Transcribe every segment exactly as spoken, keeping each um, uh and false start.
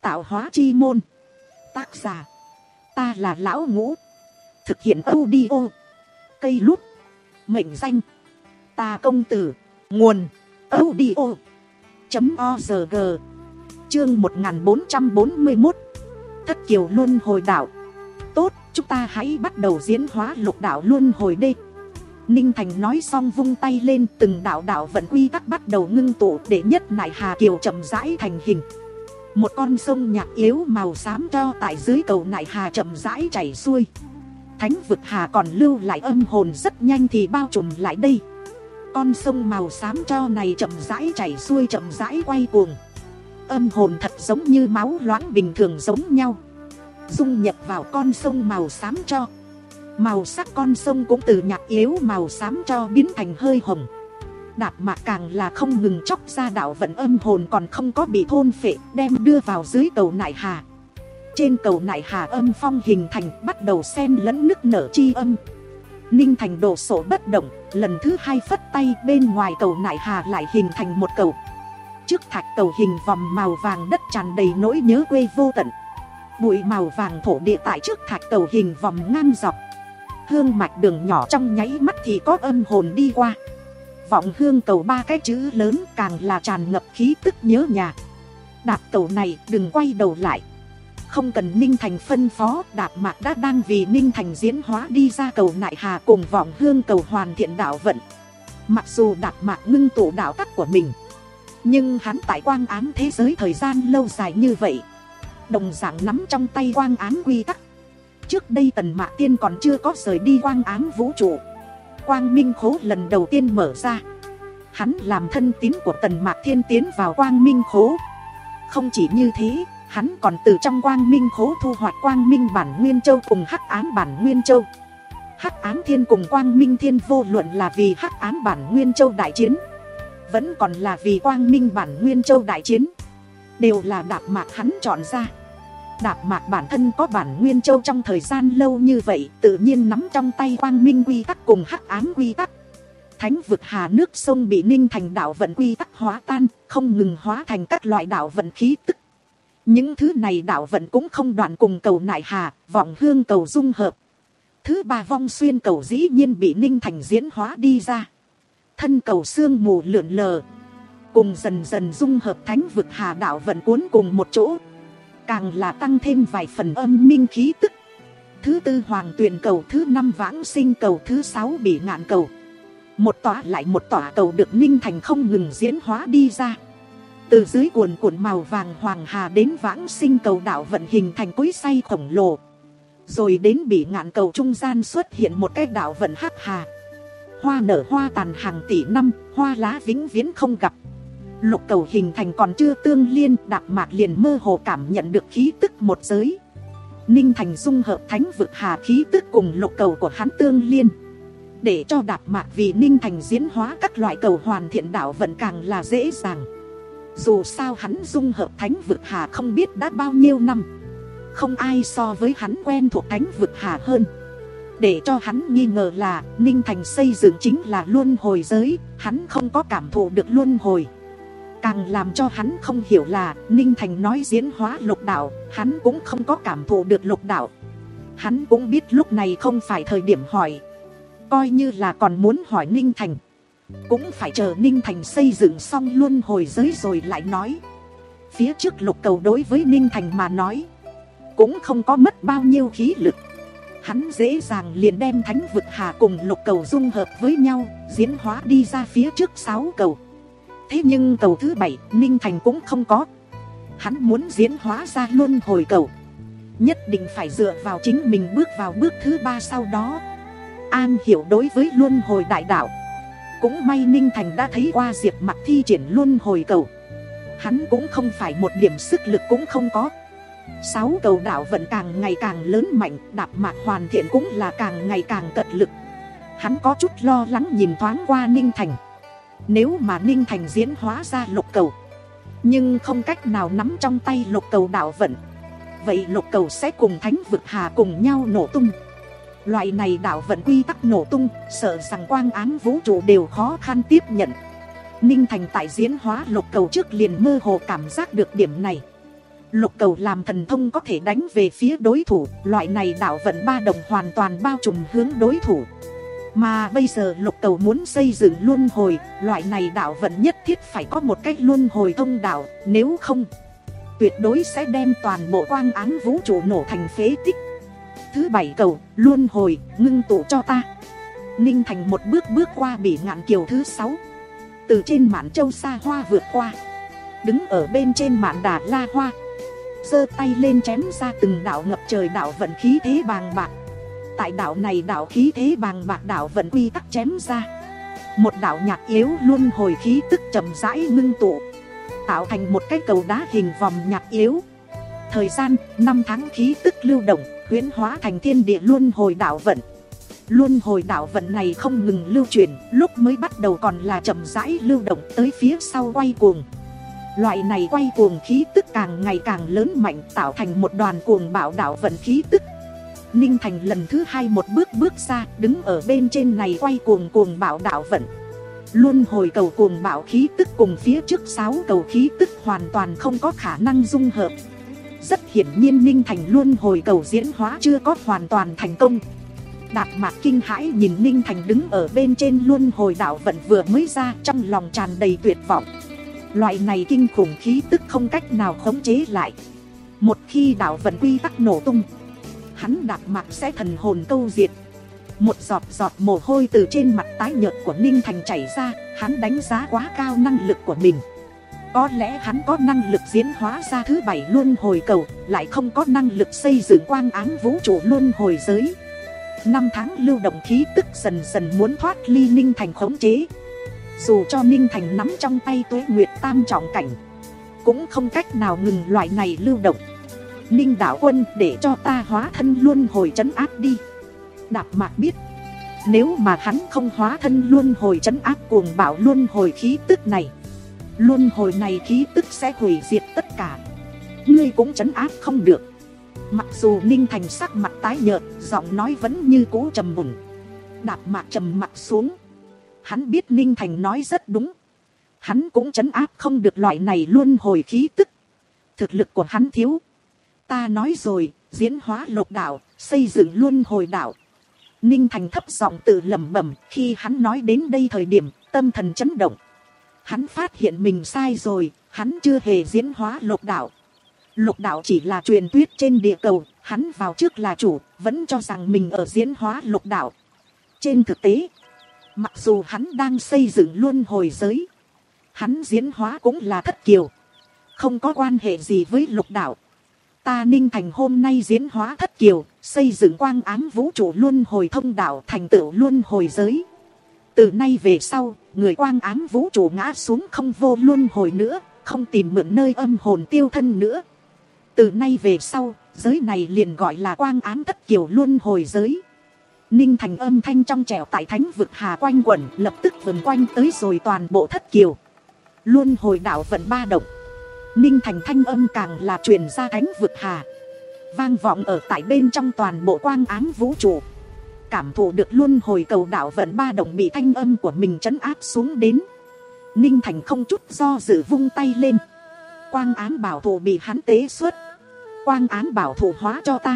Tạo hóa chi môn. Tác giả, ta là Lão Ngũ. Thực hiện audio cây lút. Mệnh danh, ta công tử. Nguồn audio chấm org. Chương một nghìn bốn trăm bốn mươi mốt. Thất kiều luân hồi đạo. Tốt, chúng ta hãy bắt đầu diễn hóa lục đạo luân hồi đi. Ninh Thành nói xong vung tay lên, từng đạo đạo vận quy tắc bắt đầu ngưng tụ, để nhất nại hà kiều chậm rãi thành hình. Một con sông nhạt yếu màu xám cho tại dưới cầu nại hà chậm rãi chảy xuôi. Thánh vực hà còn lưu lại âm hồn rất nhanh thì bao trùm lại đây. Con sông màu xám cho này chậm rãi chảy xuôi, chậm rãi quay cuồng. Âm hồn thật giống như máu loãng bình thường giống nhau, dung nhập vào con sông màu xám cho. Màu sắc con sông cũng từ nhạt yếu màu xám cho biến thành hơi hồng. Đạp Mạc càng là không ngừng chóc ra đạo vận âm hồn còn không có bị thôn phệ, đem đưa vào dưới cầu nại hà. Trên cầu nại hà âm phong hình thành, bắt đầu xen lẫn nức nở chi âm. Ninh Thành đổ sổ bất động, lần thứ hai phất tay, bên ngoài cầu nại hà lại hình thành một cầu. Trước thạch cầu hình vòng màu vàng đất tràn đầy nỗi nhớ quê vô tận. Bụi màu vàng thổ địa tại trước thạch cầu hình vòng ngang dọc. Hương mạch đường nhỏ trong nháy mắt thì có âm hồn đi qua. Vọng hương cầu ba cái chữ lớn càng là tràn ngập khí tức nhớ nhà. Đạp cầu này đừng quay đầu lại. Không cần Ninh Thành phân phó, Đạp Mạc đã đang vì Ninh Thành diễn hóa đi ra cầu nại hà cùng vọng hương cầu hoàn thiện đạo vận. Mặc dù Đạp Mạc ngưng tụ đạo tắc của mình, nhưng hắn tại quang ám thế giới thời gian lâu dài như vậy, đồng dạng nắm trong tay quang ám quy tắc. Trước đây Tần Mạc Tiên còn chưa có rời đi quang ám vũ trụ, quang minh khố lần đầu tiên mở ra. Hắn làm thân tín của Tần Mạc Thiên tiến vào quang minh khố. Không chỉ như thế, hắn còn từ trong quang minh khố thu hoạch quang minh bản nguyên châu cùng hắc ám bản nguyên châu. Hắc ám thiên cùng quang minh thiên vô luận là vì hắc ám bản nguyên châu đại chiến, vẫn còn là vì quang minh bản nguyên châu đại chiến, đều là Đạp Mạc hắn chọn ra. Đạp Mạc bản thân có bản nguyên châu trong thời gian lâu như vậy, tự nhiên nắm trong tay quang minh quy tắc cùng hắc ám quy tắc. Thánh vực hà nước sông bị Ninh Thành đạo vận quy tắc hóa tan, không ngừng hóa thành các loại đạo vận khí tức. Những thứ này đạo vận cũng không đoạn cùng cầu nại hà, vọng hương cầu dung hợp. Thứ ba vong xuyên cầu dĩ nhiên bị Ninh Thành diễn hóa đi ra. Thân cầu sương mù lượn lờ, cùng dần dần dung hợp thánh vực hà đạo vận cuốn cùng một chỗ, càng là tăng thêm vài phần âm minh khí tức. Thứ tư hoàng tuyền cầu, thứ năm vãng sinh cầu, thứ sáu bỉ ngạn cầu. Một tòa lại một tòa cầu được Ninh Thành không ngừng diễn hóa đi ra. Từ dưới cuồn cuộn màu vàng hoàng hà đến vãng sinh cầu đạo vận hình thành cối xay khổng lồ. Rồi đến bỉ ngạn cầu trung gian xuất hiện một cái đạo vận hắc hà. Hoa nở hoa tàn hàng tỷ năm, hoa lá vĩnh viễn không gặp. Lục cầu hình thành còn chưa tương liên, Đạp Mạc liền mơ hồ cảm nhận được khí tức một giới. Ninh Thành dung hợp thánh vực hà khí tức cùng lục cầu của hắn tương liên, để cho Đạp Mạc vì Ninh Thành diễn hóa các loại cầu hoàn thiện đạo vận càng là dễ dàng. Dù sao hắn dung hợp thánh vực hà không biết đã bao nhiêu năm, không ai so với hắn quen thuộc thánh vực hà hơn. Để cho hắn nghi ngờ là Ninh Thành xây dựng chính là luân hồi giới, hắn không có cảm thụ được luân hồi. Càng làm cho hắn không hiểu là Ninh Thành nói diễn hóa lục đạo, hắn cũng không có cảm thụ được lục đạo. Hắn cũng biết lúc này không phải thời điểm hỏi. Coi như là còn muốn hỏi Ninh Thành, cũng phải chờ Ninh Thành xây dựng xong luân hồi giới rồi lại nói. Phía trước lục cầu đối với Ninh Thành mà nói cũng không có mất bao nhiêu khí lực. Hắn dễ dàng liền đem thánh vực hà cùng lục cầu dung hợp với nhau, diễn hóa đi ra phía trước sáu cầu. Thế nhưng cầu thứ bảy Ninh Thành cũng không có. Hắn muốn diễn hóa ra luân hồi cầu, nhất định phải dựa vào chính mình bước vào bước thứ ba sau đó. An hiểu đối với luân hồi đại đạo. Cũng may Ninh Thành đã thấy qua Diệp Mặc thi triển luân hồi cầu, hắn cũng không phải một điểm sức lực cũng không có. Sáu cầu đạo vận càng ngày càng lớn mạnh, Đạp Mạc hoàn thiện cũng là càng ngày càng cật lực. Hắn có chút lo lắng nhìn thoáng qua Ninh Thành. Nếu mà Ninh Thành diễn hóa ra lục cầu, nhưng không cách nào nắm trong tay lục cầu đạo vận, vậy lục cầu sẽ cùng thánh vực hà cùng nhau nổ tung. Loại này đạo vận quy tắc nổ tung, sợ rằng quang ám vũ trụ đều khó khăn tiếp nhận. Ninh Thành tại diễn hóa lục cầu trước liền mơ hồ cảm giác được điểm này. Lục cầu làm thần thông có thể đánh về phía đối thủ, loại này đạo vận ba đồng hoàn toàn bao trùm hướng đối thủ. Mà bây giờ lục cầu muốn xây dựng luân hồi, loại này đạo vận nhất thiết phải có một cách luân hồi thông đạo, nếu không tuyệt đối sẽ đem toàn bộ quang ám vũ trụ nổ thành phế tích. Thứ bảy cầu, luân hồi, ngưng tụ cho ta. Ninh Thành một bước bước qua Bỉ Ngạn Kiều thứ sáu, từ trên mạn châu xa hoa vượt qua, đứng ở bên trên mạn Đà La Hoa, giơ tay lên chém ra từng đạo ngập trời đạo vận khí thế bàng bạc. Tại đạo này đạo khí thế bàng bạc đạo vận quy tắc chém ra, một đạo nhạt yếu luân hồi khí tức chậm rãi ngưng tụ, tạo thành một cái cầu đá hình vòm nhạt yếu. Thời gian năm tháng khí tức lưu động, huyễn hóa thành thiên địa luân hồi đạo vận. Luân hồi đạo vận này không ngừng lưu chuyển, lúc mới bắt đầu còn là chậm rãi lưu động, tới phía sau quay cuồng. Loại này quay cuồng khí tức càng ngày càng lớn mạnh, tạo thành một đoàn cuồng bạo đạo vận khí tức. Ninh Thành lần thứ hai một bước bước ra, đứng ở bên trên này quay cuồng cuồng bạo đạo vận. Luân hồi cầu cuồng bạo khí tức cùng phía trước sáu cầu khí tức hoàn toàn không có khả năng dung hợp. Rất hiển nhiên Ninh Thành luân hồi cầu diễn hóa chưa có hoàn toàn thành công. Đạp Mạc kinh hãi nhìn Ninh Thành đứng ở bên trên luân hồi đạo vận vừa mới ra, trong lòng tràn đầy tuyệt vọng. Loại này kinh khủng khí tức không cách nào khống chế lại. Một khi đạo vận quy tắc nổ tung, hắn Đạp Mạc sẽ thần hồn câu diệt. Một giọt giọt mồ hôi từ trên mặt tái nhợt của Ninh Thành chảy ra, hắn đánh giá quá cao năng lực của mình. Có lẽ hắn có năng lực diễn hóa ra thứ bảy luân hồi cầu, lại không có năng lực xây dựng quang ám vũ trụ luân hồi giới. Năm tháng lưu động khí tức dần dần muốn thoát ly Ninh Thành khống chế. Dù cho Ninh Thành nắm trong tay Tuế Nguyệt tam trọng cảnh, cũng không cách nào ngừng loại này lưu động. Ninh đạo quân, để cho ta hóa thân luân hồi trấn áp đi. Đạp Mạc biết, nếu mà hắn không hóa thân luân hồi trấn áp cuồng bạo luân hồi khí tức này, luân hồi này khí tức sẽ hủy diệt tất cả. Ngươi cũng trấn áp không được. Mặc dù Ninh Thành sắc mặt tái nhợt, giọng nói vẫn như cũ trầm mùn. Đạp Mạc trầm mặt xuống. Hắn biết Ninh Thành nói rất đúng. Hắn cũng trấn áp không được loại này luân hồi khí tức. Thực lực của hắn thiếu. Ta nói rồi, diễn hóa lục đạo, xây dựng luân hồi đạo. Ninh Thành thấp giọng tự lẩm bẩm. Khi hắn nói đến đây thời điểm, tâm thần chấn động. Hắn phát hiện mình sai rồi, hắn chưa hề diễn hóa lục đạo. Lục đạo chỉ là truyền thuyết trên địa cầu, hắn vào trước là chủ, vẫn cho rằng mình ở diễn hóa lục đạo. Trên thực tế, mặc dù hắn đang xây dựng luân hồi giới, hắn diễn hóa cũng là thất kiều, không có quan hệ gì với lục đạo. Ta Ninh Thành hôm nay diễn hóa thất kiều, xây dựng quang ám vũ trụ luân hồi thông đạo, thành tựu luân hồi giới. Từ nay về sau, người quang ám vũ trụ ngã xuống không vô luân hồi nữa, không tìm mượn nơi âm hồn tiêu thân nữa. Từ nay về sau, giới này liền gọi là quang ám thất kiều luân hồi giới. Ninh Thành âm thanh trong trẻo tại thánh vực hà quanh quẩn, lập tức vần quanh tới rồi toàn bộ thất kiều. Luân hồi đạo vận ba động. Ninh Thành thanh âm càng là truyền ra thánh vực hà, vang vọng ở tại bên trong toàn bộ quang ám vũ trụ. Cảm thụ được luân hồi cầu đạo vận ba động bị thanh âm của mình trấn áp xuống đến, Ninh Thành không chút do dự vung tay lên. Quang ám bảo thủ bị hắn tế xuất. Quang ám bảo thủ hóa cho ta.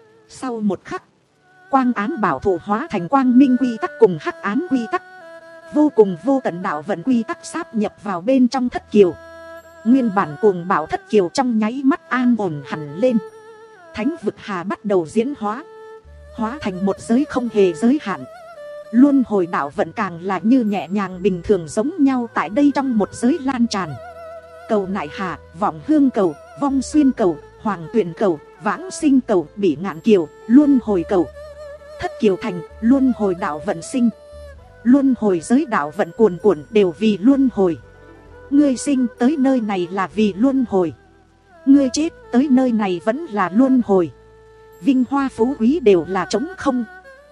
Sau một khắc, quang ám bảo thủ hóa thành quang minh quy tắc cùng hắc ám quy tắc. Vô cùng vô tận đạo vận quy tắc sáp nhập vào bên trong thất kiều. Nguyên bản cuồng bạo thất kiều trong nháy mắt an ổn hẳn lên. Thánh vực hà bắt đầu diễn hóa, hóa thành một giới không hề giới hạn. Luân hồi đạo vận càng là như nhẹ nhàng bình thường giống nhau tại đây trong một giới lan tràn. Cầu Nại Hà, Vọng Hương cầu, Vong Xuyên cầu, Hoàng Tuyền cầu, Vãng Sinh cầu, Bỉ Ngạn Kiều, Luân hồi cầu. Thất kiều thành, luân hồi đạo vận sinh. Luân hồi giới đạo vận cuồn cuộn đều vì luân hồi. Ngươi sinh tới nơi này là vì luân hồi. Ngươi chết tới nơi này vẫn là luân hồi. Vinh hoa phú quý đều là trống không.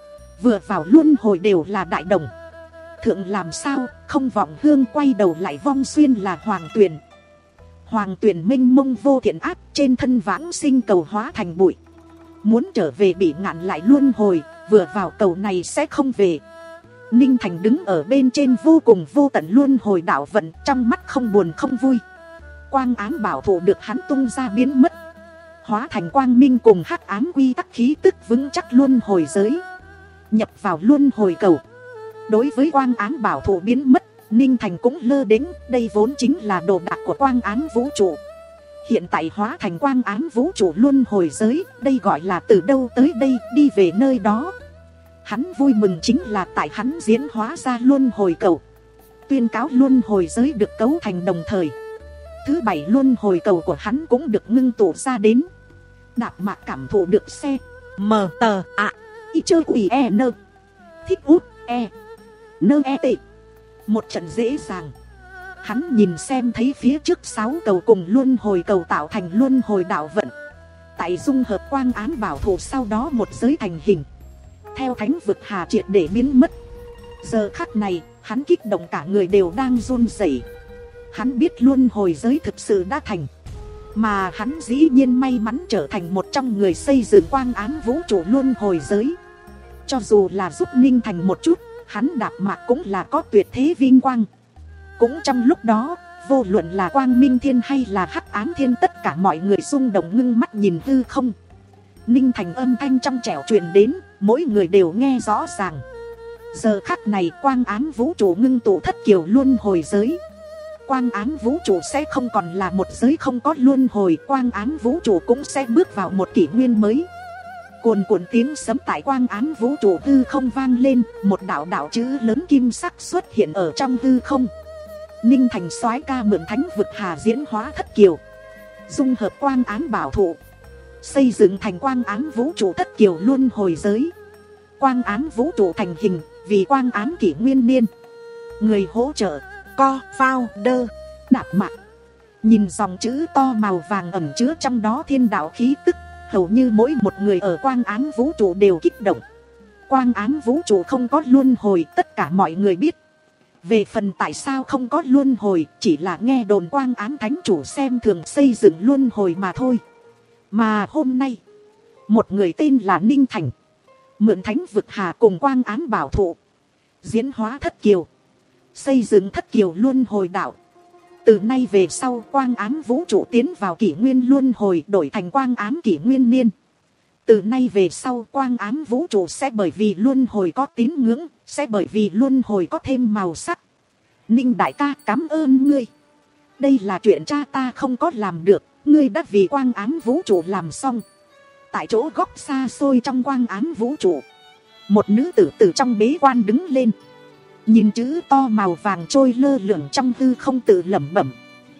Vừa vào luân hồi đều là đại đồng. Thượng làm sao, không Vọng Hương quay đầu lại Vong Xuyên là Hoàng Tuyền. Hoàng Tuyền mênh mông vô thiện áp, trên thân Vãng Sinh cầu hóa thành bụi. Muốn trở về Bỉ Ngạn lại luân hồi, vừa vào cầu này sẽ không về. Ninh Thành đứng ở bên trên vô cùng vô tận luân hồi đạo vận, trong mắt không buồn không vui. Quang ám bảo thủ được hắn tung ra biến mất hóa thành quang minh cùng hắc ám quy tắc khí tức vững chắc luân hồi giới, nhập vào luân hồi cầu. Đối với quang ám bảo thủ biến mất, Ninh Thành cũng lơ đễnh, đây vốn chính là đồ đạc của quang ám vũ trụ. Hiện tại hóa thành quang ám vũ trụ luân hồi giới, đây gọi là từ đâu tới đây, đi về nơi đó. Hắn vui mừng chính là tại hắn diễn hóa ra luân hồi cầu, tuyên cáo luân hồi giới được cấu thành đồng thời. Thứ bảy luân hồi cầu của hắn cũng được ngưng tụ ra đến. Đạp Mạc cảm thụ được xe mờ tờ ạ y chơ quỷ e nơ thích út e nơ e tị một trận dễ dàng. Hắn nhìn xem thấy phía trước sáu cầu cùng luân hồi cầu tạo thành luân hồi đạo vận, tại dung hợp quang ám bảo thủ sau đó một giới thành hình, theo thánh vực hà triệt để biến mất. Giờ khắc này hắn kích động cả người đều đang run rẩy. Hắn biết luân hồi giới thực sự đã thành, mà hắn dĩ nhiên may mắn trở thành một trong người xây dựng quang ám vũ trụ luân hồi giới. Cho dù là giúp Ninh Thành một chút, hắn Đạp Mạc cũng là có tuyệt thế vinh quang. Cũng trong lúc đó, vô luận là quang minh thiên hay là hắc ám thiên, tất cả mọi người rung động ngưng mắt nhìn hư không. Ninh Thành âm thanh trong trẻo truyền đến, mỗi người đều nghe rõ ràng. Giờ khắc này quang ám vũ trụ ngưng tụ thất kiều luân hồi giới. Quang ám vũ trụ sẽ không còn là một giới không có luân hồi, quang ám vũ trụ cũng sẽ bước vào một kỷ nguyên mới. Cuồn cuộn tiếng sấm tại quang ám vũ trụ hư không vang lên, một đạo đạo chữ lớn kim sắc xuất hiện ở trong hư không. Ninh Thành soái ca mượn thánh vực hà diễn hóa thất kiều, dung hợp quang ám bảo thụ, xây dựng thành quang ám vũ trụ thất kiều luân hồi giới. Quang ám vũ trụ thành hình vì quang ám kỷ nguyên niên. Người hỗ trợ co founder Đạp Mạc. Nhìn dòng chữ to màu vàng ẩn chứa trong đó thiên đạo khí tức, hầu như mỗi một người ở quang ám vũ trụ đều kích động. Quang ám vũ trụ không có luân hồi, tất cả mọi người biết. Về phần tại sao không có luân hồi, chỉ là nghe đồn quang ám thánh chủ xem thường xây dựng luân hồi mà thôi. Mà hôm nay, một người tên là Ninh Thành, mượn thánh vực hà cùng quang ám bảo thụ, diễn hóa thất kiều, xây dựng thất kiều luân hồi đạo. Từ nay về sau quang ám vũ trụ tiến vào kỷ nguyên luân hồi, đổi thành quang ám kỷ nguyên niên. Từ nay về sau quang ám vũ trụ sẽ bởi vì luân hồi có tín ngưỡng, sẽ bởi vì luân hồi có thêm màu sắc. Ninh đại ca, cảm ơn ngươi. Đây là chuyện cha ta không có làm được, ngươi đã vì quang ám vũ trụ làm xong. Tại chỗ góc xa xôi trong quang ám vũ trụ, một nữ tử từ trong bế quan đứng lên, nhìn chữ to màu vàng trôi lơ lửng trong hư không tự lẩm bẩm.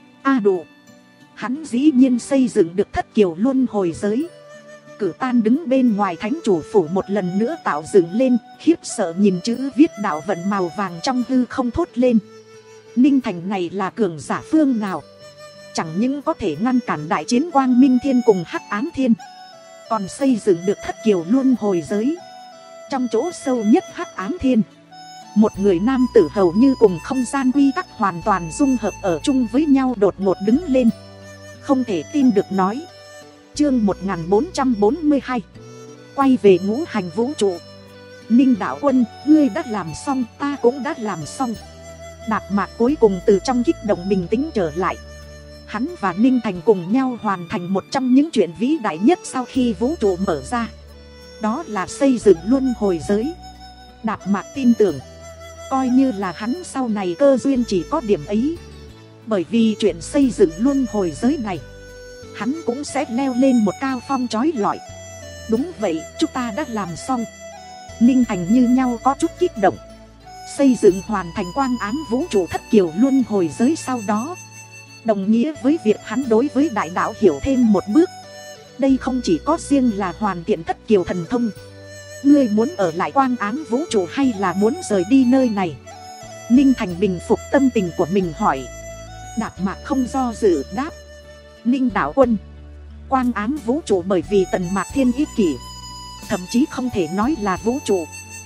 A đủ, hắn dĩ nhiên xây dựng được thất kiều luân hồi giới. Cử Tan đứng bên ngoài thánh chủ phủ một lần nữa tạo dựng lên, khiếp sợ nhìn chữ viết đạo vận màu vàng trong hư không thốt lên. Ninh Thành này là cường giả phương nào? Chẳng những có thể ngăn cản đại chiến quang minh thiên cùng hắc ám thiên, còn xây dựng được thất kiều luân hồi giới. Trong chỗ sâu nhất hắc ám thiên, một người nam tử hầu như cùng không gian quy tắc hoàn toàn dung hợp ở chung với nhau đột ngột đứng lên. Không thể tin được nói. Chương một nghìn bốn trăm bốn mươi hai, quay về ngũ hành vũ trụ. Ninh đạo quân, ngươi đã làm xong, ta cũng đã làm xong. Đạp Mạc cuối cùng từ trong kích động bình tĩnh trở lại. Hắn và Ninh Thành cùng nhau hoàn thành một trong những chuyện vĩ đại nhất sau khi vũ trụ mở ra. Đó là xây dựng luân hồi giới. Đạp Mạc tin tưởng, coi như là hắn sau này cơ duyên chỉ có điểm ấy. Bởi vì chuyện xây dựng luân hồi giới này, hắn cũng sẽ leo lên một cao phong chói lọi. Đúng vậy, chúng ta đã làm xong. Ninh Thành như nhau có chút kích động. Xây dựng hoàn thành quang ám vũ trụ thất kiều luân hồi giới sau đó, đồng nghĩa với việc hắn đối với đại đạo hiểu thêm một bước. Đây không chỉ có riêng là hoàn thiện thất kiều thần thông. Ngươi muốn ở lại quang ám vũ trụ hay là muốn rời đi nơi này? Ninh Thành bình phục tâm tình của mình hỏi. Đạp Mạc không do dự đáp. Ninh đạo quân, quang ám vũ trụ bởi vì Tần Mạc Thiên ích kỷ, thậm chí không thể nói là vũ trụ,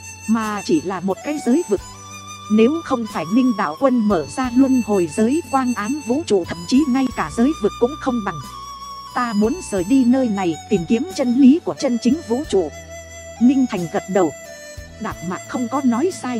mà chỉ là một cái giới vực. Nếu không phải Ninh đạo quân mở ra luân hồi giới, quang ám vũ trụ thậm chí ngay cả giới vực cũng không bằng. Ta muốn rời đi nơi này, tìm kiếm chân lý của chân chính vũ trụ. Ninh Thành gật đầu. Đạp Mạc không có nói sai.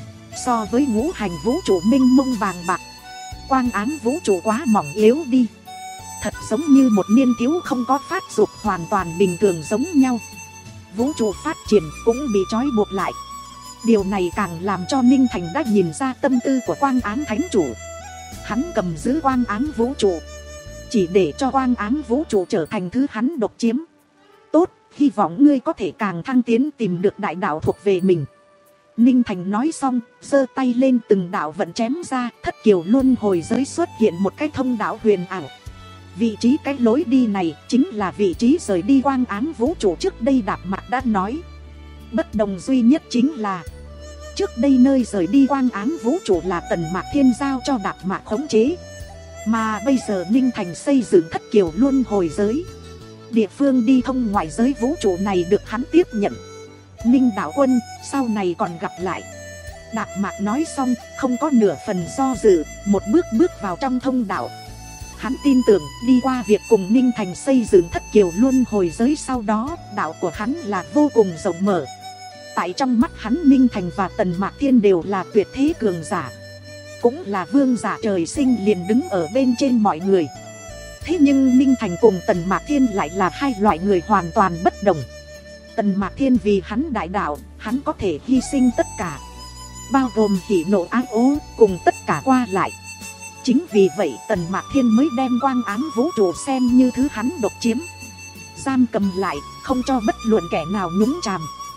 So với ngũ hành vũ trụ mênh mông vàng bạc, quang ám vũ trụ quá mỏng yếu đi. thật giống như một niên thiếu không có phát dục, hoàn toàn bình thường giống nhau. Vũ trụ phát triển cũng bị trói buộc lại. Điều này càng làm cho Ninh Thành đã nhìn ra tâm tư của Quang Ám Thánh Chủ. Hắn cầm giữ Quang Ám Vũ Trụ chỉ để cho Quang Ám Vũ Trụ trở thành thứ hắn độc chiếm. Tốt, hy vọng ngươi có thể càng thăng tiến, tìm được đại đạo thuộc về mình. Ninh Thành nói xong, giơ tay lên, từng đạo vận chém ra, thất kiều luân hồi giới xuất hiện một cái thông đạo huyền ảo. Vị trí cái lối đi này chính là vị trí rời đi Quang Ám Vũ Trụ trước đây Đạp Mạc đã nói. Bất đồng duy nhất chính là trước đây nơi rời đi Quang Ám Vũ Trụ là Tần Mạc Thiên giao cho Đạp Mạc khống chế, mà bây giờ Ninh Thành xây dựng thất kiều luân hồi giới. Địa phương đi thông ngoại giới vũ trụ này được hắn tiếp nhận. Ninh đạo quân, sau này còn gặp lại. Đạp Mạc nói xong, không có nửa phần do dự, một bước bước vào trong thông đạo. Hắn tin tưởng đi qua việc cùng Ninh Thành xây dựng thất kiều luân hồi giới, sau đó đạo của hắn là vô cùng rộng mở. Tại trong mắt hắn, Ninh Thành và Tần Mạc Thiên đều là tuyệt thế cường giả, cũng là vương giả trời sinh liền đứng ở bên trên mọi người. Thế nhưng Ninh Thành cùng Tần Mạc Thiên lại là hai loại người hoàn toàn bất đồng. Tần Mạc Thiên vì hắn đại đạo, hắn có thể hy sinh tất cả, bao gồm hỉ nộ ái ố cùng tất cả qua lại. Chính vì vậy Tần Mạc Thiên mới đem Quang Ám Vũ Trụ xem như thứ hắn độc chiếm, giam cầm lại, không cho bất luận kẻ nào nhúng chàm.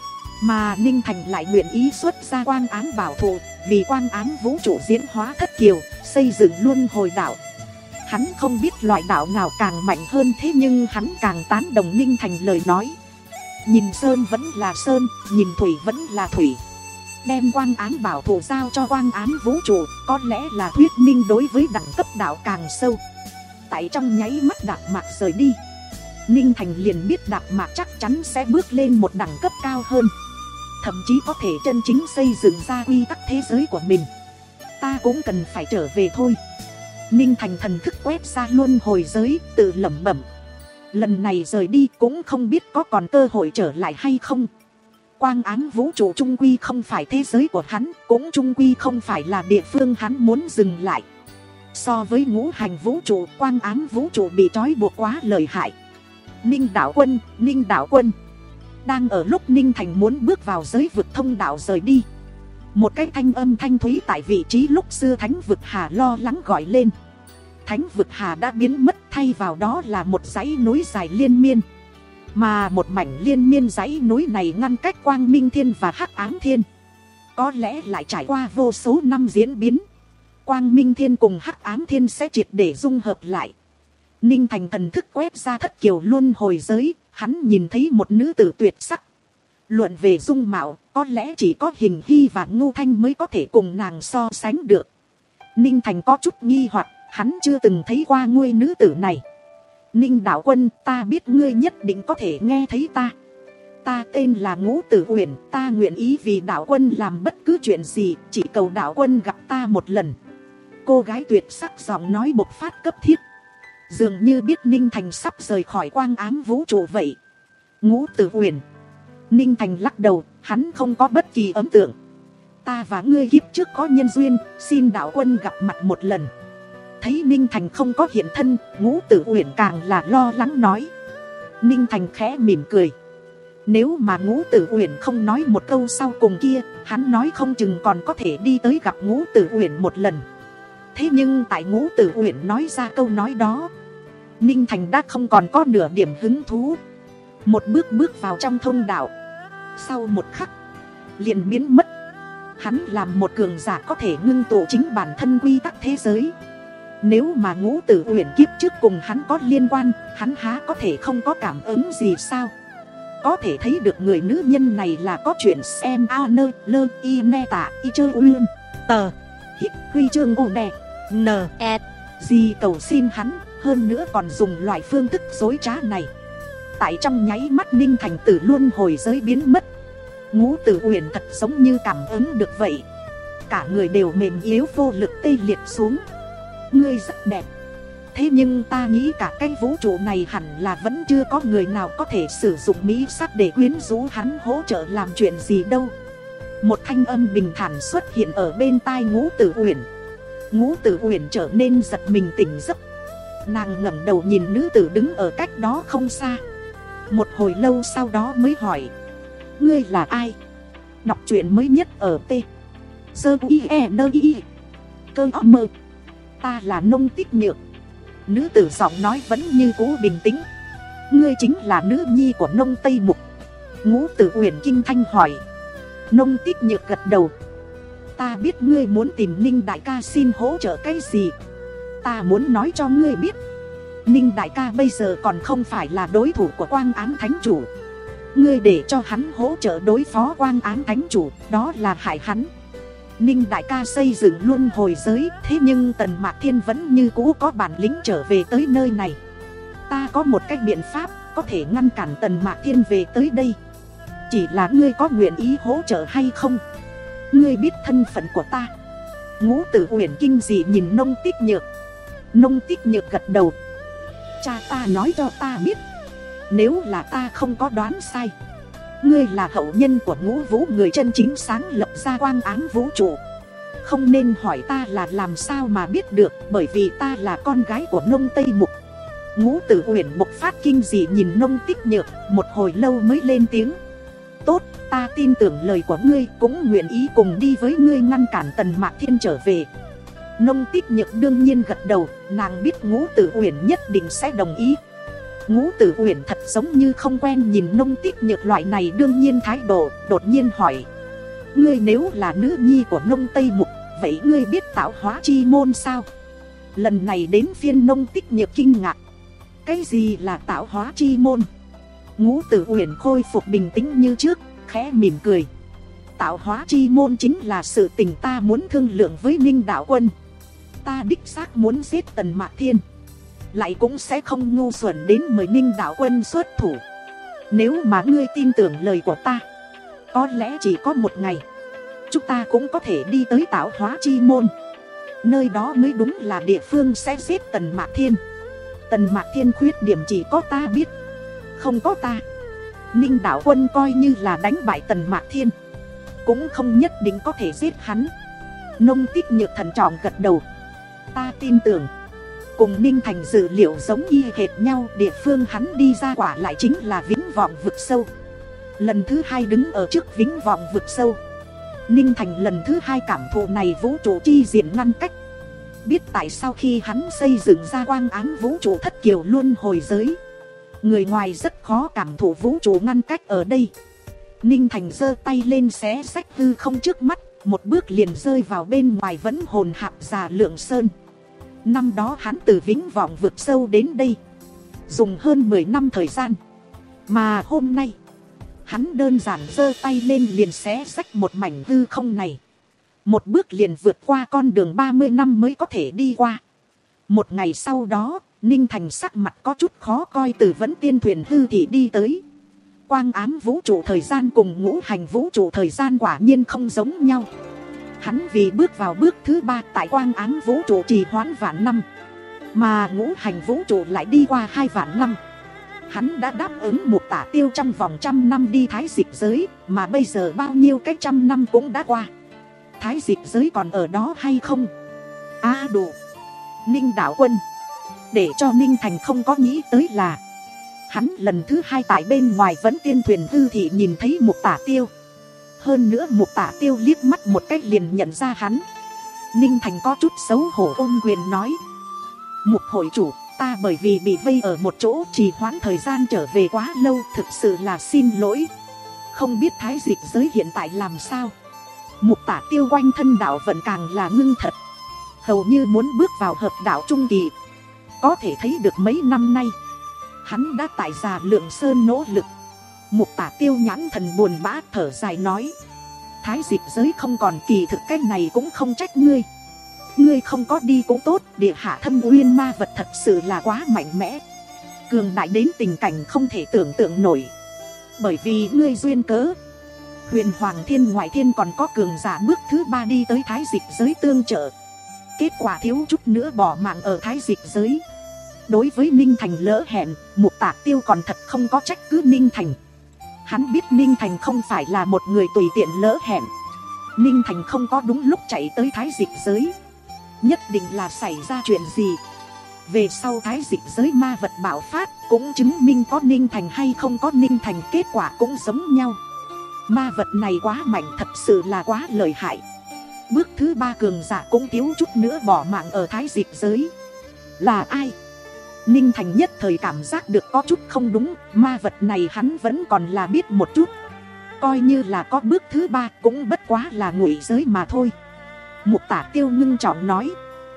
Mà Ninh Thành lại nguyện ý xuất ra Quang Ám bảo thụ, vì Quang Ám Vũ Trụ diễn hóa thất kiều, xây dựng luân hồi đạo. Hắn không biết loại đạo nào càng mạnh hơn, thế nhưng hắn càng tán đồng Ninh Thành lời nói. Nhìn sơn vẫn là sơn, nhìn thủy vẫn là thủy. Đem Quang Ám bảo thụ giao cho Quang Ám Vũ Trụ, có lẽ là thuyết minh đối với đẳng cấp đạo càng sâu. Tại trong nháy mắt Đạp Mạc rời đi, Ninh Thành liền biết Đạp Mạc chắc chắn sẽ bước lên một đẳng cấp cao hơn, thậm chí có thể chân chính xây dựng ra quy tắc thế giới của mình. Ta cũng cần phải trở về thôi. Ninh Thành thần thức quét ra luân hồi giới, tự lẩm bẩm. Lần này rời đi cũng không biết có còn cơ hội trở lại hay không. Quang Ám Vũ Trụ trung quy không phải thế giới của hắn, cũng trung quy không phải là địa phương hắn muốn dừng lại. So với ngũ hành vũ trụ, Quang Ám Vũ Trụ bị trói buộc quá lợi hại. Ninh đạo quân, Ninh đạo quân. Đang ở lúc Ninh Thành muốn bước vào giới vực thông đạo rời đi, một cái thanh âm thanh thúy tại vị trí lúc xưa Thánh Vực Hà lo lắng gọi lên. Thánh Vực Hà đã biến mất, thay vào đó là một dãy núi dài liên miên. Mà một mảnh liên miên dãy núi này ngăn cách Quang Minh Thiên và Hắc Ám Thiên. Có lẽ lại trải qua vô số năm diễn biến, Quang Minh Thiên cùng Hắc Ám Thiên sẽ triệt để dung hợp lại. Ninh Thành thần thức quét ra thất kiều luân hồi giới, hắn nhìn thấy một nữ tử tuyệt sắc. Luận về dung mạo, có lẽ chỉ có Hình Hy và Ngô Thanh mới có thể cùng nàng so sánh được. Ninh Thành có chút nghi hoặc, hắn chưa từng thấy qua ngươi nữ tử này. Ninh đạo quân, ta biết ngươi nhất định có thể nghe thấy ta. Ta tên là Ngũ Tử Uyển, ta nguyện ý vì đạo quân làm bất cứ chuyện gì, chỉ cầu đạo quân gặp ta một lần. Cô gái tuyệt sắc giọng nói bộc phát cấp thiết, dường như biết Ninh Thành sắp rời khỏi Quang Ám Vũ Trụ vậy. Ngũ Tử Uyển. Ninh Thành lắc đầu, hắn không có bất kỳ ấn tượng. Ta và ngươi kiếp trước có nhân duyên, xin đạo quân gặp mặt một lần. Thấy Ninh Thành không có hiện thân, Ngũ Tử Uyển càng là lo lắng nói. Ninh Thành khẽ mỉm cười. Nếu mà Ngũ Tử Uyển không nói một câu sau cùng kia, hắn nói không chừng còn có thể đi tới gặp Ngũ Tử Uyển một lần. Thế nhưng tại Ngũ Tử Uyển nói ra câu nói đó, Ninh Thành đã không còn có nửa điểm hứng thú. Một bước bước vào trong thông đạo, sau một khắc liền biến mất. Hắn làm một cường giả có thể ngưng tụ chính bản thân quy tắc thế giới. Nếu mà Ngũ Tử Uyển kiếp trước cùng hắn có liên quan, hắn há có thể không có cảm ứng gì sao? Có thể thấy được người nữ nhân này là có chuyện xem a nơ lơ y ne tạ y chơ uyên tờ hít huy chương ô nè n e gì cầu xin hắn, hơn nữa còn dùng loại phương thức dối trá này. Tại trong nháy mắt Ninh Thành tử luân hồi giới biến mất. Ngũ Tử Uyển thật giống như cảm ứng được vậy, cả người đều mềm yếu vô lực tê liệt xuống. Ngươi rất đẹp, thế nhưng ta nghĩ cả cái vũ trụ này hẳn là vẫn chưa có người nào có thể sử dụng mỹ sắc để quyến rũ hắn hỗ trợ làm chuyện gì đâu. Một thanh âm bình thản xuất hiện ở bên tai Ngũ Tử Uyển. Ngũ Tử Uyển trở nên giật mình tỉnh giấc. Nàng ngẩng đầu nhìn nữ tử đứng ở cách đó không xa. Một hồi lâu sau đó mới hỏi: ngươi là ai? Đọc truyện mới nhất ở T Sơ I E N I Cơ O Mơ. Ta là Nông Tích Nhược. Nữ tử giọng nói vẫn như cũ bình tĩnh. Ngươi chính là nữ nhi của Nông Tây Mục? Ngũ Tử Uyển kinh thanh hỏi. Nông Tích Nhược gật đầu. Ta biết ngươi muốn tìm Ninh đại ca xin hỗ trợ cái gì. Ta muốn nói cho ngươi biết, Ninh đại ca bây giờ còn không phải là đối thủ của Quang Ám Thánh Chủ. Ngươi để cho hắn hỗ trợ đối phó Quang Ám Thánh Chủ, đó là hại hắn. Ninh đại ca xây dựng luân hồi giới, thế nhưng Tần Mạc Thiên vẫn như cũ có bản lĩnh trở về tới nơi này. Ta có một cách biện pháp có thể ngăn cản Tần Mạc Thiên về tới đây. Chỉ là ngươi có nguyện ý hỗ trợ hay không? Ngươi biết thân phận của ta? Ngũ Tử Uyển kinh dị nhìn Nông Tích Nhược. Nông Tích Nhược gật đầu. Cha ta nói cho ta biết, nếu là ta không có đoán sai, ngươi là hậu nhân của Ngũ Vũ, người chân chính sáng lập ra Quang Ám vũ trụ. Không nên hỏi ta là làm sao mà biết được, bởi vì ta là con gái của Nông Tây Mục. Ngũ Tử Uyển bộc phát kinh dị nhìn Nông Tích Nhược, một hồi lâu mới lên tiếng. Tốt, ta tin tưởng lời của ngươi, cũng nguyện ý cùng đi với ngươi ngăn cản Tần Mạc Thiên trở về. Nông Tích Nhược đương nhiên gật đầu, nàng biết Ngũ Tử Uyển nhất định sẽ đồng ý. Ngũ Tử Uyển thật giống như không quen nhìn Nông Tích Nhược loại này đương nhiên thái độ, đột nhiên hỏi. Ngươi nếu là nữ nhi của Nông Tây Mục, vậy ngươi biết tạo hóa chi môn sao? Lần này đến phiên Nông Tích Nhược kinh ngạc. Cái gì là tạo hóa chi môn? Ngũ Tử Uyển khôi phục bình tĩnh như trước, khẽ mỉm cười. Tạo hóa chi môn chính là sự tình ta muốn thương lượng với Ninh đạo quân. Ta đích xác muốn giết Tần Mạc Thiên, lại cũng sẽ không ngu xuẩn đến mời Ninh đạo quân xuất thủ. Nếu mà ngươi tin tưởng lời của ta, có lẽ chỉ có một ngày, chúng ta cũng có thể đi tới tạo hóa chi môn. Nơi đó mới đúng là địa phương sẽ giết Tần Mạc Thiên. Tần Mạc Thiên khuyết điểm chỉ có ta biết, không có ta, Ninh đạo quân coi như là đánh bại Tần Mạc Thiên, cũng không nhất định có thể giết hắn. Nông Tích Nhược thận trọng gật đầu. Ta tin tưởng. Cùng Ninh Thành dự liệu giống y hệt nhau, địa phương hắn đi ra quả lại chính là Vĩnh Vọng vực sâu. Lần thứ hai đứng ở trước Vĩnh Vọng vực sâu, Ninh Thành lần thứ hai cảm thụ này vũ trụ chi diện ngăn cách. Biết tại sao khi hắn xây dựng ra Quang Ám vũ trụ thất kiều luân hồi giới, người ngoài rất khó cảm thụ vũ trụ ngăn cách ở đây. Ninh Thành giơ tay lên xé rách hư không trước mắt, một bước liền rơi vào bên ngoài vẫn hồn hạp già Lượng Sơn. Năm đó hắn từ Vĩnh Vọng vực sâu đến đây, dùng hơn mười năm thời gian. Mà hôm nay, hắn đơn giản giơ tay lên liền xé rách một mảnh hư không này. Một bước liền vượt qua con đường ba mươi năm mới có thể đi qua. Một ngày sau đó, Ninh Thành sắc mặt có chút khó coi từ Vẫn Tiên thuyền hư thị đi tới. Quang Ám vũ trụ thời gian cùng Ngũ Hành vũ trụ thời gian quả nhiên không giống nhau. Hắn vì bước vào bước thứ ba tại Quang Ám vũ trụ trì hoãn vạn năm, mà Ngũ Hành vũ trụ lại đi qua hai vạn năm. Hắn đã đáp ứng một Tả Tiêu trong vòng trăm năm đi Thái Dịch giới, mà bây giờ bao nhiêu cái trăm năm cũng đã qua. Thái Dịch giới còn ở đó hay không? A à, đủ. Ninh đạo quân. Để cho Ninh Thành không có nghĩ tới là, hắn lần thứ hai tại bên ngoài Vẫn Tiên thuyền hư thị nhìn thấy một Tả Tiêu. Hơn nữa một Tả Tiêu liếc mắt một cách liền nhận ra hắn. Ninh Thành có chút xấu hổ ôm quyền nói. Mục hội chủ, ta bởi vì bị vây ở một chỗ trì hoãn thời gian trở về quá lâu, thực sự là xin lỗi. Không biết Thái Dịch giới hiện tại làm sao? Mục Tả Tiêu quanh thân đạo vận càng là ngưng thật, hầu như muốn bước vào hợp đạo trung kỳ. Có thể thấy được mấy năm nay, hắn đã tại già Lượng Sơn nỗ lực. Mục Tả Tiêu nhãn thần buồn bã thở dài nói. Thái Dịch giới không còn, kỳ thực cái này cũng không trách ngươi. Ngươi không có đi cũng tốt, địa hạ thâm uyên ma vật thật sự là quá mạnh mẽ, cường đại đến tình cảnh không thể tưởng tượng nổi. Bởi vì ngươi duyên cớ, Huyền Hoàng Thiên ngoại thiên còn có cường giả bước thứ ba đi tới Thái Dịch giới tương trợ. Kết quả thiếu chút nữa bỏ mạng ở Thái Dịch giới. Đối với Ninh Thành lỡ hẹn, Mục Tả Tiêu còn thật không có trách cứ Ninh Thành. Hắn biết Ninh Thành không phải là một người tùy tiện lỡ hẹn. Ninh Thành không có đúng lúc chạy tới Thái Dịch giới, nhất định là xảy ra chuyện gì. Về sau thái dịch giới ma vật bạo phát, cũng chứng minh có Ninh Thành hay không có Ninh Thành, kết quả cũng giống nhau. Ma vật này quá mạnh, thật sự là quá lợi hại. Bước thứ ba cường giả cũng thiếu chút nữa bỏ mạng ở thái dịch giới. Là ai? Ninh Thành nhất thời cảm giác được có chút không đúng, ma vật này hắn vẫn còn là biết một chút. Coi như là có bước thứ ba cũng bất quá là ngụy giới mà thôi. Mục Tả Tiêu ngưng trọng nói.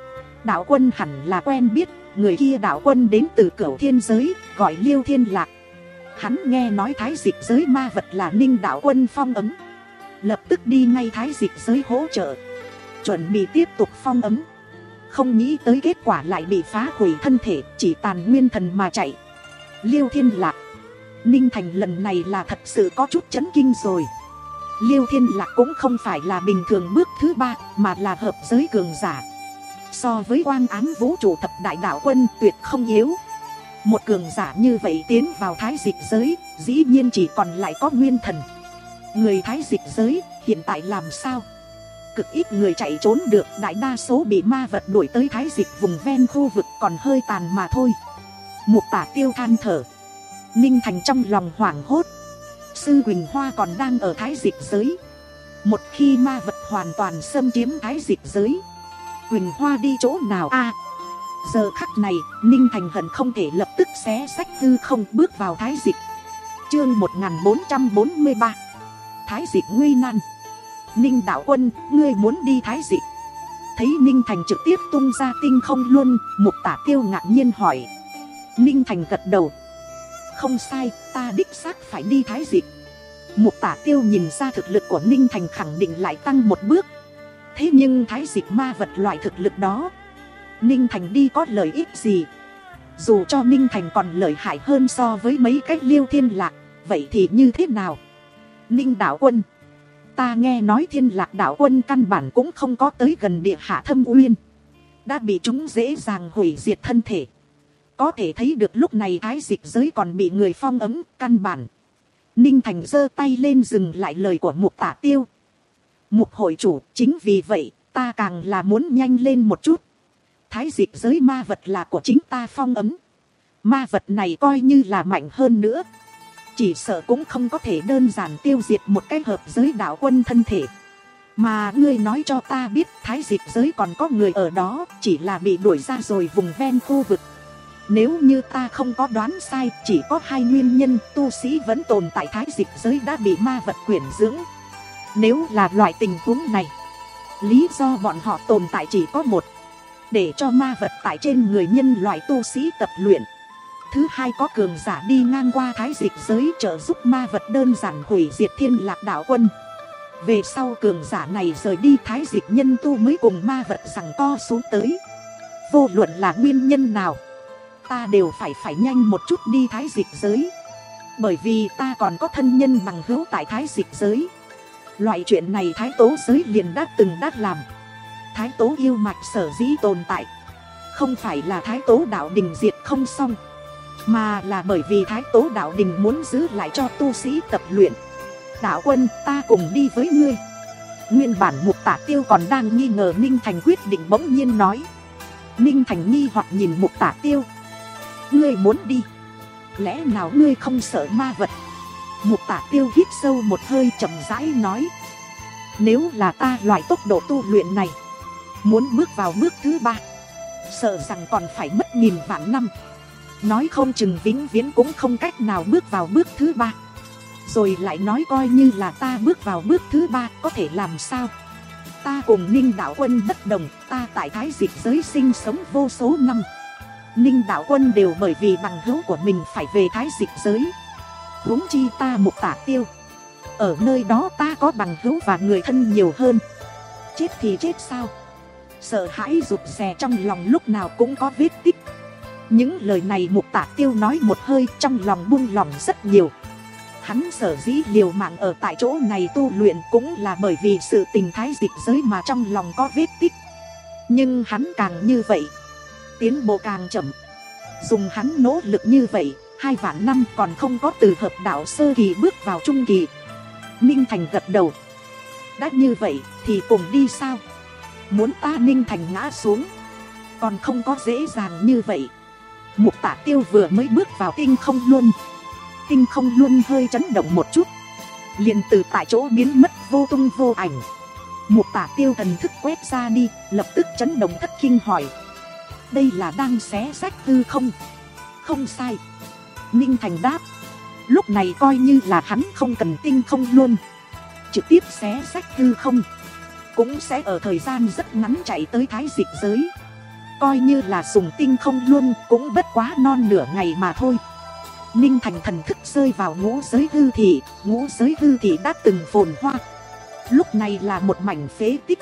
Đạo quân hẳn là quen biết, người kia đạo quân đến từ Cửu Thiên giới, gọi Liêu Thiên Lạc. Hắn nghe nói thái dịch giới ma vật là Ninh đạo quân phong ấm, lập tức đi ngay thái dịch giới hỗ trợ, chuẩn bị tiếp tục phong ấm. Không nghĩ tới kết quả lại bị phá hủy thân thể, chỉ tàn nguyên thần mà chạy. Liêu Thiên Lạc, Ninh Thành lần này là thật sự có chút chấn kinh rồi. Liêu Thiên Lạc cũng không phải là bình thường bước thứ ba, mà là hợp giới cường giả. So với quang ám vũ trụ thập đại đạo quân tuyệt không yếu. Một cường giả như vậy tiến vào thái dịch giới, dĩ nhiên chỉ còn lại có nguyên thần. Người thái dịch giới hiện tại làm sao? Cực ít người chạy trốn được, đại đa số bị ma vật đuổi tới thái dịch vùng ven khu vực còn hơi tàn mà thôi. Mục Tả Tiêu than thở. Ninh Thành trong lòng hoảng hốt. Sư Quỳnh Hoa còn đang ở thái dịch giới. Một khi ma vật hoàn toàn xâm chiếm thái dịch giới, Quỳnh Hoa đi chỗ nào a? À, giờ khắc này Ninh Thành hận không thể lập tức xé sách hư không bước vào thái dịch. Chương một nghìn bốn trăm bốn mươi ba, thái dịch nguy nan. Ninh đạo quân, ngươi muốn đi thái dịch? Thấy Ninh Thành trực tiếp tung ra tinh không luôn, Mục Tả Tiêu ngạc nhiên hỏi. Ninh Thành gật đầu. Không sai, ta đích xác phải đi thái dịch. Mục Tả Tiêu nhìn ra thực lực của Ninh Thành khẳng định lại tăng một bước. Thế nhưng thái dịch ma vật loại thực lực đó, Ninh Thành đi có lợi ích gì? Dù cho Ninh Thành còn lợi hại hơn so với mấy cái Liêu Thiên Lạc, vậy thì như thế nào? Ninh đạo quân, ta nghe nói Thiên Lạc đạo quân căn bản cũng không có tới gần địa hạ thâm uyên, đã bị chúng dễ dàng hủy diệt thân thể. Có thể thấy được lúc này thái dịch giới còn bị người phong ấm, căn bản. Ninh Thành giơ tay lên dừng lại lời của Mục Tả Tiêu. Mục hội chủ, chính vì vậy ta càng là muốn nhanh lên một chút. Thái dịch giới ma vật là của chính ta phong ấm. Ma vật này coi như là mạnh hơn nữa, chỉ sợ cũng không có thể đơn giản tiêu diệt một cái hợp giới đạo quân thân thể. Mà ngươi nói cho ta biết thái dịch giới còn có người ở đó, chỉ là bị đuổi ra rồi vùng ven khu vực. Nếu như ta không có đoán sai, chỉ có hai nguyên nhân tu sĩ vẫn tồn tại thái dịch giới đã bị ma vật quyển dưỡng. Nếu là loại tình huống này, lý do bọn họ tồn tại chỉ có một, để cho ma vật tại trên người nhân loại tu sĩ tập luyện. Thứ hai, có cường giả đi ngang qua thái dịch giới trợ giúp ma vật đơn giản hủy diệt Thiên Lạc đạo quân. Về sau cường giả này rời đi thái dịch, nhân tu mới cùng ma vật giằng co xuống tới. Vô luận là nguyên nhân nào, ta đều phải phải nhanh một chút đi thái dịch giới. Bởi vì ta còn có thân nhân bằng hữu tại thái dịch giới. Loại chuyện này thái tố giới liền đã từng đã làm. Thái tố yêu mạch sở dĩ tồn tại, không phải là thái tố đạo đình diệt không xong, mà là bởi vì thái tố đạo đình muốn giữ lại cho tu sĩ tập luyện. Đạo quân, ta cùng đi với ngươi. Nguyên bản Mục Tả Tiêu còn đang nghi ngờ Ninh Thành quyết định, bỗng nhiên nói. Ninh Thành nghi hoặc nhìn Mục Tả Tiêu. Ngươi muốn đi? Lẽ nào ngươi không sợ ma vật? Mục Tả Tiêu hít sâu một hơi, chậm rãi nói. Nếu là ta loại tốc độ tu luyện này, muốn bước vào bước thứ ba, sợ rằng còn phải mất nghìn vạn năm. Nói không chừng vĩnh viễn cũng không cách nào bước vào bước thứ ba. Rồi lại nói coi như là ta bước vào bước thứ ba, có thể làm sao? Ta cùng Ninh đạo quân bất đồng, ta tại thái dịch giới sinh sống vô số năm. Ninh đạo quân đều bởi vì bằng hữu của mình phải về thái dịch giới. Huống chi ta Mục Tả Tiêu, ở nơi đó ta có bằng hữu và người thân nhiều hơn. Chết thì chết sao? Sợ hãi rụt rè trong lòng lúc nào cũng có vết tích. Những lời này Mục Tả Tiêu nói một hơi, trong lòng buông lòng rất nhiều. Hắn sở dĩ liều mạng ở tại chỗ này tu luyện cũng là bởi vì sự tình thái dịch giới mà trong lòng có vết tích. Nhưng hắn càng như vậy, tiến bộ càng chậm. Dùng hắn nỗ lực như vậy, hai vạn năm còn không có từ hợp đạo sơ kỳ bước vào trung kỳ. Ninh Thành gật đầu. Đã như vậy thì cùng đi sao? Muốn ta Ninh Thành ngã xuống, còn không có dễ dàng như vậy. Mục Tả Tiêu vừa mới bước vào tinh không luân, tinh không luân hơi chấn động một chút, liền từ tại chỗ biến mất vô tung vô ảnh. Mục Tả Tiêu thần thức quét ra đi, lập tức chấn động thất kinh hỏi: đây là đang xé rách hư không? Không sai, Ninh Thành đáp. Lúc này coi như là hắn không cần tinh không luân, trực tiếp xé rách hư không, cũng sẽ ở thời gian rất ngắn chạy tới thái dịch giới. Coi như là dùng tinh không luân cũng bất quá non nửa ngày mà thôi. Ninh Thành thần thức rơi vào ngũ giới hư thị. Ngũ giới hư thị đã từng phồn hoa, lúc này là một mảnh phế tích,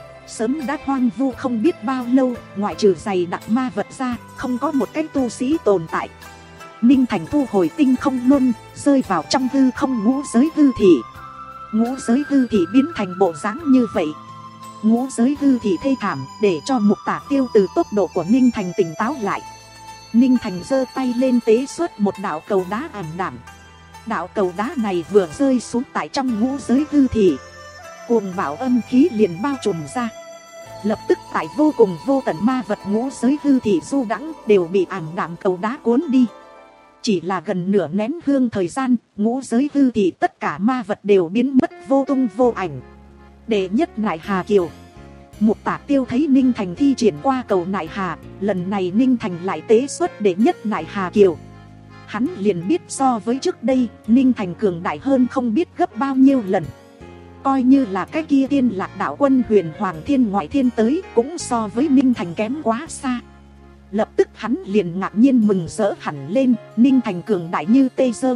sớm đã hoang vu không biết bao lâu. Ngoại trừ dày đặc ma vật ra, không có một cái tu sĩ tồn tại. Ninh Thành thu hồi tinh không luân, rơi vào trong hư không ngũ giới hư thị. Ngũ giới hư thị biến thành bộ dáng như vậy. Ngũ giới hư thị thê thảm, để cho Mục Tả Tiêu từ tốc độ của Ninh Thành tỉnh táo lại. Ninh Thành giơ tay lên tế xuất một đạo cầu đá ảm đạm. Đạo cầu đá này vừa rơi xuống tại trong ngũ giới hư thị, cuồng bạo âm khí liền bao trùm ra. Lập tức tại vô cùng vô tận ma vật ngũ giới hư thị du đãng đều bị ảm đạm cầu đá cuốn đi. Chỉ là gần nửa nén hương thời gian, ngũ giới hư thị tất cả ma vật đều biến mất vô tung vô ảnh. Đệ nhất Nại Hà Kiều. Mục Tả Tiêu thấy Ninh Thành thi triển qua cầu Nại Hà, lần này Ninh Thành lại tế xuất đệ nhất Nại Hà Kiều. Hắn liền biết so với trước đây, Ninh Thành cường đại hơn không biết gấp bao nhiêu lần. Coi như là cái kia Tiên Lạc Đạo Quân Huyền Hoàng Thiên ngoại thiên tới, cũng so với Ninh Thành kém quá xa. Lập tức hắn liền ngạc nhiên mừng rỡ hẳn lên. Ninh Thành cường đại như tê dơ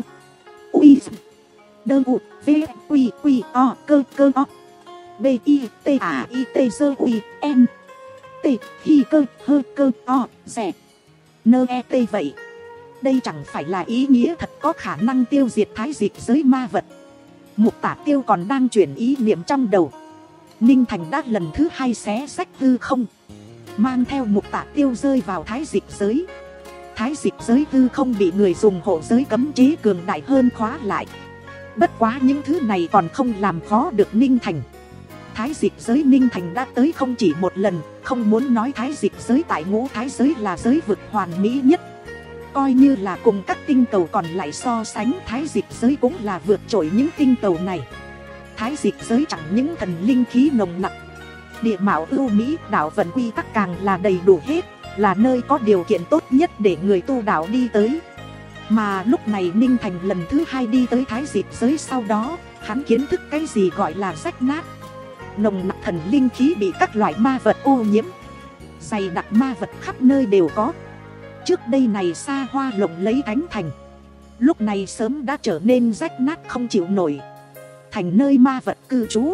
uy đơ u v quy quy o cơ cơ o b i t a i t dơ uy n t hi cơ hơ cơ o rẻ nơ e t vậy. Đây chẳng phải là ý nghĩa thật có khả năng tiêu diệt thái dịch giới ma vật. Mục Tả Tiêu còn đang chuyển ý niệm trong đầu, Ninh Thành đã lần thứ hai xé rách hư không, mang theo Mục Tả Tiêu rơi vào thái dịch giới. Thái dịch giới hư không bị người dùng hộ giới cấm chế cường đại hơn khóa lại. Bất quá những thứ này còn không làm khó được Ninh Thành. Thái dịch giới Ninh Thành đã tới không chỉ một lần. Không muốn nói thái dịch giới tại ngũ thái giới là giới vực hoàn mỹ nhất, coi như là cùng các tinh cầu còn lại so sánh, thái dịch giới cũng là vượt trội những tinh cầu này. Thái dịch giới chẳng những thần linh khí nồng nặc, địa mạo ưu mỹ, đạo vận quy tắc càng là đầy đủ hết, là nơi có điều kiện tốt nhất để người tu đạo đi tới. Mà lúc này Ninh Thành lần thứ hai đi tới thái dịch giới sau đó, hắn kiến thức cái gì gọi là rách nát. Nồng nặc thần linh khí bị các loại ma vật ô nhiễm, dày đặc ma vật khắp nơi đều có. Trước đây này xa hoa lộng lấy cánh thành, lúc này sớm đã trở nên rách nát không chịu nổi, thành nơi ma vật cư trú.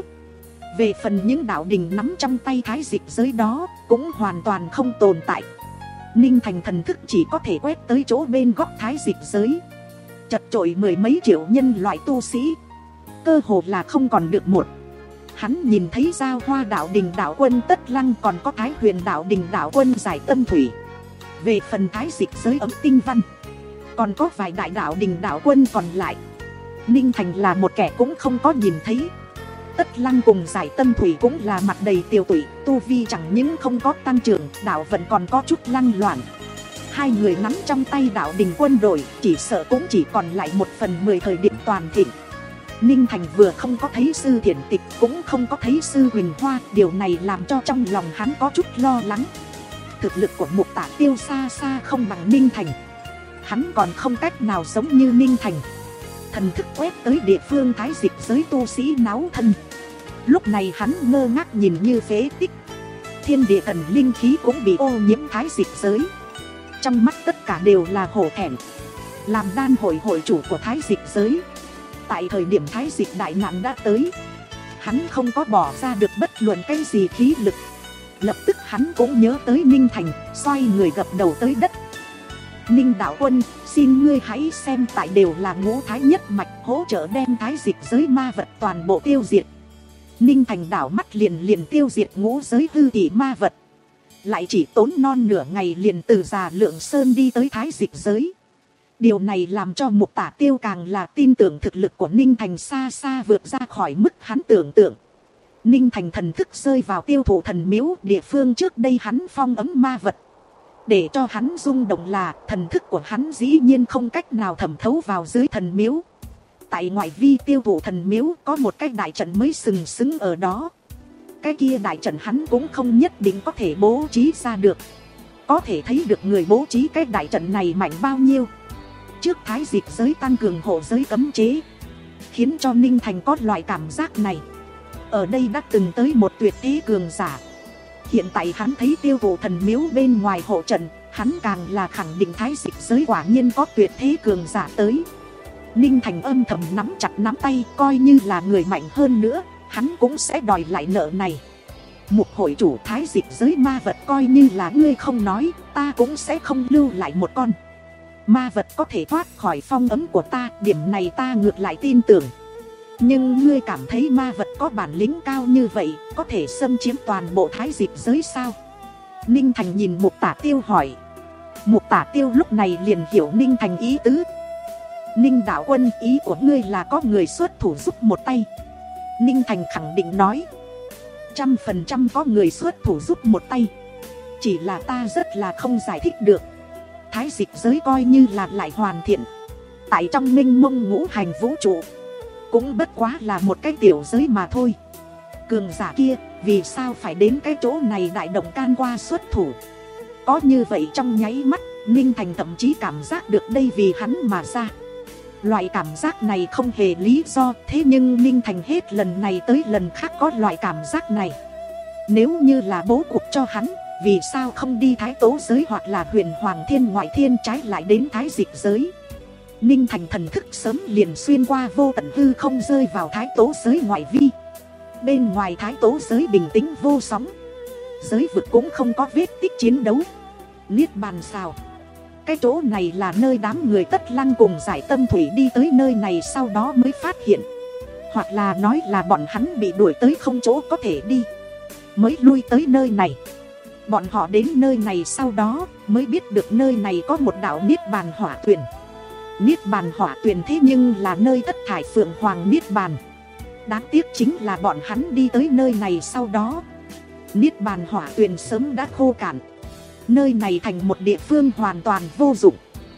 Về phần những đạo đình nắm trong tay thái dịch giới đó, cũng hoàn toàn không tồn tại. Ninh Thành thần thức chỉ có thể quét tới chỗ bên góc thái dịch giới, chật chội mười mấy triệu nhân loại tu sĩ, cơ hồ là không còn được một. Hắn nhìn thấy Giao Hoa đạo đình đạo quân Tất Lăng, còn có Thái Huyền đạo đình đạo quân Giải Tâm Thủy. Về phần thái dịch giới Ấm Tinh Văn, còn có vài đại đạo đình đạo quân còn lại, Ninh Thành là một kẻ cũng không có nhìn thấy. Tất Lăng cùng Giải Tâm Thủy cũng là mặt đầy tiều tụy, tu vi chẳng những không có tăng trưởng, đạo vẫn còn có chút lăng loạn. Hai người nắm trong tay đạo đình quân đội, chỉ sợ cũng chỉ còn lại một phần mười thời điểm toàn thịnh. Ninh Thành vừa không có thấy Sư Thiển Tịch, cũng không có thấy Sư Huỳnh Hoa, điều này làm cho trong lòng hắn có chút lo lắng. Thực lực của Mục Tả Tiêu xa xa không bằng Ninh Thành, hắn còn không cách nào giống như Ninh Thành. Thần thức quét tới địa phương thái dịch giới tu sĩ náo thân, lúc này hắn ngơ ngác nhìn như phế tích. Thiên địa thần linh khí cũng bị ô nhiễm thái dịch giới, trong mắt tất cả đều là hổ thẹn. Làm đan hội hội chủ của thái dịch giới, tại thời điểm thái dịch đại nạn đã tới, hắn không có bỏ ra được bất luận cái gì khí lực. Lập tức hắn cũng nhớ tới Ninh Thành, xoay người gập đầu tới đất. Ninh đạo quân, xin ngươi hãy xem tại đều là ngũ thái nhất mạch hỗ trợ đem thái dịch giới ma vật toàn bộ tiêu diệt. Ninh Thành đảo mắt liền liền tiêu diệt ngũ giới hư thị ma vật, lại chỉ tốn non nửa ngày liền từ Già Lượng Sơn đi tới thái dịch giới. Điều này làm cho Mục Tả Tiêu càng là tin tưởng thực lực của Ninh Thành xa xa vượt ra khỏi mức hắn tưởng tượng. Ninh Thành thần thức rơi vào tiêu thụ thần miếu địa phương trước đây hắn phong ấm ma vật. Để cho hắn rung động là thần thức của hắn dĩ nhiên không cách nào thẩm thấu vào dưới thần miếu. Tại ngoại vi tiêu thụ thần miếu có một cái đại trận mới sừng sững ở đó. Cái kia đại trận hắn cũng không nhất định có thể bố trí ra được. Có thể thấy được người bố trí cái đại trận này mạnh bao nhiêu. Trước thái dịch giới tăng cường hộ giới cấm chế, khiến cho Ninh Thành có loại cảm giác này. Ở đây đã từng tới một tuyệt thế cường giả. Hiện tại hắn thấy tiêu thụ thần miếu bên ngoài hộ trận, hắn càng là khẳng định thái dịch giới quả nhiên có tuyệt thế cường giả tới. Ninh Thành âm thầm nắm chặt nắm tay, coi như là người mạnh hơn nữa, hắn cũng sẽ đòi lại nợ này. Mục hội chủ, thái dịch giới ma vật coi như là ngươi không nói, ta cũng sẽ không lưu lại một con. Ma vật có thể thoát khỏi phong ấm của ta, điểm này ta ngược lại tin tưởng. Nhưng ngươi cảm thấy ma vật có bản lĩnh cao như vậy, có thể xâm chiếm toàn bộ thái dịch giới sao? Ninh Thành nhìn Mục Tả Tiêu hỏi. Mục Tả Tiêu lúc này liền hiểu Ninh Thành ý tứ. Ninh đạo quân, ý của ngươi là có người xuất thủ giúp một tay. Ninh Thành khẳng định nói. Trăm phần trăm có người xuất thủ giúp một tay. Chỉ là ta rất là không giải thích được. Thái dịch giới coi như là lại hoàn thiện. Tại trong mênh mông ngũ hành vũ trụ, cũng bất quá là một cái tiểu giới mà thôi. Cường giả kia vì sao phải đến cái chỗ này đại động can qua xuất thủ? Có như vậy trong nháy mắt, Ninh Thành thậm chí cảm giác được đây vì hắn mà ra. Loại cảm giác này không hề lý do, thế nhưng Ninh Thành hết lần này tới lần khác có loại cảm giác này. Nếu như là bố cục cho hắn, vì sao không đi thái tố giới hoặc là huyền hoàng thiên ngoại thiên, trái lại đến thái dịch giới? Ninh Thành thần thức sớm liền xuyên qua vô tận hư không rơi vào thái tố giới ngoại vi. Bên ngoài thái tố giới bình tĩnh vô sóng, giới vực cũng không có vết tích chiến đấu. Niết bàn sao? Cái chỗ này là nơi đám người Tất Lăng cùng Giải Tâm Thủy đi tới nơi này sau đó mới phát hiện. Hoặc là nói là bọn hắn bị đuổi tới không chỗ có thể đi, mới lui tới nơi này. Bọn họ đến nơi này sau đó mới biết được nơi này có một đạo Niết bàn hỏa tuyền. Niết bàn hỏa tuyền thế nhưng là nơi Tất Thải Phượng Hoàng Niết bàn. Đáng tiếc chính là bọn hắn đi tới nơi này sau đó, Niết bàn hỏa tuyền sớm đã khô cạn. Nơi này thành một địa phương hoàn toàn vô dụng.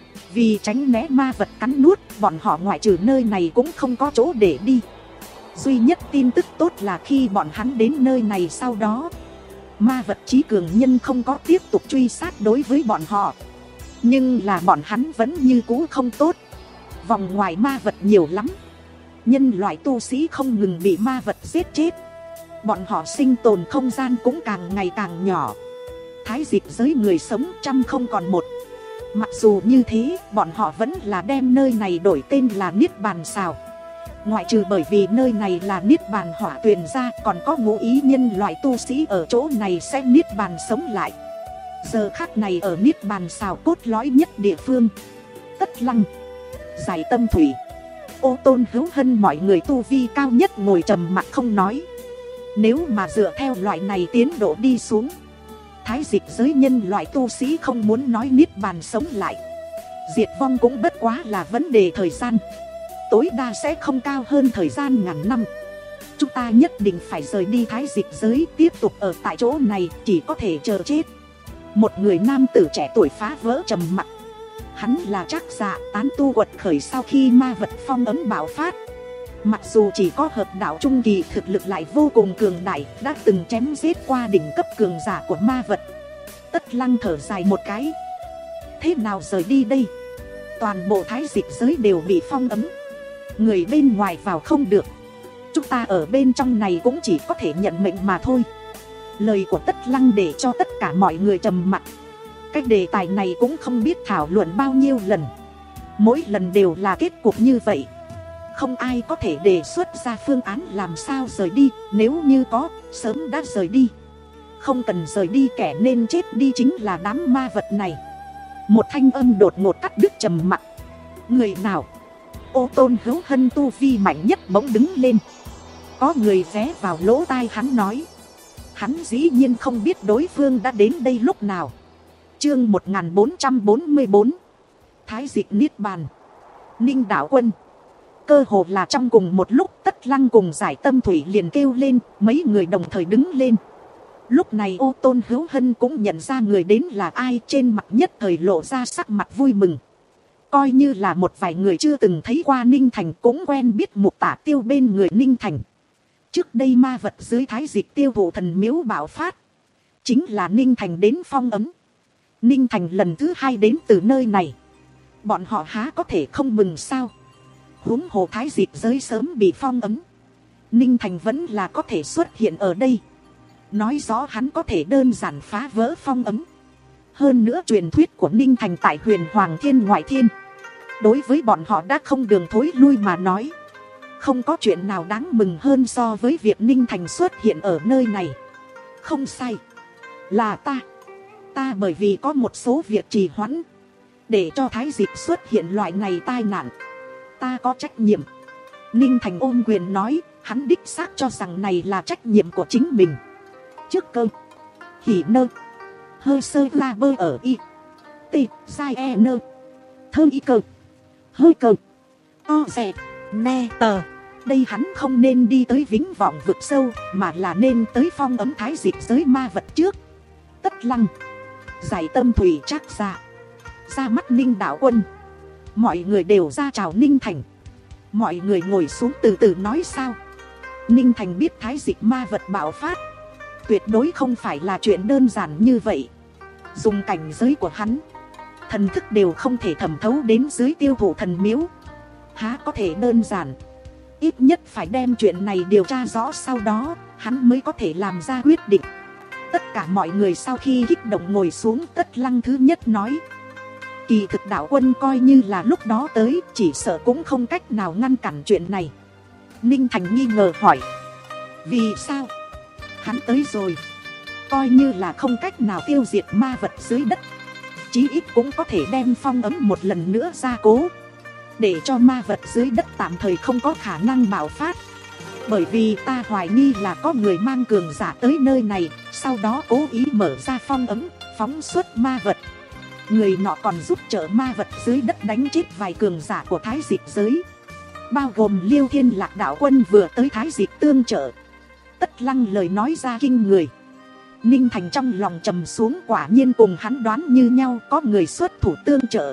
Vì tránh né ma vật cắn nuốt, bọn họ ngoại trừ nơi này cũng không có chỗ để đi. Duy nhất tin tức tốt là khi bọn hắn đến nơi này sau đó, ma vật trí cường nhân không có tiếp tục truy sát đối với bọn họ. Nhưng là bọn hắn vẫn như cũ không tốt. Vòng ngoài ma vật nhiều lắm. Nhân loại tu sĩ không ngừng bị ma vật giết chết. Bọn họ sinh tồn không gian cũng càng ngày càng nhỏ. Thái dịch giới người sống trăm không còn một. Mặc dù như thế, bọn họ vẫn là đem nơi này đổi tên là Niết bàn sào. Ngoại trừ bởi vì nơi này là Niết bàn hỏa tuyền ra, còn có ngụ ý nhân loại tu sĩ ở chỗ này sẽ Niết bàn sống lại. Giờ khắc này ở Niết bàn sào cốt lõi nhất địa phương, Tất Lăng, Giải Tâm Thủy, Ô Tôn Hữu Hân mọi người tu vi cao nhất ngồi trầm mặc không nói. Nếu mà dựa theo loại này tiến độ đi xuống, thái dịch giới nhân loại tu sĩ không muốn nói Niết bàn sống lại, diệt vong cũng bất quá là vấn đề thời gian. Tối đa sẽ không cao hơn thời gian ngàn năm. Chúng ta nhất định phải rời đi thái dịch giới, tiếp tục ở tại chỗ này chỉ có thể chờ chết. Một người nam tử trẻ tuổi phá vỡ trầm mặc. Hắn là Trác Dạ, tán tu quật khởi sau khi ma vật phong ấn bạo phát. Mặc dù chỉ có hợp đạo trung kỳ, thực lực lại vô cùng cường đại, đã từng chém giết qua đỉnh cấp cường giả của ma vật. Tất Lăng thở dài một cái. Thế nào rời đi đây? Toàn bộ thái dịch giới đều bị phong ấn, người bên ngoài vào không được. Chúng ta ở bên trong này cũng chỉ có thể nhận mệnh mà thôi. Lời của Tất Lăng để cho tất cả mọi người trầm mặc. Cái đề tài này cũng không biết thảo luận bao nhiêu lần, mỗi lần đều là kết cục như vậy. Không ai có thể đề xuất ra phương án làm sao rời đi. Nếu như có, sớm đã rời đi. Không cần rời đi, kẻ nên chết đi chính là đám ma vật này. Một thanh âm đột ngột cắt đứt trầm mặc. Người nào? Ô Tôn Hữu Hân tu vi mạnh nhất bỗng đứng lên. Có người ghé vào lỗ tai hắn nói. Hắn dĩ nhiên không biết đối phương đã đến đây lúc nào. Chương một nghìn bốn trăm bốn mươi bốn, Thái dịch Niết bàn. Ninh đạo quân, Cơ hồ là trong cùng một lúc, Tất Lăng cùng Giải Tâm Thủy liền kêu lên, mấy người đồng thời đứng lên. Lúc này Ô Tôn Hữu Hân cũng nhận ra người đến là ai, trên mặt nhất thời lộ ra sắc mặt vui mừng. Coi như là một vài người chưa từng thấy qua Ninh Thành cũng quen biết Mục Tả Tiêu bên người Ninh Thành. Trước đây ma vật dưới Thái Dịch Tiêu Thụ Thần Miếu bạo phát, chính là Ninh Thành đến phong ấm. Ninh Thành lần thứ hai đến từ nơi này, bọn họ há có thể không mừng sao? Huống hồ Thái Dịch giới sớm bị phong ấm, Ninh Thành vẫn là có thể xuất hiện ở đây, nói rõ hắn có thể đơn giản phá vỡ phong ấm. Hơn nữa truyền thuyết của Ninh Thành tại Huyền Hoàng Thiên ngoại thiên, đối với bọn họ đã không đường thối lui mà nói. Không có chuyện nào đáng mừng hơn so với việc Ninh Thành xuất hiện ở nơi này. Không sai, là ta. Ta bởi vì có một số việc trì hoãn, để cho Thái Dịch xuất hiện loại này tai nạn, ta có trách nhiệm. Ninh Thành ôm quyền nói, hắn đích xác cho rằng này là trách nhiệm của chính mình. Trước cơ hỉ nơ hơi sơ la bơ ở y t sai e nơ thơ y cơ hơi cơ o rè ne tờ. Đây hắn không nên đi tới Vĩnh Vọng vực sâu, mà là nên tới phong ấm Thái Dịch giới ma vật trước. Tất Lăng, Giải Tâm Thủy Trác Dạ, ra mắt Ninh Đạo Quân. Mọi người đều ra chào Ninh Thành. Mọi người ngồi xuống từ từ nói sao. Ninh Thành biết Thái Dịch ma vật bạo phát tuyệt đối không phải là chuyện đơn giản như vậy. Dùng cảnh giới của hắn, thần thức đều không thể thẩm thấu đến dưới Tiêu Thụ Thần Miếu, há có thể đơn giản. Ít nhất phải đem chuyện này điều tra rõ, sau đó hắn mới có thể làm ra quyết định. Tất cả mọi người sau khi kích động ngồi xuống, Tất Lăng thứ nhất nói, kỳ thực Đạo Quân coi như là lúc đó tới, chỉ sợ cũng không cách nào ngăn cản chuyện này. Ninh Thành nghi ngờ hỏi, vì sao? Hắn tới rồi, coi như là không cách nào tiêu diệt ma vật dưới đất, chí ít cũng có thể đem phong ấm một lần nữa gia cố, để cho ma vật dưới đất tạm thời không có khả năng bạo phát. Bởi vì ta hoài nghi là có người mang cường giả tới nơi này, sau đó cố ý mở ra phong ấm, phóng xuất ma vật. Người nọ còn giúp trợ ma vật dưới đất đánh chết vài cường giả của Thái Dịch giới, bao gồm Liêu Thiên Lạc Đạo Quân vừa tới Thái Dịch tương trợ. Tất Lăng lời nói ra kinh người. Ninh Thành trong lòng trầm xuống, quả nhiên cùng hắn đoán như nhau, có người xuất thủ tương trợ.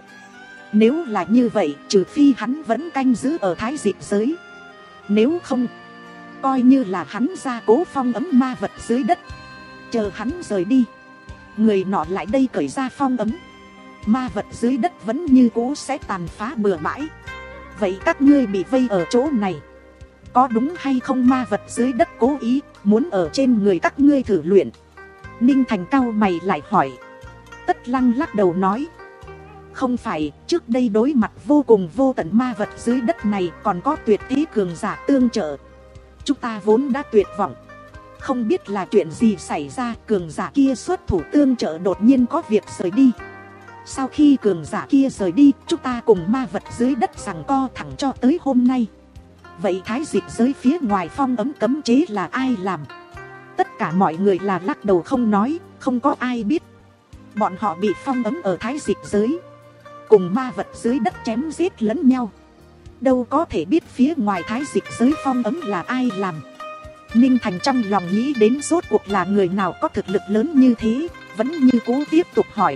Nếu là như vậy, trừ phi hắn vẫn canh giữ ở Thái Dịch giới, nếu không, coi như là hắn gia cố phong ấm ma vật dưới đất, chờ hắn rời đi, người nọ lại đây cởi ra phong ấm, ma vật dưới đất vẫn như cũ sẽ tàn phá bừa bãi. Vậy các ngươi bị vây ở chỗ này, có đúng hay không ma vật dưới đất cố ý muốn ở trên người các ngươi thử luyện? Ninh Thành cau mày lại hỏi. Tất Lăng lắc đầu nói, không phải, trước đây đối mặt vô cùng vô tận ma vật dưới đất này còn có tuyệt thế cường giả tương trợ, chúng ta vốn đã tuyệt vọng. Không biết là chuyện gì xảy ra, cường giả kia xuất thủ tương trợ đột nhiên có việc rời đi. Sau khi cường giả kia rời đi, chúng ta cùng ma vật dưới đất giằng co thẳng cho tới hôm nay. Vậy Thái Dịch giới phía ngoài phong ấm cấm chế là ai làm? Tất cả mọi người là lắc đầu không nói, không có ai biết. Bọn họ bị phong ấm ở Thái Dịch giới, cùng ma vật dưới đất chém giết lẫn nhau, đâu có thể biết phía ngoài Thái Dịch giới phong ấm là ai làm. Ninh Thành trong lòng nghĩ đến rốt cuộc là người nào có thực lực lớn như thế, vẫn như cũ tiếp tục hỏi.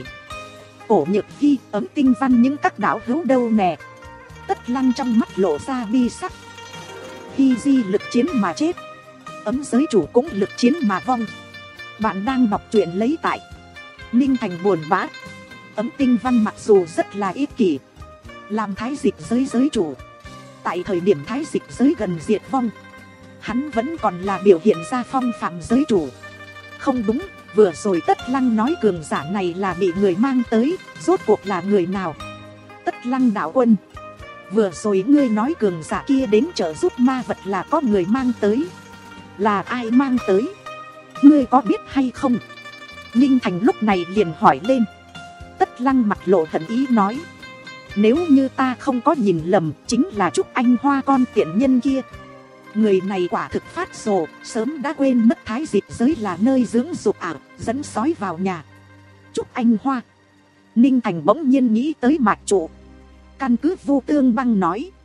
Cổ Nhược Hy, ấm tinh văn những các đạo hữu đâu nè? Tất Lăng trong mắt lộ ra bi sắc. Hy Di lực chiến mà chết, ấm giới chủ cũng lực chiến mà vong. Bạn đang đọc truyện lấy tại. Ninh Thành buồn bã. Ấm tinh văn mặc dù rất là ích kỷ, làm Thái Dịch giới giới chủ, tại thời điểm Thái Dịch giới gần diệt vong, hắn vẫn còn là biểu hiện ra phong phạm giới chủ. Không đúng, vừa rồi Tất Lăng nói cường giả này là bị người mang tới, rốt cuộc là người nào? Tất Lăng đạo quân, vừa rồi ngươi nói cường giả kia đến trợ giúp ma vật là có người mang tới, là ai mang tới? Ngươi có biết hay không? Ninh Thành lúc này liền hỏi lên. Tất Lăng mặt lộ hận ý nói, nếu như ta không có nhìn lầm, chính là Trúc Anh Hoa con tiện nhân kia. Người này quả thực phát rồ, sớm đã quên mất Thái Dịch giới là nơi dưỡng dục ảo, dẫn sói vào nhà. Trúc Anh Hoa. Ninh Thành bỗng nhiên nghĩ tới Mạch Trụ. Căn cứ Vu Tương Băng nói,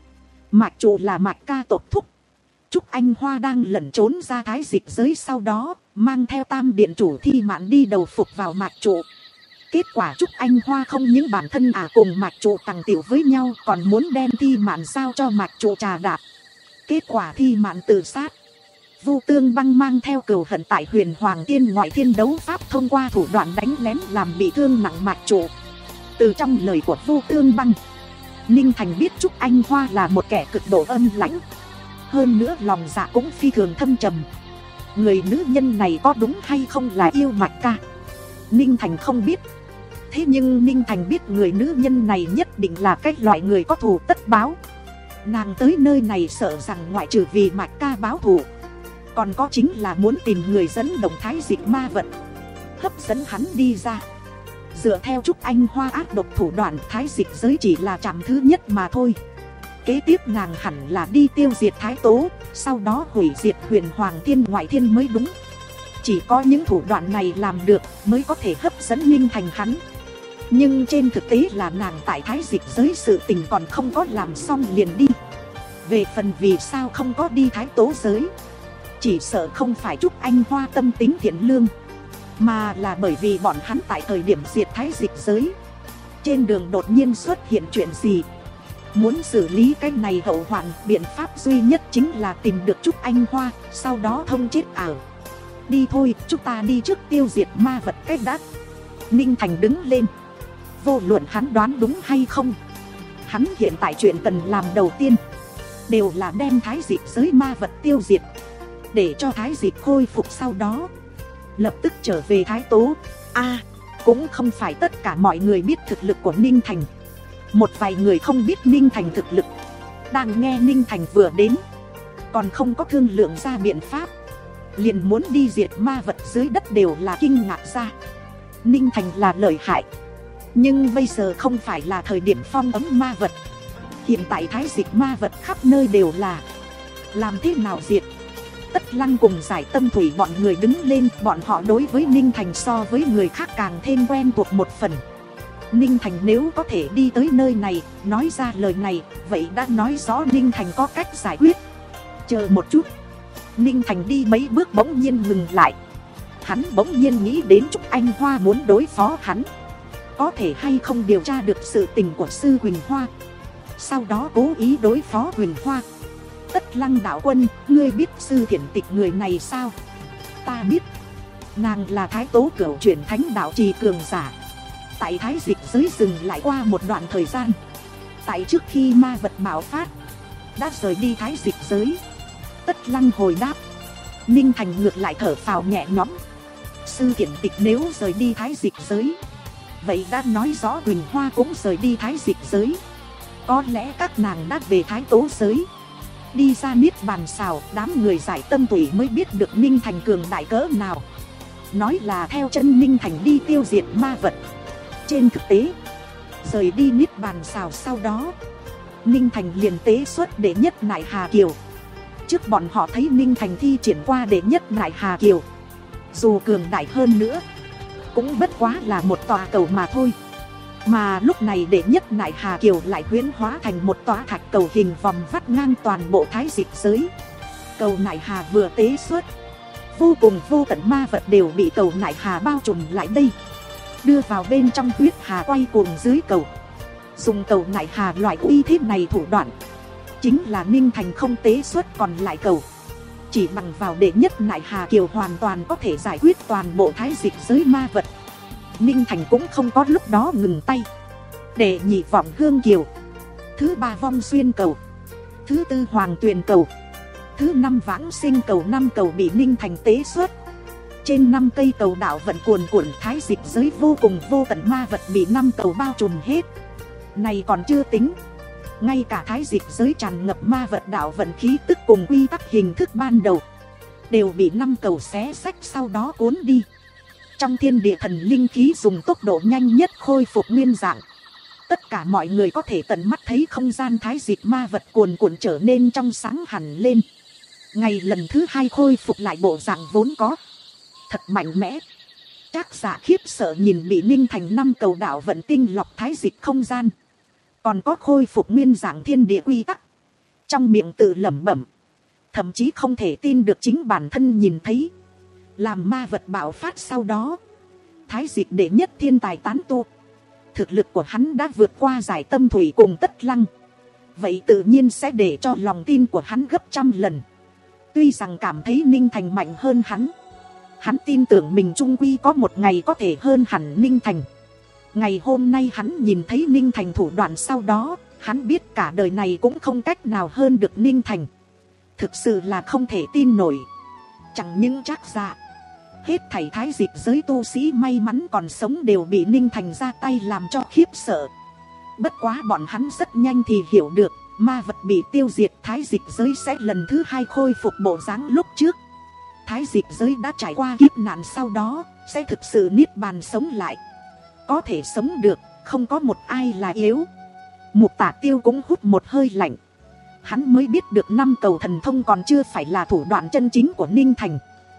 Mạch Trụ là Mạch Ca tộc thúc. Trúc Anh Hoa đang lẩn trốn ra thái dịch giới, sau đó mang theo tam điện chủ Thi Mạn đi đầu phục vào Mạch Trụ. Kết quả Trúc Anh Hoa không những bản thân à cùng Mạch Trụ tằng tiểu với nhau, còn muốn đem Thi Mạn giao cho Mạch Trụ trà đạp. Kết quả Thi Mạn tự sát. Vu Tương Băng mang theo cừu hận tại Huyền Hoàng Tiên Ngoại Thiên đấu pháp, thông qua thủ đoạn đánh lén làm bị thương nặng Mạch Trụ. Từ trong lời của Vu Tương Băng, Ninh Thành biết Trúc Anh Hoa là một kẻ cực độ âm lãnh, hơn nữa lòng dạ cũng phi thường thâm trầm. Người nữ nhân này có đúng hay không là yêu Mạch Ca, Ninh Thành không biết. Thế nhưng Ninh Thành biết người nữ nhân này nhất định là cái loại người có thù tất báo. Nàng tới nơi này sợ rằng ngoại trừ vì Mạch Ca báo thù, còn có chính là muốn tìm người dẫn động thái dịch ma vật, hấp dẫn hắn đi ra. Dựa theo Trúc Anh Hoa ác độc thủ đoạn, thái dịch giới chỉ là trạm thứ nhất mà thôi. Kế tiếp nàng hẳn là đi tiêu diệt Thái Tố, sau đó hủy diệt Huyền Hoàng Thiên Ngoại Thiên mới đúng. Chỉ có những thủ đoạn này làm được mới có thể hấp dẫn Ninh Thành hắn. Nhưng trên thực tế là nàng tại thái dịch giới sự tình còn không có làm xong liền đi. Về phần vì sao không có đi Thái Tố giới, chỉ sợ không phải Trúc Anh Hoa tâm tính thiện lương, mà là bởi vì bọn hắn tại thời điểm diệt thái dịch giới, trên đường đột nhiên xuất hiện chuyện gì. Muốn xử lý cái này hậu hoạn, biện pháp duy nhất chính là tìm được Trúc Anh Hoa, sau đó thông chết ảo. Đi thôi, chúng ta đi trước tiêu diệt ma vật cái đã. Ninh Thành đứng lên. Vô luận hắn đoán đúng hay không, hắn hiện tại chuyện cần làm đầu tiên đều là đem thái dịch giới ma vật tiêu diệt, để cho thái dịch khôi phục, sau đó lập tức trở về Thái Tố. A à, cũng không phải tất cả mọi người biết thực lực của Ninh Thành. Một vài người không biết Ninh Thành thực lực, đang nghe Ninh Thành vừa đến, còn không có thương lượng ra biện pháp, liền muốn đi diệt ma vật dưới đất, đều là kinh ngạc ra. Ninh Thành là lợi hại, nhưng bây giờ không phải là thời điểm phong ấm ma vật. Hiện tại thái dịch ma vật khắp nơi đều là, làm thế nào diệt? Tất Lăng cùng Giải Tâm Thủy bọn người đứng lên, bọn họ đối với Ninh Thành so với người khác càng thêm quen thuộc một phần. Ninh Thành nếu có thể đi tới nơi này, nói ra lời này, vậy đã nói rõ Ninh Thành có cách giải quyết. Chờ một chút. Ninh Thành đi mấy bước bỗng nhiên ngừng lại. Hắn bỗng nhiên nghĩ đến Trúc Anh Hoa muốn đối phó hắn, có thể hay không điều tra được sự tình của sư Huỳnh Hoa, sau đó cố ý đối phó Huỳnh Hoa. Tất Lăng đạo quân, ngươi biết sư Thiển Tịch người này sao? Ta biết. Nàng là Thái Tố Cửu chuyển thánh đạo trì cường giả, tại thái dịch giới dừng lại qua một đoạn thời gian. Tại trước khi ma vật bạo phát, đã rời đi thái dịch giới. Tất Lăng hồi đáp. Ninh Thành ngược lại thở phào nhẹ nhõm. Sư Thiển Tịch nếu rời đi thái dịch giới, vậy đã nói rõ Huỳnh Hoa cũng rời đi thái dịch giới. Có lẽ các nàng đã về Thái Tố giới, đi ra niết bàn xào. Đám người Giải Tâm Thủy mới biết được Ninh Thành cường đại cỡ nào. Nói là theo chân Ninh Thành đi tiêu diệt ma vật. Trên thực tế, rời đi niết bàn xào sau đó, Ninh Thành liền tế xuất đệ nhất Nại Hà Kiều. Trước bọn họ thấy Ninh Thành thi triển qua đệ nhất Nại Hà Kiều, dù cường đại hơn nữa, cũng bất quá là một tòa cầu mà thôi. Mà lúc này đệ nhất Nại Hà Kiều lại huyễn hóa thành một tòa thạch cầu hình vòng vắt ngang toàn bộ thái dịch giới. Cầu Nại Hà vừa tế xuất, vô cùng vô tận ma vật đều bị cầu Nại Hà bao trùm lại đây, đưa vào bên trong huyết hà quay cuồng dưới cầu. Dùng cầu Nại Hà loại uy thế này thủ đoạn, chính là Ninh Thành không tế xuất còn lại cầu. Chỉ bằng vào đệ nhất Nại Hà Kiều hoàn toàn có thể giải quyết toàn bộ thái dịch giới ma vật. Ninh Thành cũng không có lúc đó ngừng tay. Đệ nhị Vọng Hương Kiều, thứ ba Vong Xuyên Cầu, thứ tư Hoàng Tuyền Cầu, thứ năm Vãng Sinh Cầu. Năm cầu bị Ninh Thành tế xuất. Trên năm cây cầu đảo vận cuồn cuộn, thái dịch giới vô cùng vô tận ma vật bị năm cầu bao trùm hết. Này còn chưa tính, ngay cả thái dịch giới tràn ngập ma vật đảo vận khí tức cùng quy tắc hình thức ban đầu đều bị năm cầu xé xách, sau đó cuốn đi. Trong thiên địa thần linh khí dùng tốc độ nhanh nhất khôi phục nguyên dạng. Tất cả mọi người có thể tận mắt thấy không gian thái dịch ma vật cuồn cuộn trở nên trong sáng hẳn lên. Ngày lần thứ hai khôi phục lại bộ dạng vốn có. Thật mạnh mẽ. Trác Giả khiếp sợ nhìn bị Ninh Thành năm cầu đảo vận tinh lọc thái dịch không gian, còn có khôi phục nguyên dạng thiên địa quy tắc. trong miệng tự lẩm bẩm, thậm chí không thể tin được chính bản thân nhìn thấy. Làm ma vật bạo phát sau đó, Thái Dịch đệ nhất thiên tài tán tu, thực lực của hắn đã vượt qua Giải Tâm Thủy cùng Tất Lăng, vậy tự nhiên sẽ để cho lòng tin của hắn gấp trăm lần. Tuy rằng cảm thấy Ninh Thành mạnh hơn hắn, hắn tin tưởng mình trung quy có một ngày có thể hơn hẳn Ninh Thành. Ngày hôm nay hắn nhìn thấy Ninh Thành thủ đoạn sau đó, hắn biết cả đời này cũng không cách nào hơn được Ninh Thành. Thực sự là không thể tin nổi. Chẳng những Trác Dạ, hết thảy Thái Dịch giới tu sĩ may mắn còn sống đều bị Ninh Thành ra tay làm cho khiếp sợ. Bất quá bọn hắn rất nhanh thì hiểu được, ma vật bị tiêu diệt, Thái Dịch giới sẽ lần thứ hai khôi phục bộ dáng lúc trước. Thái Dịch giới đã trải qua kiếp nạn sau đó, sẽ thực sự niết bàn sống lại. Có thể sống được, không có một ai là yếu. Mục Tả Tiêu cũng hút một hơi lạnh. Hắn mới biết được năm cầu thần thông còn chưa phải là thủ đoạn chân chính của Ninh Thành.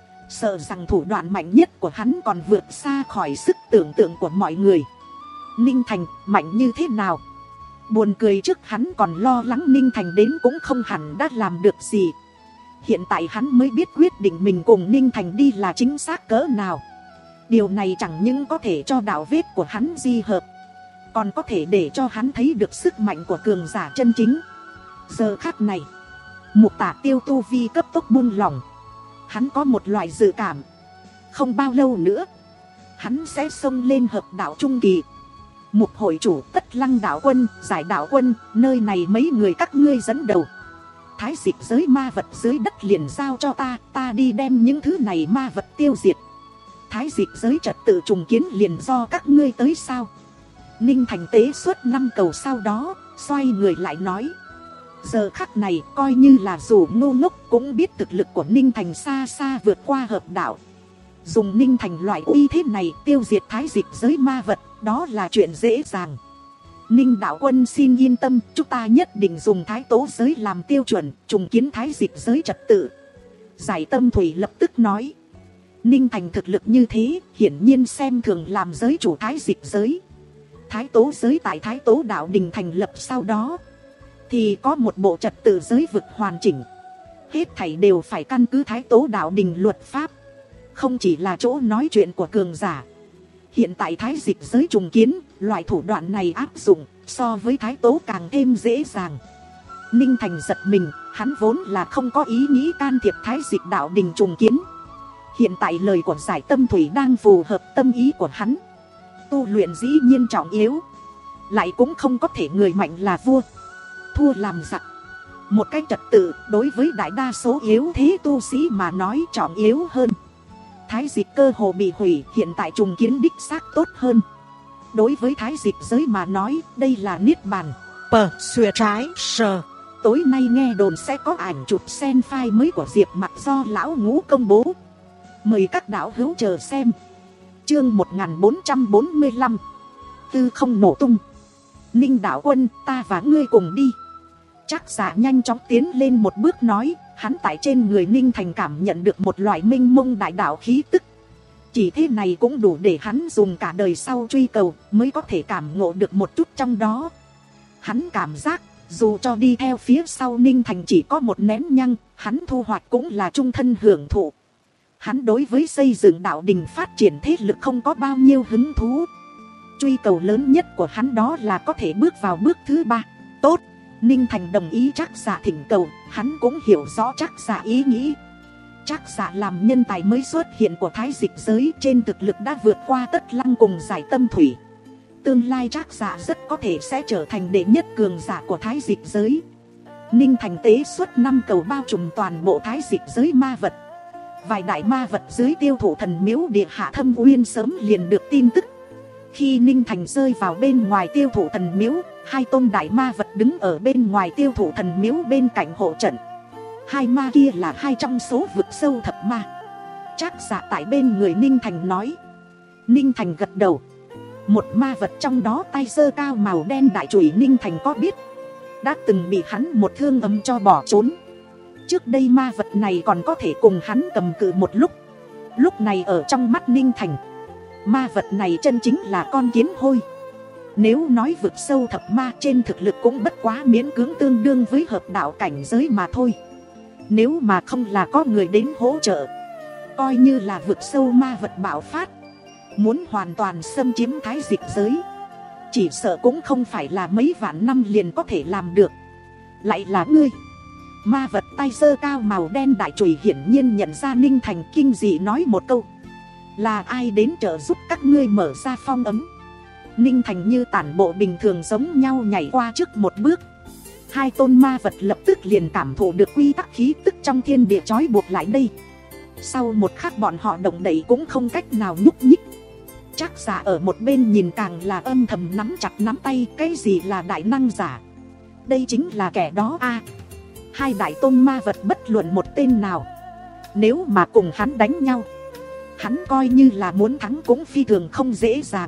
Sợ rằng thủ đoạn mạnh nhất của hắn còn vượt xa khỏi sức tưởng tượng của mọi người. Ninh Thành mạnh như thế nào? Buồn cười, trước hắn còn lo lắng Ninh Thành đến cũng không hẳn đã làm được gì. Hiện tại hắn mới biết quyết định mình cùng Ninh Thành đi là chính xác cỡ nào. Điều này chẳng những có thể cho đạo vết của hắn di hợp, còn có thể để cho hắn thấy được sức mạnh của cường giả chân chính. Giờ khắc này, Mục Tả Tiêu tu vi cấp tốc buông lỏng. Hắn có một loại dự cảm, không bao lâu nữa hắn sẽ xông lên hợp đạo trung kỳ. Mục hội chủ, Tất Lăng đạo quân, Giải đạo quân, nơi này mấy người các ngươi dẫn đầu. Thái Dịch giới ma vật dưới đất liền giao cho ta, ta đi đem những thứ này ma vật tiêu diệt. Thái Dịch giới trật tự trùng kiến liền do các ngươi tới sao? Ninh Thành tế xuất năm cầu sau đó, xoay người lại nói. Giờ khắc này coi như là dù ngu ngốc cũng biết thực lực của Ninh Thành xa xa vượt qua hợp đạo. Dùng Ninh Thành loại uy thế này tiêu diệt Thái Dịch giới ma vật, đó là chuyện dễ dàng. Ninh đạo quân xin yên tâm, chúng ta nhất định dùng Thái Tố giới làm tiêu chuẩn, trùng kiến Thái Dịch giới trật tự. Giải Tâm Thủy lập tức nói. Ninh Thành thực lực như thế, hiển nhiên xem thường làm giới chủ Thái Dịch giới. Thái Tố giới tại Thái Tố đạo đình thành lập sau đó, thì có một bộ trật tự giới vực hoàn chỉnh. Hết thảy đều phải căn cứ Thái Tố đạo đình luật pháp, không chỉ là chỗ nói chuyện của cường giả. Hiện tại Thái Dịch giới trùng kiến, loại thủ đoạn này áp dụng, so với Thái Tố càng thêm dễ dàng. Ninh Thành giật mình, hắn vốn là không có ý nghĩ can thiệp Thái Dịch đạo đình trùng kiến. Hiện tại lời của Giải Tâm Thủy đang phù hợp tâm ý của hắn. Tu luyện dĩ nhiên trọng yếu, lại cũng không có thể người mạnh là vua, thua làm giặc. Một cái trật tự đối với đại đa số yếu thế tu sĩ mà nói trọng yếu hơn. Thái Dịch cơ hồ bị hủy, hiện tại trùng kiến đích xác tốt hơn. Đối với Thái Dịch giới mà nói, đây là niết bàn. Pờ xuề trái sờ. Tối nay nghe đồn sẽ có ảnh chụp sen file mới của Diệp Mặc do lão Ngũ công bố. Mời các đạo hữu chờ xem. Chương một nghìn bốn trăm bốn mươi lăm. Tư không nổ tung. Ninh đạo quân, ta và ngươi cùng đi. Trác Dạ nhanh chóng tiến lên một bước nói. Hắn tại trên người Ninh Thành cảm nhận được một loại minh mông đại đạo khí tức. Chỉ thế này cũng đủ để hắn dùng cả đời sau truy cầu mới có thể cảm ngộ được một chút trong đó. Hắn cảm giác dù cho đi theo phía sau Ninh Thành chỉ có một nén nhăng, hắn thu hoạch cũng là trung thân hưởng thụ. Hắn đối với xây dựng đạo đình phát triển thế lực không có bao nhiêu hứng thú. Truy cầu lớn nhất của hắn đó là có thể bước vào bước thứ ba. Tốt, Ninh Thành đồng ý Trác Dạ thỉnh cầu, hắn cũng hiểu rõ Trác Dạ ý nghĩ. Trác Dạ làm nhân tài mới xuất hiện của Thái Dịch giới, trên thực lực đã vượt qua Tất Lăng cùng Giải Tâm Thủy. Tương lai Trác Dạ rất có thể sẽ trở thành đệ nhất cường giả của Thái Dịch giới. Ninh Thành tế xuất năm cầu bao trùm toàn bộ Thái Dịch giới ma vật. Vài đại ma vật dưới Tiêu Thụ Thần miếu địa hạ Thâm Uyên sớm liền được tin tức. Khi Ninh Thành rơi vào bên ngoài Tiêu Thụ Thần miếu, hai tôn đại ma vật đứng ở bên ngoài Tiêu Thụ Thần miếu bên cạnh hộ trận. Hai ma kia là hai trong số vực sâu thập ma. Trác Dạ tại bên người Ninh Thành nói. Ninh Thành gật đầu. Một ma vật trong đó tay giơ cao màu đen đại chùy, Ninh Thành có biết, đã từng bị hắn một thương ấm cho bỏ trốn. Trước đây ma vật này còn có thể cùng hắn cầm cự một lúc. Lúc này ở trong mắt Ninh Thành, ma vật này chân chính là con kiến hôi. Nếu nói vực sâu thập ma trên thực lực cũng bất quá miễn cưỡng tương đương với hợp đạo cảnh giới mà thôi. Nếu mà không là có người đến hỗ trợ, coi như là vực sâu ma vật bạo phát, muốn hoàn toàn xâm chiếm thái dịch giới, chỉ sợ cũng không phải là mấy vạn năm liền có thể làm được. Lại là ngươi. Ma vật tay giơ cao màu đen đại chùy hiển nhiên nhận ra Ninh Thành, kinh dị nói một câu: là ai đến trợ giúp các ngươi mở ra phong ấm? Ninh Thành như tản bộ bình thường giống nhau nhảy qua trước một bước. Hai tôn ma vật lập tức liền cảm thụ được quy tắc khí tức trong thiên địa trói buộc lại đây. Sau một khắc bọn họ động đậy cũng không cách nào nhúc nhích. Trác Giả ở một bên nhìn càng là âm thầm nắm chặt nắm tay. Cái gì là đại năng giả? Đây chính là kẻ đó a. Hai đại tôn ma vật bất luận một tên nào, nếu mà cùng hắn đánh nhau, hắn coi như là muốn thắng cũng phi thường không dễ dàng.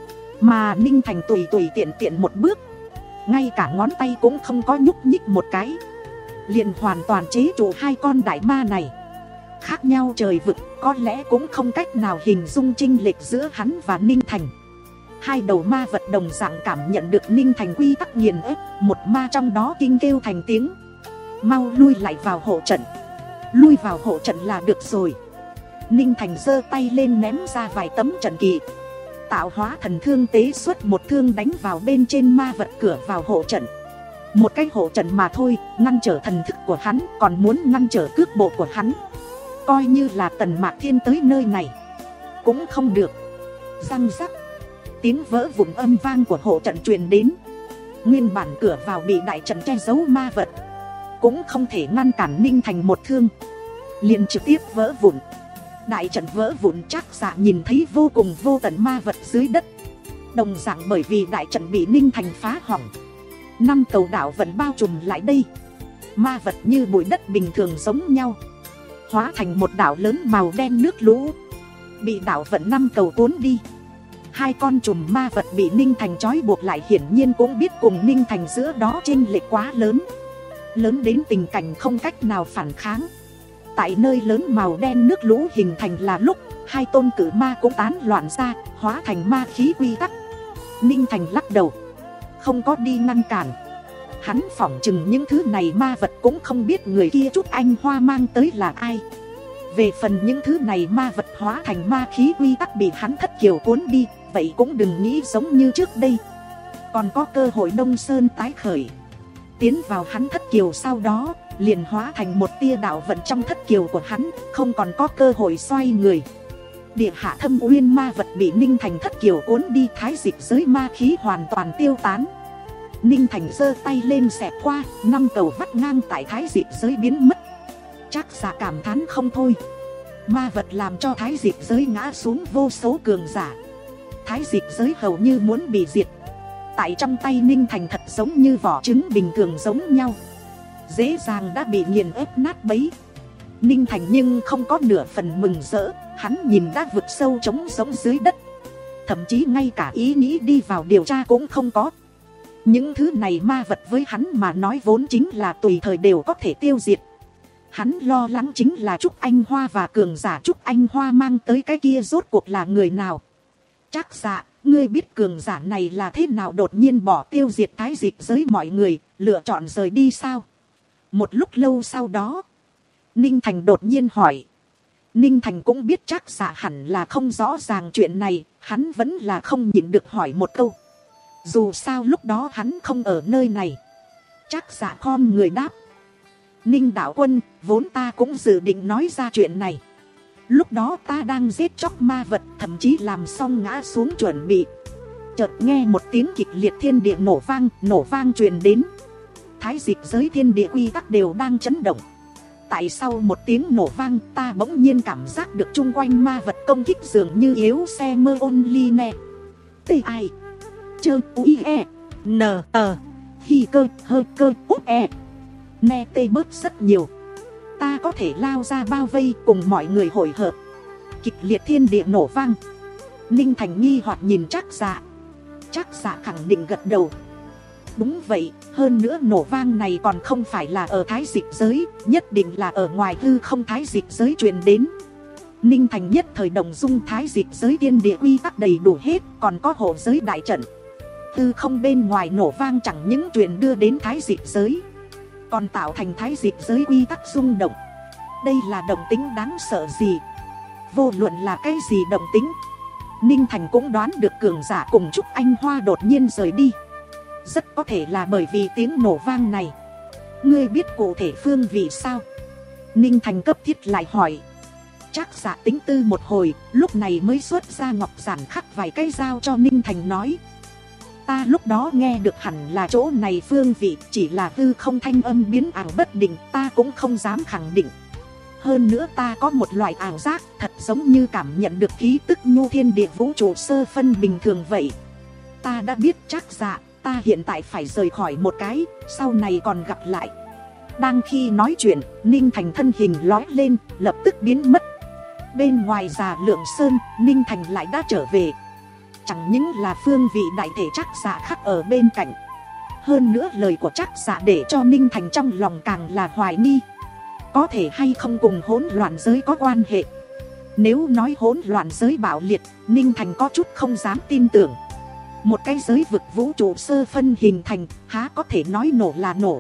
Mà Ninh Thành tùy tùy tiện tiện một bước, ngay cả ngón tay cũng không có nhúc nhích một cái, liền hoàn toàn chế trụ hai con đại ma này. Khác nhau trời vực, có lẽ cũng không cách nào hình dung chênh lệch giữa hắn và Ninh Thành. Hai đầu ma vật đồng dạng cảm nhận được Ninh Thành quy tắc nghiền ép. Một ma trong đó kinh kêu thành tiếng: mau lui lại vào hộ trận. Lui vào hộ trận là được rồi. Ninh Thành giơ tay lên ném ra vài tấm trận kỳ, tạo hóa thần thương tế xuất một thương đánh vào bên trên ma vật cửa vào hộ trận. Một cái hộ trận mà thôi, ngăn trở thần thức của hắn, còn muốn ngăn trở cước bộ của hắn, coi như là Tần Mạc Thiên tới nơi này cũng không được. Răng rắc, tiếng vỡ vụn âm vang của hộ trận truyền đến. Nguyên bản cửa vào bị đại trận che giấu ma vật cũng không thể ngăn cản Ninh Thành một thương, liền trực tiếp vỡ vụn. Đại trận vỡ vụn, Trác Dạ nhìn thấy vô cùng vô tận ma vật dưới đất. Đồng dạng bởi vì đại trận bị Ninh Thành phá hỏng, năm cầu đảo vẫn bao trùm lại đây. Ma vật như bụi đất bình thường giống nhau, hóa thành một đảo lớn màu đen nước lũ, bị đảo vận năm cầu cuốn đi. Hai con trùm ma vật bị Ninh Thành trói buộc lại hiển nhiên cũng biết cùng Ninh Thành giữa đó chênh lệch quá lớn, lớn đến tình cảnh không cách nào phản kháng. Tại nơi lớn màu đen nước lũ hình thành là lúc hai tôn cử ma cũng tán loạn ra, hóa thành ma khí quy tắc. Ninh Thành lắc đầu, không có đi ngăn cản. Hắn phỏng chừng những thứ này ma vật cũng không biết người kia Trúc Anh Hoa mang tới là ai. Về phần những thứ này ma vật hóa thành ma khí quy tắc bị hắn thất kiều cuốn đi, vậy cũng đừng nghĩ giống như trước đây còn có cơ hội Đông Sơn tái khởi. Tiến vào hắn thất kiều sau đó, liền hóa thành một tia đạo vận trong thất kiều của hắn, không còn có cơ hội xoay người. Địa hạ thâm uyên ma vật bị Ninh Thành thất kiều cuốn đi, thái dịch giới ma khí hoàn toàn tiêu tán. Ninh Thành giơ tay lên xẹt qua, năm cầu vắt ngang tại thái dịch giới biến mất. Trác Dạ cảm thán không thôi. Ma vật làm cho thái dịch giới ngã xuống vô số cường giả, thái dịch giới hầu như muốn bị diệt. Tại trong tay Ninh Thành thật giống như vỏ trứng bình thường giống nhau, dễ dàng đã bị nghiền ép nát bấy. Ninh Thành nhưng không có nửa phần mừng rỡ, hắn nhìn đã vực sâu trống giống dưới đất, thậm chí ngay cả ý nghĩ đi vào điều tra cũng không có. Những thứ này ma vật với hắn mà nói vốn chính là tùy thời đều có thể tiêu diệt. Hắn lo lắng chính là Trúc Anh Hoa và cường giả Trúc Anh Hoa mang tới cái kia rốt cuộc là người nào. Trác Dạ, ngươi biết cường giả này là thế nào đột nhiên bỏ tiêu diệt thái dịch giới mọi người, lựa chọn rời đi sao? Một lúc lâu sau đó, Ninh Thành đột nhiên hỏi. Ninh Thành cũng biết Trác Dạ hẳn là không rõ ràng chuyện này, hắn vẫn là không nhịn được hỏi một câu. Dù sao lúc đó hắn không ở nơi này. Trác Dạ khom người đáp. Ninh đạo quân, vốn ta cũng dự định nói ra chuyện này. Lúc đó ta đang giết chóc ma vật, thậm chí làm xong ngã xuống chuẩn bị. Chợt nghe một tiếng kịch liệt thiên địa nổ vang, nổ vang truyền đến. Thái dịch giới thiên địa quy tắc đều đang chấn động. Tại sau một tiếng nổ vang, ta bỗng nhiên cảm giác được chung quanh ma vật công kích dường như yếu xe mơ ôn ly nè. Tê ai chơ ui e n tờ khi cơ hơi cơ úp e nè tê bớt rất nhiều. Ta có thể lao ra bao vây cùng mọi người hội hợp. Kịch liệt thiên địa nổ vang. Ninh Thành nghi hoặc nhìn Trác Dạ. Trác Dạ khẳng định gật đầu. Đúng vậy, hơn nữa nổ vang này còn không phải là ở thái dịch giới, nhất định là ở ngoài hư không thái dịch giới truyền đến. Ninh Thành nhất thời đồng dung thái dịch giới thiên địa quy tắc đầy đủ hết, còn có hộ giới đại trận. tư không bên ngoài nổ vang chẳng những chuyện đưa đến thái dịch giới, còn tạo thành thái dịch giới quy tắc rung động. Đây là động tính đáng sợ gì? Vô luận là cái gì động tính, Ninh Thành cũng đoán được cường giả cùng Trúc Anh Hoa đột nhiên rời đi. Rất có thể là bởi vì tiếng nổ vang này. Ngươi biết cụ thể phương vị sao? Ninh Thành cấp thiết lại hỏi. Trác Dạ tính tư một hồi, lúc này mới xuất ra ngọc giản khắc vài cái dao cho Ninh Thành nói. Ta lúc đó nghe được hẳn là chỗ này phương vị, chỉ là hư không thanh âm biến ảo bất định, ta cũng không dám khẳng định. Hơn nữa ta có một loại ảo giác, thật giống như cảm nhận được khí tức nhu thiên địa vũ trụ sơ phân bình thường vậy. Ta đã biết Trác Dạ, ta hiện tại phải rời khỏi một cái, sau này còn gặp lại. Đang khi nói chuyện, Ninh Thành thân hình lói lên, lập tức biến mất. Bên ngoài Già Lượng Sơn, Ninh Thành lại đã trở về. Chẳng những là phương vị đại thể Trác Dạ khắc ở bên cạnh, hơn nữa lời của Trác Dạ để cho Ninh Thành trong lòng càng là hoài nghi. Có thể hay không cùng hỗn loạn giới có quan hệ? Nếu nói hỗn loạn giới bạo liệt, Ninh Thành có chút không dám tin tưởng. Một cái giới vực vũ trụ sơ phân hình thành, há có thể nói nổ là nổ.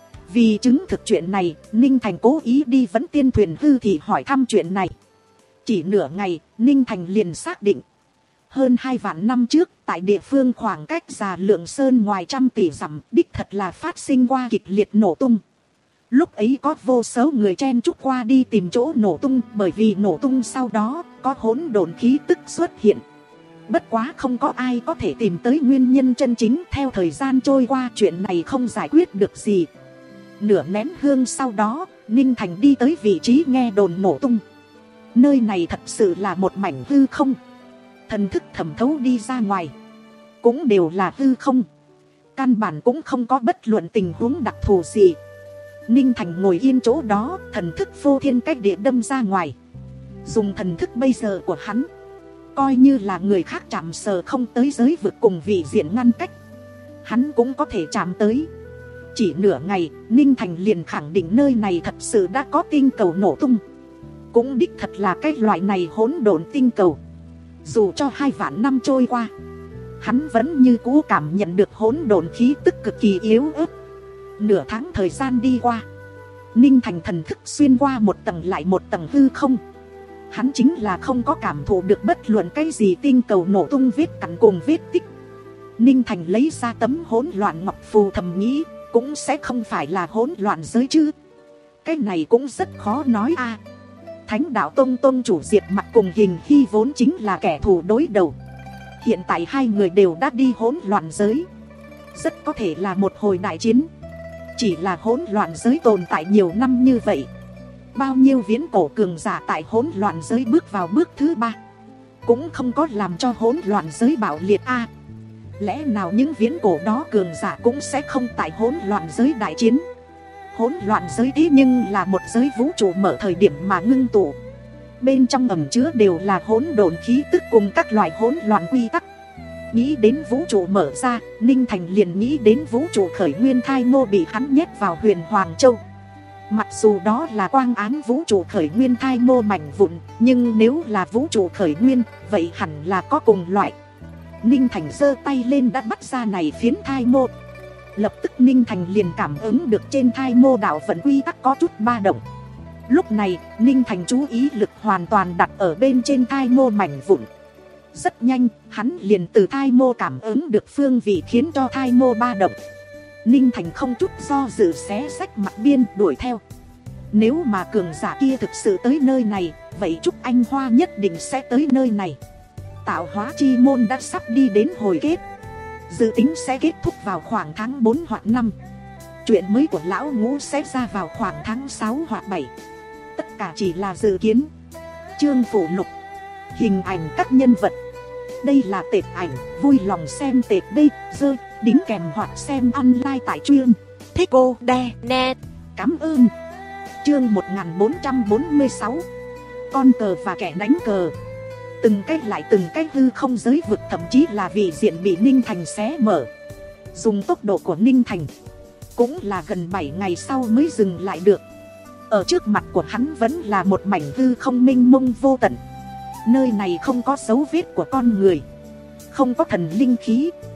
Vì chứng thực chuyện này, Ninh Thành cố ý đi Vấn Tiên Thuyền hư thì hỏi thăm chuyện này. Chỉ nửa ngày, Ninh Thành liền xác định. Hơn hai vạn năm trước, tại địa phương khoảng cách Già Lượng Sơn ngoài trăm tỷ dặm, đích thật là phát sinh qua kịch liệt nổ tung. Lúc ấy có vô số người chen chúc qua đi tìm chỗ nổ tung, bởi vì nổ tung sau đó có hỗn độn khí tức xuất hiện. Bất quá không có ai có thể tìm tới nguyên nhân chân chính. Theo thời gian trôi qua, chuyện này không giải quyết được gì. Nửa nén hương sau đó, Ninh Thành đi tới vị trí nghe đồn nổ tung. Nơi này thật sự là một mảnh hư không. Thần thức thẩm thấu đi ra ngoài, cũng đều là hư không. Căn bản cũng không có bất luận tình huống đặc thù gì. Ninh Thành ngồi yên chỗ đó, thần thức vô thiên cách địa đâm ra ngoài. Dùng thần thức bây giờ của hắn, coi như là người khác chạm sờ không tới giới vực cùng vị diện ngăn cách, hắn cũng có thể chạm tới. Chỉ nửa ngày, Ninh Thành liền khẳng định nơi này thật sự đã có tinh cầu nổ tung. Cũng đích thật là cái loại này hỗn độn tinh cầu. Dù cho hai vạn năm trôi qua, hắn vẫn như cũ cảm nhận được hỗn độn khí tức cực kỳ yếu ớt. Nửa tháng thời gian đi qua, Ninh Thành thần thức xuyên qua một tầng lại một tầng hư không. Hắn chính là không có cảm thụ được bất luận cái gì tinh cầu nổ tung vết cặn cùng vết tích. Ninh Thành lấy ra tấm hỗn loạn ngọc phù thầm nghĩ, cũng sẽ không phải là hỗn loạn giới chứ. Cái này cũng rất khó nói a. Thánh đạo Tông Tông chủ Diệt Mặc cùng Hình Hy vốn chính là kẻ thù đối đầu. Hiện tại hai người đều đã đi hỗn loạn giới, rất có thể là một hồi đại chiến. Chỉ là hỗn loạn giới tồn tại nhiều năm như vậy, bao nhiêu viễn cổ cường giả tại hỗn loạn giới bước vào bước thứ ba, cũng không có làm cho hỗn loạn giới bạo liệt a. Lẽ nào những viễn cổ đó cường giả cũng sẽ không tại hỗn loạn giới đại chiến? Hỗn loạn giới thế nhưng là một giới vũ trụ mở thời điểm mà ngưng tụ, bên trong ẩn chứa đều là hỗn độn khí tức cùng các loại hỗn loạn quy tắc. Nghĩ đến vũ trụ mở ra, Ninh Thành liền nghĩ đến vũ trụ khởi nguyên thai ngô bị hắn nhét vào huyền Hoàng Châu. Mặc dù đó là quang án vũ trụ khởi nguyên thai ngô mảnh vụn, nhưng nếu là vũ trụ khởi nguyên, vậy hẳn là có cùng loại. Ninh Thành giơ tay lên đã bắt ra này phiến thai ngô. Lập tức Ninh Thành liền cảm ứng được trên thai ngô đạo vận quy tắc có chút ba động. Lúc này, Ninh Thành chú ý lực hoàn toàn đặt ở bên trên thai ngô mảnh vụn. Rất nhanh, hắn liền từ thai mô cảm ứng được phương vị khiến cho thai mô ba động. Ninh Thành không chút do dự xé rách mặt biên đuổi theo. Nếu mà cường giả kia thực sự tới nơi này, vậy Trúc Anh Hoa nhất định sẽ tới nơi này. Tạo hóa chi môn đã sắp đi đến hồi kết, dự tính sẽ kết thúc vào khoảng tháng bốn hoặc năm. Chuyện mới của Lão Ngũ sẽ ra vào khoảng tháng sáu hoặc bảy. Tất cả chỉ là dự kiến. Chương phụ lục, hình ảnh các nhân vật. Đây là tệp ảnh, vui lòng xem tệp đây, dơ, đính kèm hoặc xem online tại chuyên thích cô đe net. Cảm ơn. Chương một nghìn bốn trăm bốn mươi sáu, con cờ và kẻ đánh cờ. Từng cách lại từng cách hư không giới vực, thậm chí là vị diện bị Ninh Thành xé mở. Dùng tốc độ của Ninh Thành, cũng là gần bảy ngày sau mới dừng lại được. Ở trước mặt của hắn vẫn là một mảnh hư không mênh mông vô tận. Nơi này không có dấu vết của con người, không có thần linh khí,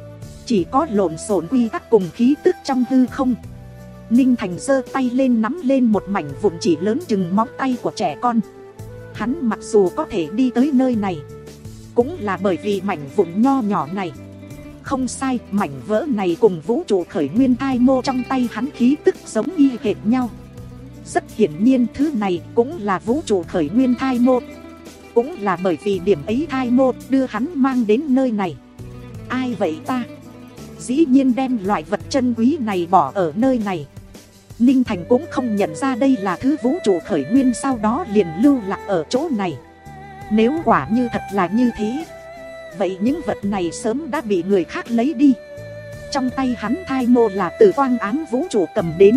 chỉ có lộn xộn quy tắc cùng khí tức trong hư không. Ninh Thành giơ tay lên nắm lên một mảnh vụn chỉ lớn chừng móng tay của trẻ con. Hắn mặc dù có thể đi tới nơi này, cũng là bởi vì mảnh vụn nho nhỏ này. Không sai, mảnh vỡ này cùng vũ trụ khởi nguyên thai mô trong tay hắn khí tức giống y hệt nhau. Rất hiển nhiên thứ này cũng là vũ trụ khởi nguyên thai mô. Cũng là bởi vì điểm ấy thai mô đưa hắn mang đến nơi này. Ai vậy ta? Dĩ nhiên đem loại vật chân quý này bỏ ở nơi này. Ninh Thành cũng không nhận ra đây là thứ vũ trụ khởi nguyên, sau đó liền lưu lạc ở chỗ này. Nếu quả như thật là như thế, vậy những vật này sớm đã bị người khác lấy đi. Trong tay hắn thai mô là từ quang ám vũ trụ cầm đến.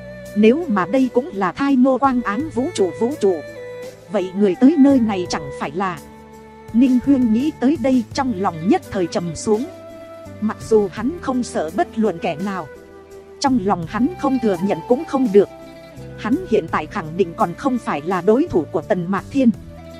Nếu mà đây cũng là thai mô quang ám vũ trụ vũ trụ, vậy người tới nơi này chẳng phải là... Ninh Huyên nghĩ tới đây trong lòng nhất thời trầm xuống. Mặc dù hắn không sợ bất luận kẻ nào, trong lòng hắn không thừa nhận cũng không được. Hắn hiện tại khẳng định còn không phải là đối thủ của Tần Mạc Thiên.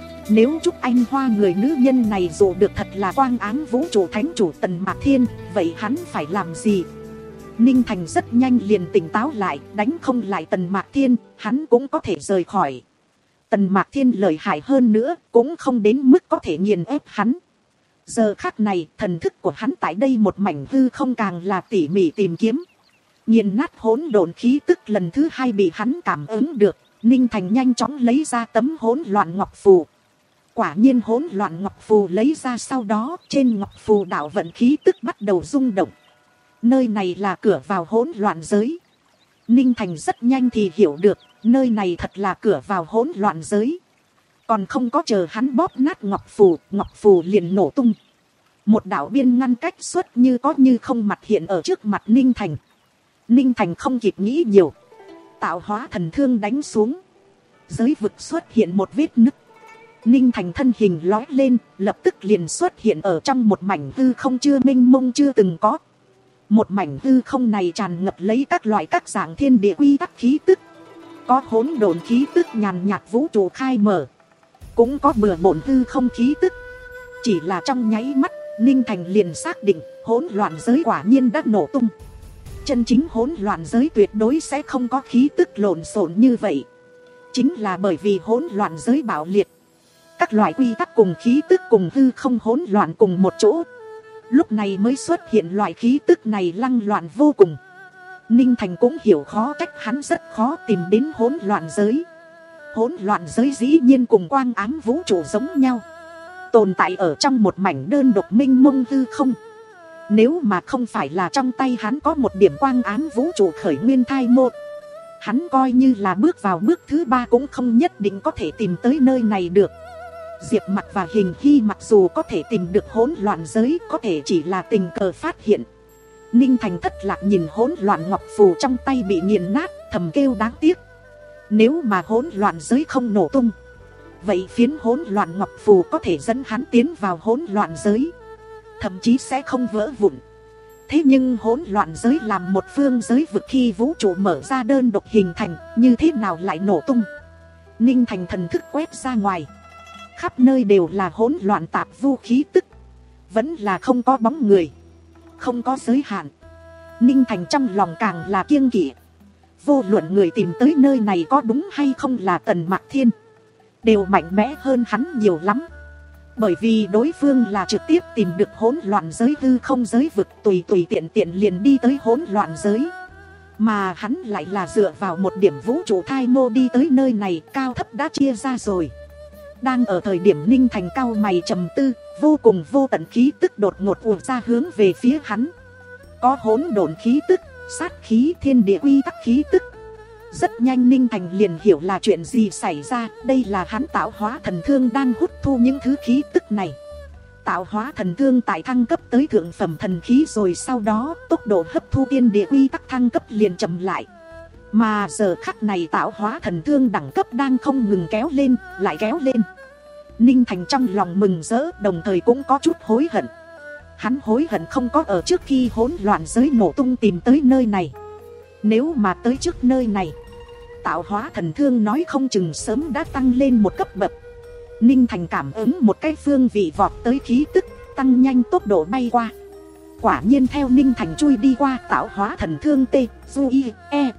Nếu Trúc Anh Hoa người nữ nhân này dụ được thật là quang ám vũ trụ thánh chủ Tần Mạc Thiên, vậy hắn phải làm gì? Ninh Thành rất nhanh liền tỉnh táo lại, đánh không lại Tần Mạc Thiên, hắn cũng có thể rời khỏi. Tần Mạc Thiên lợi hại hơn nữa, cũng không đến mức có thể nghiền ép hắn. Giờ khắc này, thần thức của hắn tại đây một mảnh hư không càng là tỉ mỉ tìm kiếm. Nghiền nát hỗn độn khí tức lần thứ hai bị hắn cảm ứng được. Ninh Thành nhanh chóng lấy ra tấm hỗn loạn ngọc phù. Quả nhiên hỗn loạn ngọc phù lấy ra sau đó, trên ngọc phù đạo vận khí tức bắt đầu rung động. Nơi này là cửa vào hỗn loạn giới. Ninh Thành rất nhanh thì hiểu được, nơi này thật là cửa vào hỗn loạn giới. Còn không có chờ hắn bóp nát ngọc phù, ngọc phù liền nổ tung. Một đạo biên ngăn cách xuất như có như không mặt hiện ở trước mặt Ninh Thành. Ninh Thành không kịp nghĩ nhiều, tạo hóa thần thương đánh xuống. Giới vực xuất hiện một vết nứt. Ninh Thành thân hình lói lên, lập tức liền xuất hiện ở trong một mảnh hư không chưa mênh mông chưa từng có. Một mảnh hư không này tràn ngập lấy các loại các dạng thiên địa quy tắc khí tức. Có hỗn độn khí tức nhàn nhạt vũ trụ khai mở, cũng có bừa bộn hư không khí tức. Chỉ là trong nháy mắt, Ninh Thành liền xác định hỗn loạn giới quả nhiên đã nổ tung. Chân chính hỗn loạn giới tuyệt đối sẽ không có khí tức lộn xộn như vậy. Chính là bởi vì hỗn loạn giới bạo liệt, các loại quy tắc cùng khí tức cùng hư không hỗn loạn cùng một chỗ, lúc này mới xuất hiện loại khí tức này lăng loạn vô cùng. Ninh Thành cũng hiểu khó trách hắn rất khó tìm đến hỗn loạn giới. Hỗn loạn giới dĩ nhiên cùng quang ám vũ trụ giống nhau, tồn tại ở trong một mảnh đơn độc minh mông hư không. Nếu mà không phải là trong tay hắn có một điểm quang ám vũ trụ khởi nguyên thai mô, hắn coi như là bước vào bước thứ ba cũng không nhất định có thể tìm tới nơi này được. Diệp Mặc và Hình Hy mặc dù có thể tìm được hỗn loạn giới, có thể chỉ là tình cờ phát hiện. Ninh Thành thất lạc nhìn hỗn loạn ngọc phù trong tay bị nghiền nát, thầm kêu đáng tiếc. Nếu mà hỗn loạn giới không nổ tung, vậy phiến hỗn loạn ngọc phù có thể dẫn hắn tiến vào hỗn loạn giới, thậm chí sẽ không vỡ vụn. Thế nhưng hỗn loạn giới làm một phương giới vực khi vũ trụ mở ra đơn độc hình thành, như thế nào lại nổ tung? Ninh Thành thần thức quét ra ngoài, khắp nơi đều là hỗn loạn tạp vu khí tức, vẫn là không có bóng người, không có giới hạn. Ninh Thành trong lòng càng là kiêng kỵ. Vô luận người tìm tới nơi này có đúng hay không là Tần Mạc Thiên, đều mạnh mẽ hơn hắn nhiều lắm. Bởi vì đối phương là trực tiếp tìm được hỗn loạn giới hư không giới vực, tùy tùy tiện tiện liền đi tới hỗn loạn giới. Mà hắn lại là dựa vào một điểm vũ trụ thai mô đi tới nơi này, cao thấp đã chia ra rồi. Đang ở thời điểm Ninh Thành cao mày trầm tư, vô cùng vô tận khí tức đột ngột ùa ra hướng về phía hắn. Có hỗn độn khí tức, sát khí, thiên địa quy tắc khí tức. Rất nhanh Ninh Thành liền hiểu là chuyện gì xảy ra. Đây là hắn tạo hóa thần thương đang hút thu những thứ khí tức này. Tạo hóa thần thương tại thăng cấp tới thượng phẩm thần khí rồi, sau đó tốc độ hấp thu thiên địa quy tắc thăng cấp liền chậm lại. Mà giờ khắc này tạo hóa thần thương đẳng cấp đang không ngừng kéo lên, lại kéo lên. Ninh Thành trong lòng mừng rỡ, đồng thời cũng có chút hối hận. Hắn hối hận không có ở trước khi hỗn loạn giới nổ tung tìm tới nơi này. Nếu mà tới trước nơi này, tạo hóa thần thương nói không chừng sớm đã tăng lên một cấp bậc. Ninh Thành cảm ứng một cái phương vị vọt tới khí tức, tăng nhanh tốc độ bay qua. Quả nhiên theo Ninh Thành chui đi qua, tạo hóa thần thương T, Du Y, E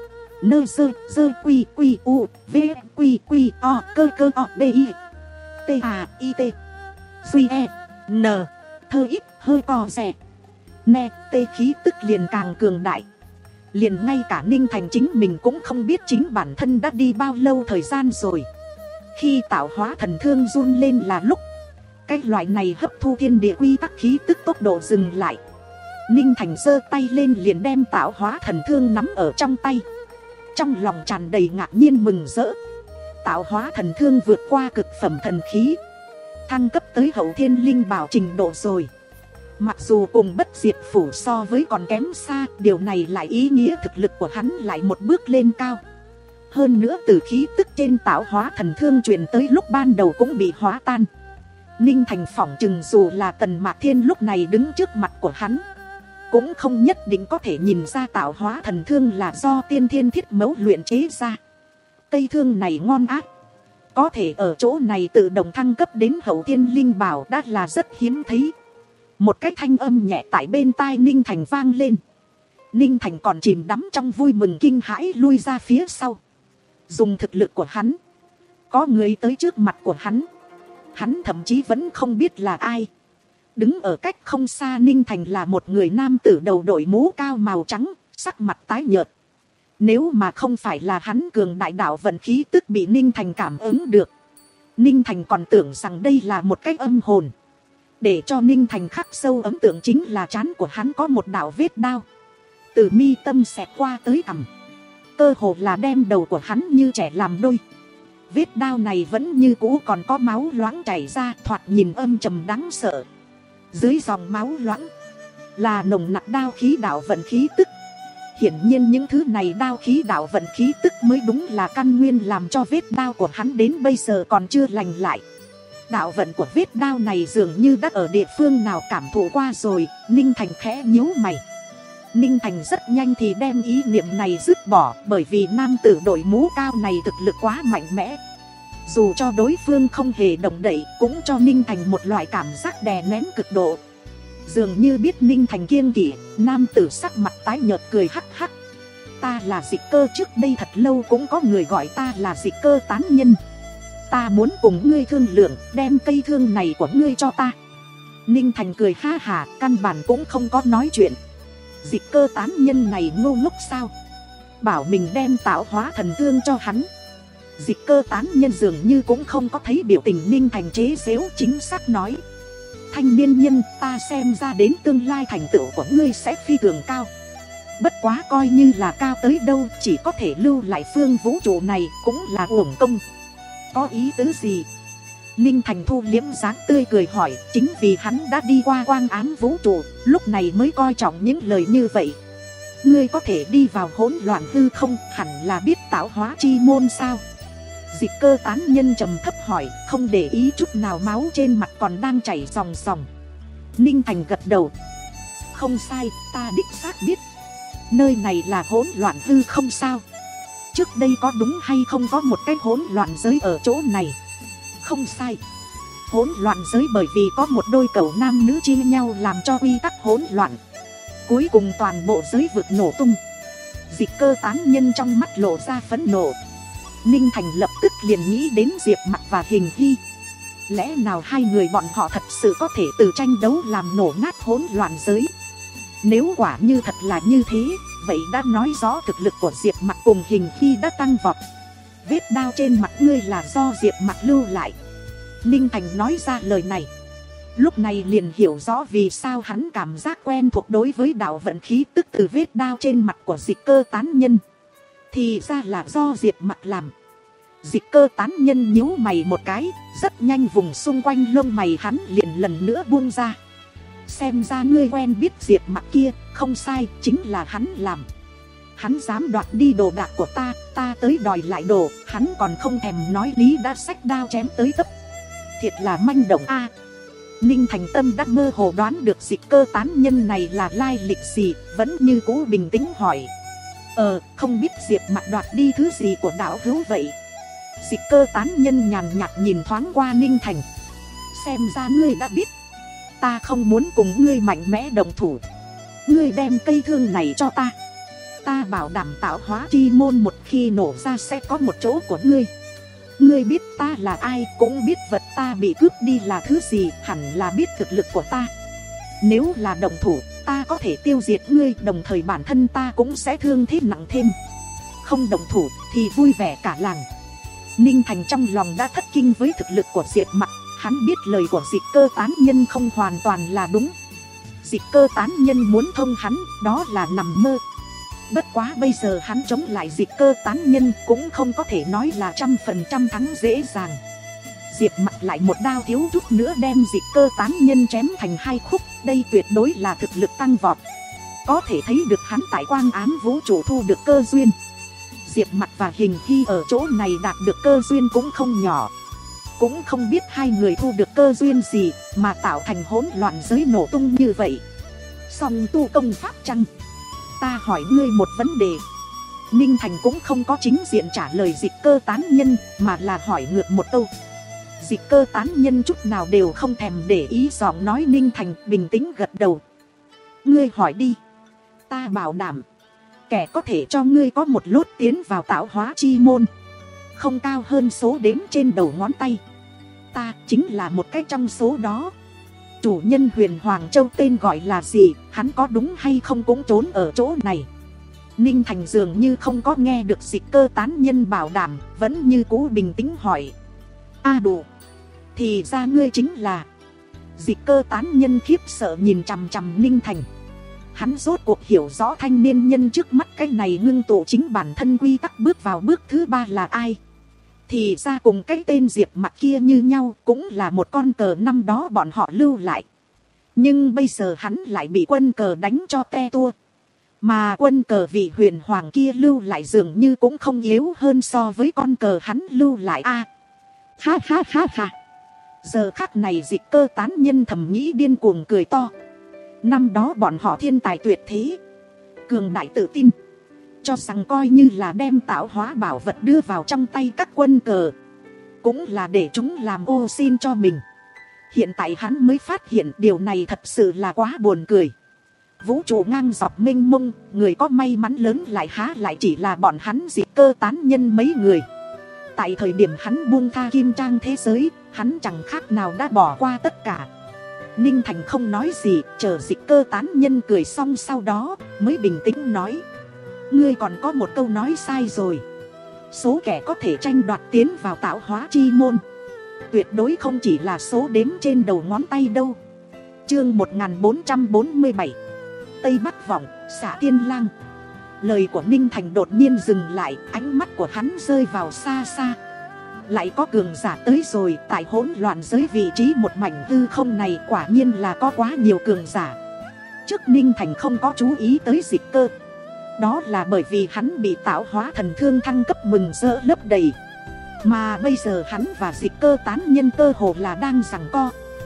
Nơ sơ, sơ quy quy u, V quy quy o, cơ cơ o, B I T A I T Duy E N, thơ ít, hơi co rẻ. Nè, tê khí tức liền càng cường đại. Liền ngay cả Ninh Thành chính mình cũng không biết chính bản thân đã đi bao lâu thời gian rồi. Khi tạo hóa thần thương run lên là lúc cái loại này hấp thu thiên địa quy tắc khí tức tốc độ dừng lại. Ninh Thành giơ tay lên liền đem tạo hóa thần thương nắm ở trong tay. Trong lòng tràn đầy ngạc nhiên mừng rỡ. Tạo hóa thần thương vượt qua cực phẩm thần khí, thăng cấp tới hậu thiên linh bảo trình độ rồi. Mặc dù cùng bất diệt phủ so với còn kém xa, điều này lại ý nghĩa thực lực của hắn lại một bước lên cao. Hơn nữa từ khí tức trên tạo hóa thần thương truyền tới lúc ban đầu cũng bị hóa tan. Ninh Thành phỏng chừng dù là Tần Mạc Thiên lúc này đứng trước mặt của hắn, cũng không nhất định có thể nhìn ra tạo hóa thần thương là do tiên thiên thiết mẫu luyện chế ra. Cây thương này ngon ác, có thể ở chỗ này tự động thăng cấp đến hậu thiên linh bảo đã là rất hiếm thấy. Một cái thanh âm nhẹ tại bên tai Ninh Thành vang lên. Ninh Thành còn chìm đắm trong vui mừng kinh hãi lui ra phía sau. Dùng thực lực của hắn, có người tới trước mặt của hắn, hắn thậm chí vẫn không biết là ai. Đứng ở cách không xa Ninh Thành là một người nam tử đầu đội mũ cao màu trắng, sắc mặt tái nhợt. Nếu mà không phải là hắn cường đại đạo vận khí tức bị Ninh Thành cảm ứng được, Ninh Thành còn tưởng rằng đây là một cái âm hồn. Để cho Ninh Thành khắc sâu ấn tượng chính là trán của hắn có một đạo vết đao, từ mi tâm xẹt qua tới cằm, cơ hồ là đem đầu của hắn như trẻ làm đôi. Vết đao này vẫn như cũ còn có máu loãng chảy ra, thoạt nhìn âm trầm đáng sợ. Dưới dòng máu loãng là nồng nặc đao khí đạo vận khí tức. Hiển nhiên những thứ này đao khí đạo vận khí tức mới đúng là căn nguyên làm cho vết đao của hắn đến bây giờ còn chưa lành lại. Đạo vận của vết đao này dường như đã ở địa phương nào cảm thụ qua rồi. Ninh Thành khẽ nhíu mày. Ninh Thành rất nhanh thì đem ý niệm này dứt bỏ, bởi vì nam tử đội mũ cao này thực lực quá mạnh mẽ. Dù cho đối phương không hề động đậy, cũng cho Ninh Thành một loại cảm giác đè nén cực độ. Dường như biết Ninh Thành kiêng kỵ, nam tử sắc mặt tái nhợt cười hắc hắc. Ta là Dịch Cơ, trước đây thật lâu cũng có người gọi ta là Dịch Cơ tán nhân. Ta muốn cùng ngươi thương lượng, đem cây thương này của ngươi cho ta. Ninh Thành cười ha hà, căn bản cũng không có nói chuyện. Dịch Cơ tán nhân này ngu ngốc sao? Bảo mình đem tạo hóa thần thương cho hắn. Dịch Cơ tán nhân dường như cũng không có thấy biểu tình Ninh Thành chế giễu, chính xác nói: thanh niên nhân, ta xem ra đến tương lai thành tựu của ngươi sẽ phi thường cao. Bất quá coi như là cao tới đâu, chỉ có thể lưu lại phương vũ trụ này cũng là uổng công. Có ý tứ gì? Ninh Thành thu liếm dáng tươi cười hỏi, chính vì hắn đã đi qua quang ám vũ trụ, lúc này mới coi trọng những lời như vậy. Ngươi có thể đi vào hỗn loạn hư không, hẳn là biết tạo hóa chi môn sao? Dịch Cơ tán nhân trầm thấp hỏi, không để ý chút nào máu trên mặt còn đang chảy ròng ròng. Ninh Thành gật đầu. Không sai, ta đích xác biết. Nơi này là hỗn loạn hư không sao? Trước đây có đúng hay không có một cái hỗn loạn giới ở chỗ này? Không sai. Hỗn loạn giới bởi vì có một đôi cẩu nam nữ chia nhau làm cho quy tắc hỗn loạn. Cuối cùng toàn bộ giới vực nổ tung. Dịch Cơ tán nhân trong mắt lộ ra phẫn nộ. Ninh Thành lập tức liền nghĩ đến Diệp Mặc và Hình Hy. Lẽ nào hai người bọn họ thật sự có thể từ tranh đấu làm nổ nát hỗn loạn giới? Nếu quả như thật là như thế, vậy đã nói rõ thực lực của Diệp Mặc cùng Hình Hy đã tăng vọt. Vết đao trên mặt ngươi là do Diệp Mặc lưu lại. Ninh Thành nói ra lời này, lúc này liền hiểu rõ vì sao hắn cảm giác quen thuộc đối với đạo vận khí tức từ vết đao trên mặt của Dịch Cơ tán nhân. Thì ra là do Diệp Mặc làm. Dịch Cơ tán nhân nhíu mày một cái, rất nhanh vùng xung quanh lông mày hắn liền lần nữa buông ra. Xem ra ngươi quen biết Diệp Mặc kia, không sai, chính là hắn làm. Hắn dám đoạt đi đồ đạc của ta, ta tới đòi lại đồ, hắn còn không thèm nói lý đã xách đao chém tới tấp. Thiệt là manh động a. Ninh Thành tâm đã mơ hồ đoán được Dịch Cơ tán nhân này là lai lịch gì, vẫn như cũ bình tĩnh hỏi. Ờ, không biết Diệp Mặc đoạt đi thứ gì của đạo hữu vậy? Dịch Cơ tán nhân nhàn nhạt nhìn thoáng qua Ninh Thành. Xem ra ngươi đã biết. ta không muốn cùng ngươi mạnh mẽ đồng thủ. Ngươi đem cây thương này cho ta, ta bảo đảm tạo hóa chi môn một khi nổ ra sẽ có một chỗ của ngươi. Ngươi biết ta là ai, cũng biết vật ta bị cướp đi là thứ gì, hẳn là biết thực lực của ta. Nếu là đồng thủ, ta có thể tiêu diệt ngươi, đồng thời bản thân ta cũng sẽ thương thế nặng thêm. Không đồng thủ thì vui vẻ cả làng. Ninh Thành trong lòng đã thất kinh với thực lực của Diệp Mặc. Hắn biết lời của Dịch Cơ tán nhân không hoàn toàn là đúng. Dịch Cơ tán nhân muốn thông hắn, đó là nằm mơ. Bất quá bây giờ hắn chống lại Dịch Cơ tán nhân cũng không có thể nói là trăm phần trăm thắng dễ dàng. Diệp Mặc lại một đao thiếu chút nữa đem Dịch Cơ tán nhân chém thành hai khúc. Đây tuyệt đối là thực lực tăng vọt. Có thể thấy được hắn tại quang ám vũ trụ thu được cơ duyên. Diệp Mặc và Hình Hy ở chỗ này đạt được cơ duyên cũng không nhỏ. Cũng không biết hai người thu được cơ duyên gì mà tạo thành hỗn loạn giới nổ tung như vậy. Song tu công pháp chăng? Ta hỏi ngươi một vấn đề. Ninh Thành cũng không có chính diện trả lời Dịch Cơ tán nhân, mà là hỏi ngược một câu. Dịch Cơ tán nhân chút nào đều không thèm để ý giọng nói Ninh Thành, bình tĩnh gật đầu. Ngươi hỏi đi. Ta bảo đảm, kẻ có thể cho ngươi có một lốt tiến vào tạo hóa chi môn không cao hơn số đếm trên đầu ngón tay. Ta chính là một cái trong số đó. Chủ nhân Huyền Hoàng Châu tên gọi là gì, hắn có đúng hay không cũng trốn ở chỗ này. Ninh Thành dường như không có nghe được Dịch Cơ tán nhân bảo đảm, vẫn như cũ bình tĩnh hỏi. A đủ, thì ra ngươi chính là. Dịch Cơ tán nhân khiếp sợ nhìn chằm chằm Ninh Thành. Hắn rốt cuộc hiểu rõ thanh niên nhân trước mắt cái này ngưng tụ chính bản thân quy tắc bước vào bước thứ ba là ai. Thì ra cùng cái tên Diệp Mặc kia như nhau, cũng là một con cờ năm đó bọn họ lưu lại. Nhưng bây giờ hắn lại bị quân cờ đánh cho te tua. Mà quân cờ vị Huyền Hoàng kia lưu lại dường như cũng không yếu hơn so với con cờ hắn lưu lại a. À, ha ha ha ha. Giờ khắc này Dịch Cơ tán nhân thầm nghĩ điên cuồng cười to. Năm đó bọn họ thiên tài tuyệt thế, cường đại tự tin, cho rằng coi như là đem tạo hóa bảo vật đưa vào trong tay các quân cờ, cũng là để chúng làm ô xin cho mình. Hiện tại hắn mới phát hiện điều này thật sự là quá buồn cười. Vũ trụ ngang dọc mênh mông, người có may mắn lớn lại há lại chỉ là bọn hắn Dịch Cơ tán nhân mấy người. Tại thời điểm hắn buông tha kim trang thế giới, hắn chẳng khác nào đã bỏ qua tất cả. Ninh Thành không nói gì, chờ Dịch Cơ tán nhân cười xong sau đó mới bình tĩnh nói. Ngươi còn có một câu nói sai rồi. Số kẻ có thể tranh đoạt tiến vào tạo hóa chi môn tuyệt đối không chỉ là số đếm trên đầu ngón tay đâu. Chương một nghìn bốn trăm bốn mươi bảy, Tây Bắc Vọng, Xả Tiên Lang. Lời của Ninh Thành đột nhiên dừng lại, ánh mắt của hắn rơi vào xa xa. Lại có cường giả tới rồi, tại hỗn loạn giới vị trí một mảnh hư không này quả nhiên là có quá nhiều cường giả. Trước Ninh Thành không có chú ý tới Dịch Cơ. Đó là bởi vì hắn bị tạo hóa thần thương thăng cấp mừng rỡ lấp đầy. Mà bây giờ hắn và Dịch Cơ tán nhân cơ hồ là đang giằng co.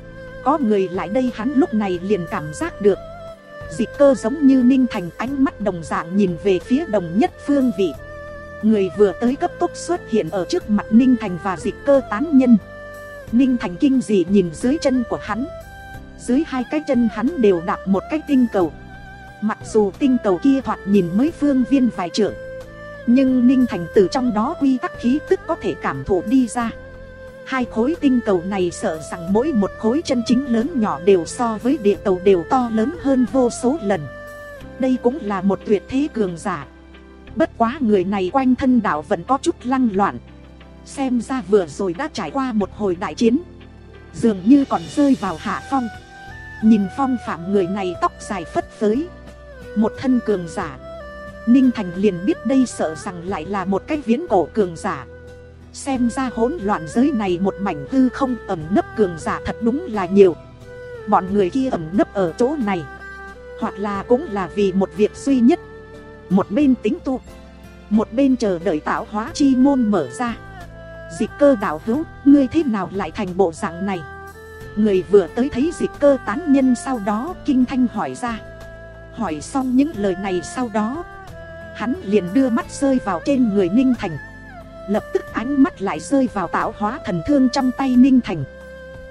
Có người lại đây hắn lúc này liền cảm giác được. Dịch Cơ giống như Ninh Thành, ánh mắt đồng dạng nhìn về phía đồng nhất phương vị. Người vừa tới cấp tốc xuất hiện ở trước mặt Ninh Thành và Dịch Cơ tán nhân. Ninh Thành kinh dị nhìn dưới chân của hắn. Dưới hai cái chân hắn đều đạp một cái tinh cầu. Mặc dù tinh cầu kia thoạt nhìn mới phương viên vài trượng, nhưng Ninh Thành từ trong đó quy tắc khí tức có thể cảm thụ đi ra. Hai khối tinh cầu này sợ rằng mỗi một khối chân chính lớn nhỏ đều so với địa cầu đều to lớn hơn vô số lần. Đây cũng là một tuyệt thế cường giả. Bất quá người này quanh thân đảo vẫn có chút lăng loạn. Xem ra vừa rồi đã trải qua một hồi đại chiến, dường như còn rơi vào hạ phong. Nhìn phong phạm người này tóc dài phất phới, một thân cường giả, Ninh Thành liền biết đây sợ rằng lại là một cái viễn cổ cường giả. Xem ra hỗn loạn giới này một mảnh hư không, ẩn nấp cường giả thật đúng là nhiều. Bọn người kia ẩn nấp ở chỗ này, hoặc là cũng là vì một việc duy nhất. Một bên tính tu, một bên chờ đợi tạo hóa chi môn mở ra. Dịch Cơ đạo hữu, ngươi thế nào lại thành bộ dạng này? Người vừa tới thấy Dịch Cơ tán nhân sau đó kinh thanh hỏi ra. Hỏi xong những lời này sau đó, hắn liền đưa mắt rơi vào trên người Ninh Thành. Lập tức ánh mắt lại rơi vào tạo hóa thần thương trong tay Ninh Thành.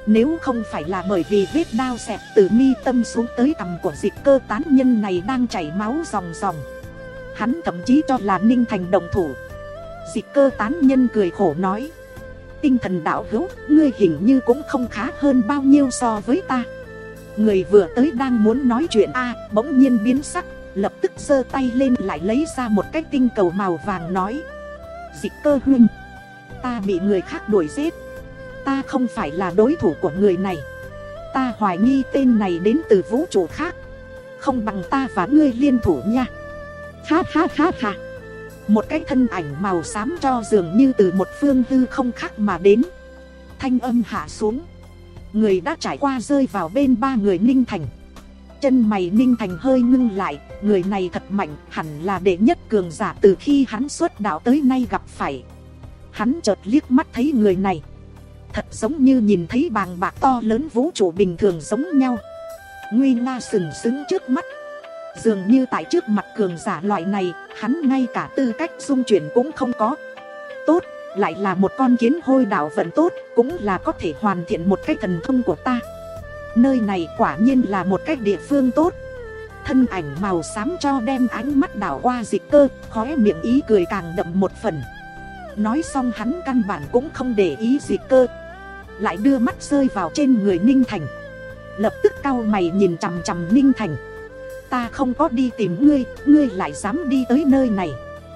Nếu không phải là bởi vì vết đao xẹt từ mi tâm xuống tới cằm của Dịch Cơ tán nhân này đang chảy máu ròng ròng, hắn thậm chí cho là Ninh Thành động thủ. Dịch Cơ tán nhân cười khổ nói: Tinh thần đạo hữu, ngươi hình như cũng không khá hơn bao nhiêu so với ta. Người vừa tới đang muốn nói chuyện a bỗng nhiên biến sắc, lập tức giơ tay lên lại lấy ra một cái tinh cầu màu vàng nói: Dịch Cơ huynh, ta bị người khác đuổi giết, ta không phải là đối thủ của người này. Ta hoài nghi tên này đến từ vũ trụ khác, không bằng ta và ngươi liên thủ nha. Ha ha ha ha. Một cái thân ảnh màu xám cho dường như từ một phương hư không khác mà đến. Thanh âm hạ xuống, người đã trải qua rơi vào bên ba người Ninh Thành. Chân mày Ninh Thành hơi ngưng lại, người này thật mạnh, hẳn là đệ nhất cường giả từ khi hắn xuất đạo tới nay gặp phải. Hắn chợt liếc mắt thấy người này, thật giống như nhìn thấy bàng bạc to lớn vũ trụ bình thường giống nhau, nguy nga sừng sững trước mắt. Dường như tại trước mặt cường giả loại này, hắn ngay cả tư cách dung chuyển cũng không có. Tốt, lại là một con kiến hôi đạo vận tốt, cũng là có thể hoàn thiện một cái thần thông của ta. Nơi này quả nhiên là một cái địa phương tốt. Thân ảnh màu xám cho đem ánh mắt đảo qua Dịch Cơ, khóe miệng ý cười càng đậm một phần. Nói xong hắn căn bản cũng không để ý Dịch Cơ, lại đưa mắt rơi vào trên người Ninh Thành. Lập tức cau mày nhìn chằm chằm Ninh Thành. Ta không có đi tìm ngươi, ngươi lại dám đi tới nơi này.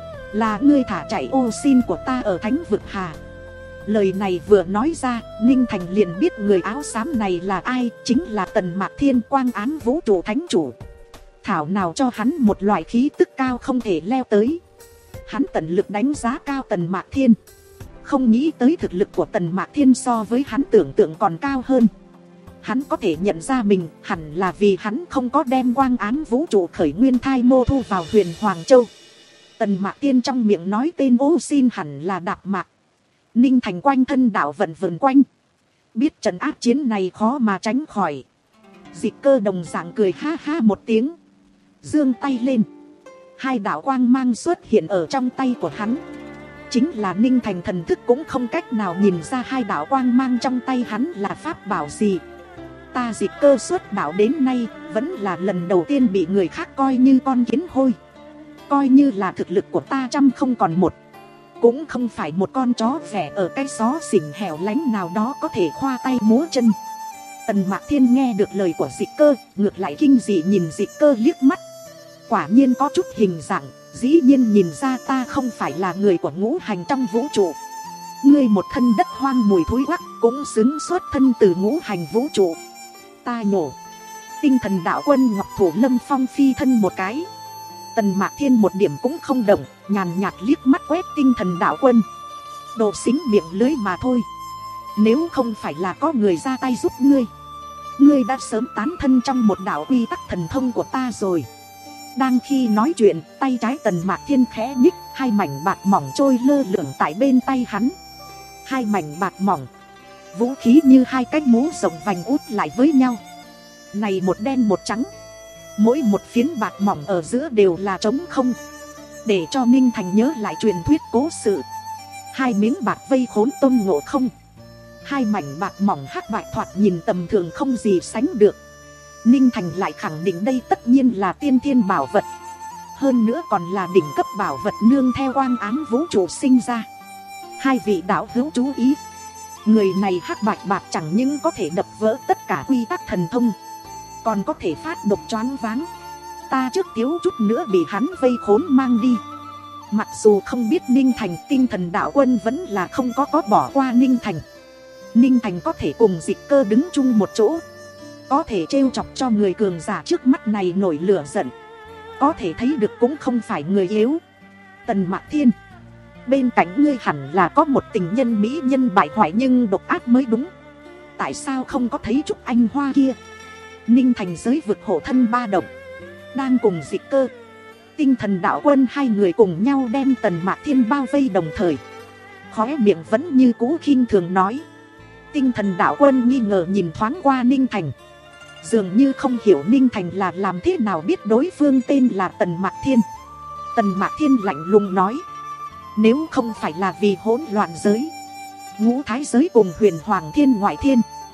Là ngươi thả chạy ô xin của ta ở Thánh Vực Hà. Lời này vừa nói ra, Ninh Thành liền biết người áo xám này là ai, chính là Tần Mạc Thiên, quang án vũ trụ thánh chủ. Thảo nào cho hắn một loại khí tức cao không thể leo tới. Hắn tận lực đánh giá cao Tần Mạc Thiên, không nghĩ tới thực lực của Tần Mạc Thiên so với hắn tưởng tượng còn cao hơn. Hắn có thể nhận ra mình, hẳn là vì hắn không có đem quang án vũ trụ khởi nguyên thai mô thu vào huyền Hoàng Châu. Tần Mạc Thiên trong miệng nói tên ô xin hẳn là Đạp Mạc. Ninh Thành quanh thân đạo vận vần quanh, biết trận áp chiến này khó mà tránh khỏi. Dịch Cơ đồng dạng cười ha ha một tiếng, giương tay lên. Hai đạo quang mang xuất hiện ở trong tay của hắn. Chính là Ninh Thành thần thức cũng không cách nào nhìn ra hai đạo quang mang trong tay hắn là pháp bảo gì. Ta Dịch Cơ xuất đạo đến nay vẫn là lần đầu tiên bị người khác coi như con kiến hôi. Coi như là thực lực của ta trăm không còn một, cũng không phải một con chó vẽ ở cái xó xỉnh hẻo lánh nào đó có thể khoa tay múa chân. Tần Mạc Thiên nghe được lời của Dịch Cơ, ngược lại kinh dị nhìn Dịch Cơ liếc mắt. Quả nhiên có chút hình dạng, dĩ nhiên nhìn ra ta không phải là người của ngũ hành trong vũ trụ. Ngươi một thân đất hoang mùi thối quắc, cũng xứng xuất thân từ ngũ hành vũ trụ. Ta nhổ. Tinh thần đạo quân Ngọc Thủ Lâm Phong phi thân một cái. Tần Mạc Thiên một điểm cũng không động, nhàn nhạt liếc mắt quét tinh thần đạo quân. Đồ xính miệng lưới mà thôi. Nếu không phải là có người ra tay giúp ngươi, ngươi đã sớm tán thân trong một đạo quy tắc thần thông của ta rồi. Đang khi nói chuyện, tay trái Tần Mạc Thiên khẽ nhích, hai mảnh bạc mỏng trôi lơ lửng tại bên tay hắn. Hai mảnh bạc mỏng, vũ khí như hai cái mũ rộng vành út lại với nhau. Này một đen một trắng, mỗi một phiến bạc mỏng ở giữa đều là trống không, để cho Ninh Thành nhớ lại truyền thuyết cố sự. Hai miếng bạc vây khốn Tôn Ngộ Không. Hai mảnh bạc mỏng hắc bạch thoạt nhìn tầm thường không gì sánh được. Ninh Thành lại khẳng định đây tất nhiên là tiên thiên bảo vật. Hơn nữa còn là đỉnh cấp bảo vật nương theo quang ám vũ trụ sinh ra. Hai vị đạo hữu chú ý, người này hắc bạch bạc chẳng những có thể đập vỡ tất cả quy tắc thần thông, còn có thể phát độc choáng váng. Ta trước thiếu chút nữa bị hắn vây khốn mang đi. Mặc dù không biết Ninh Thành, tinh thần đạo quân vẫn là không có có bỏ qua Ninh Thành. Ninh Thành có thể cùng Dịch Cơ đứng chung một chỗ, có thể trêu chọc cho người cường giả trước mắt này nổi lửa giận, có thể thấy được cũng không phải người yếu. Tần Mạc Thiên, bên cạnh ngươi hẳn là có một tình nhân mỹ nhân bại hoại nhưng độc ác mới đúng. Tại sao không có thấy Trúc Anh Hoa kia? Ninh Thành giới vực hộ thân ba động, đang cùng Dịch Cơ, tinh thần đạo quân hai người cùng nhau đem Tần Mạc Thiên bao vây đồng thời. Khóe miệng vẫn như cũ khinh thường nói. Tinh thần đạo quân nghi ngờ nhìn thoáng qua Ninh Thành, dường như không hiểu Ninh Thành là làm thế nào biết đối phương tên là Tần Mạc Thiên. Tần Mạc Thiên lạnh lùng nói, nếu không phải là vì hỗn loạn giới, ngũ thái giới cùng huyền hoàng thiên ngoại thiên,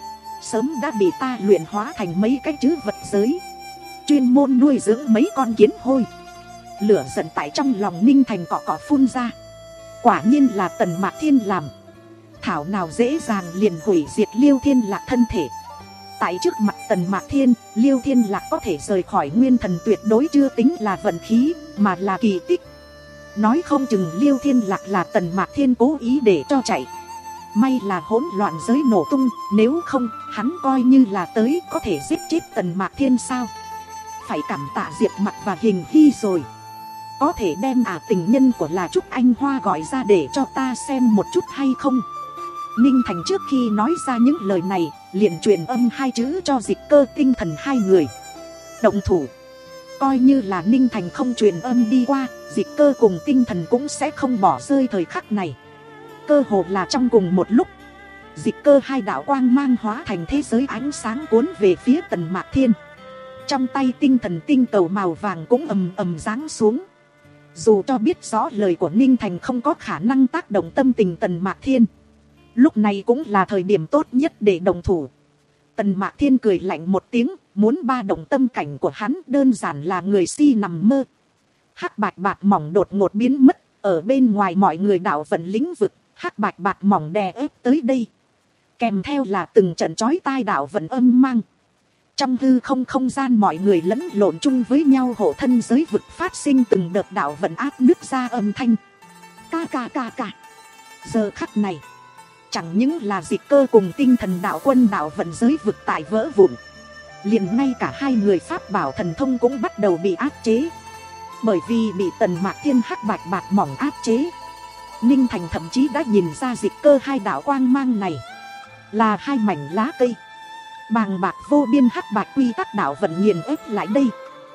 sớm đã bị ta luyện hóa thành mấy cái chữ vật giới, chuyên môn nuôi dưỡng mấy con kiến hôi. Lửa giận tại trong lòng Ninh Thành cọ cọ phun ra. Quả nhiên là Tần Mạc Thiên làm. Thảo nào dễ dàng liền hủy diệt Liêu Thiên Lạc thân thể. Tại trước mặt Tần Mạc Thiên, Liêu Thiên Lạc có thể rời khỏi nguyên thần tuyệt đối chưa tính là vận khí, mà là kỳ tích. Nói không chừng Liêu Thiên Lạc là Tần Mạc Thiên cố ý để cho chạy. May là hỗn loạn giới nổ tung, nếu không, hắn coi như là tới có thể giết chết Tần Mạc Thiên sao. Phải cảm tạ Diệp Mặc và Hình Hy rồi. Có thể đem ả tình nhân của là Trúc Anh Hoa gọi ra để cho ta xem một chút hay không? Ninh Thành trước khi nói ra những lời này, liền truyền âm hai chữ cho Dịch Cơ Tinh Thần hai người. Động thủ. Coi như là Ninh Thành không truyền âm đi qua, Dịch Cơ cùng Tinh Thần cũng sẽ không bỏ rơi thời khắc này. Cơ hồ là trong cùng một lúc, Dịch Cơ hai đạo quang mang hóa thành thế giới ánh sáng cuốn về phía Tần Mạc Thiên. Trong tay Tinh Thần tinh cầu màu vàng cũng ầm ầm giáng xuống. Dù cho biết rõ lời của Ninh Thành không có khả năng tác động tâm tình Tần Mạc Thiên, lúc này cũng là thời điểm tốt nhất để đồng thủ. Tần Mạc Thiên cười lạnh một tiếng, muốn ba động tâm cảnh của hắn đơn giản là người si nằm mơ. Hắc bạch bạt mỏng đột ngột biến mất, ở bên ngoài mọi người đạo vận lĩnh vực, hắc bạch bạt mỏng đè ép tới đây. Kèm theo là từng trận chói tai đạo vận âm mang. Trong hư không không gian mọi người lẫn lộn chung với nhau, hộ thân giới vực phát sinh từng đợt đạo vận áp nứt ra âm thanh. Ca ca ca ca. Giờ khắc này, chẳng những là Dịch Cơ cùng Tinh Thần đạo quân đạo vận giới vực tại vỡ vụn, liền ngay cả hai người pháp bảo thần thông cũng bắt đầu bị áp chế. Bởi vì bị Tần Mạc Thiên hắc bạch bạt mỏng áp chế, Ninh Thành thậm chí đã nhìn ra Dịch Cơ hai đạo quang mang này là hai mảnh lá cây bàng bạc vô biên hắc bạch quy tắc đạo vận nghiền ép lại đây.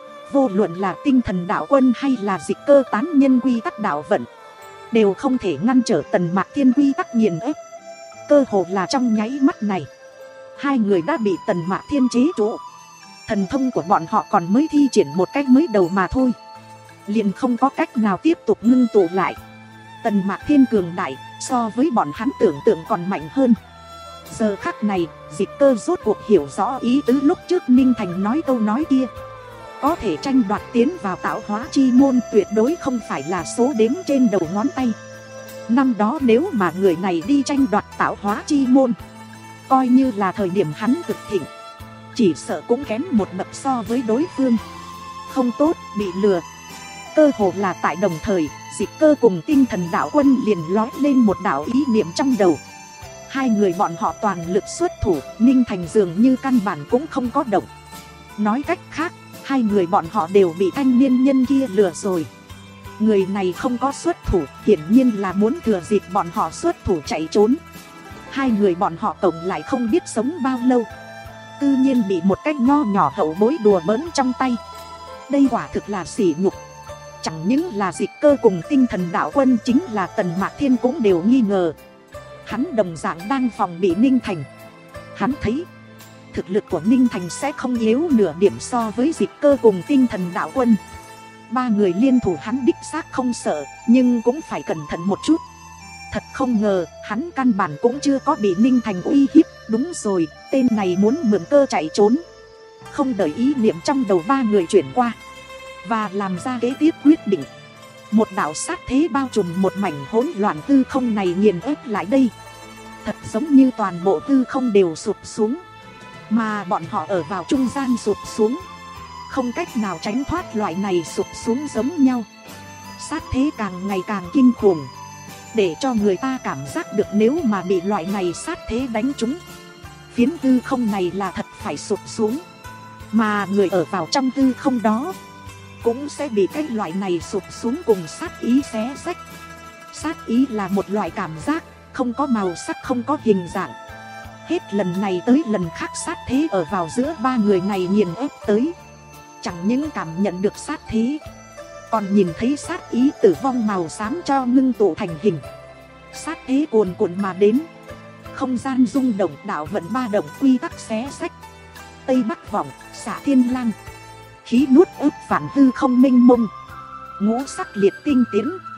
Vô luận là Tinh Thần đạo quân hay là Dịch Cơ tán nhân quy tắc đạo vận, đều không thể ngăn trở Tần Mạc Thiên quy tắc nghiền ép. Cơ hồ là trong nháy mắt này, hai người đã bị Tần Mạc Thiên chế trụ. Thần thông của bọn họ còn mới thi triển một cách mới đầu mà thôi, liền không có cách nào tiếp tục ngưng tụ lại. Tần Mạc Thiên cường đại, so với bọn hắn tưởng tượng còn mạnh hơn. Giờ khắc này, Dịch Cơ rốt cuộc hiểu rõ ý tứ lúc trước Ninh Thành nói câu nói kia. Có thể tranh đoạt tiến vào tạo hóa chi môn tuyệt đối không phải là số đếm trên đầu ngón tay. Năm đó nếu mà người này đi tranh đoạt tạo hóa chi môn, coi như là thời điểm hắn cực thịnh, chỉ sợ cũng kém một bậc so với đối phương. Không tốt, bị lừa. Cơ hồ là tại đồng thời, Dịch Cơ cùng Tinh Thần đạo quân liền lói lên một đạo ý niệm trong đầu. Hai người bọn họ toàn lực xuất thủ, Ninh Thành dường như căn bản cũng không có động. Nói cách khác, hai người bọn họ đều bị thanh niên nhân kia lừa rồi. Người này không có xuất thủ, hiển nhiên là muốn thừa dịp bọn họ xuất thủ chạy trốn. Hai người bọn họ tổng lại không biết sống bao lâu, tự nhiên bị một cách nho nhỏ hậu bối đùa bỡn trong tay. Đây quả thực là sỉ nhục. Chẳng những là Dịch Cơ cùng Tinh Thần đạo quân, chính là Tần Mạc Thiên cũng đều nghi ngờ. Hắn đồng dạng đang phòng bị Ninh Thành. Hắn thấy thực lực của Ninh Thành sẽ không yếu nửa điểm so với Dịch Cơ cùng Tinh Thần đạo quân. Ba người liên thủ hắn đích xác không sợ, nhưng cũng phải cẩn thận một chút. Thật không ngờ, hắn căn bản cũng chưa có bị Ninh Thành uy hiếp. Đúng rồi, tên này muốn mượn cơ chạy trốn. Không đợi ý niệm trong đầu ba người chuyển qua và làm ra kế tiếp quyết định. Một đạo sát thế bao trùm một mảnh hỗn loạn hư không này nghiền ép lại đây. Thật giống như toàn bộ hư không đều sụp xuống, mà bọn họ ở vào trung gian sụp xuống, không cách nào tránh thoát loại này sụp xuống giống nhau. Sát thế càng ngày càng kinh khủng, để cho người ta cảm giác được nếu mà bị loại này sát thế đánh trúng, phiến hư không này là thật phải sụp xuống. Mà người ở vào trong hư không đó cũng sẽ bị cái loại này sụp xuống cùng sát ý xé rách. Sát ý là một loại cảm giác, không có màu sắc, không có hình dạng. Hết lần này tới lần khác sát thế ở vào giữa ba người này nghiền ép tới. Chẳng những cảm nhận được sát thế, còn nhìn thấy sát ý tử vong màu xám cho ngưng tụ thành hình. Sát thế cuồn cuộn mà đến, không gian rung động, đạo vận ba động, quy tắc xé rách. Tây Bắc vọng, xạ thiên lang, khí nuốt ức phản hư không minh mông, ngũ sắc liệt tinh tiến,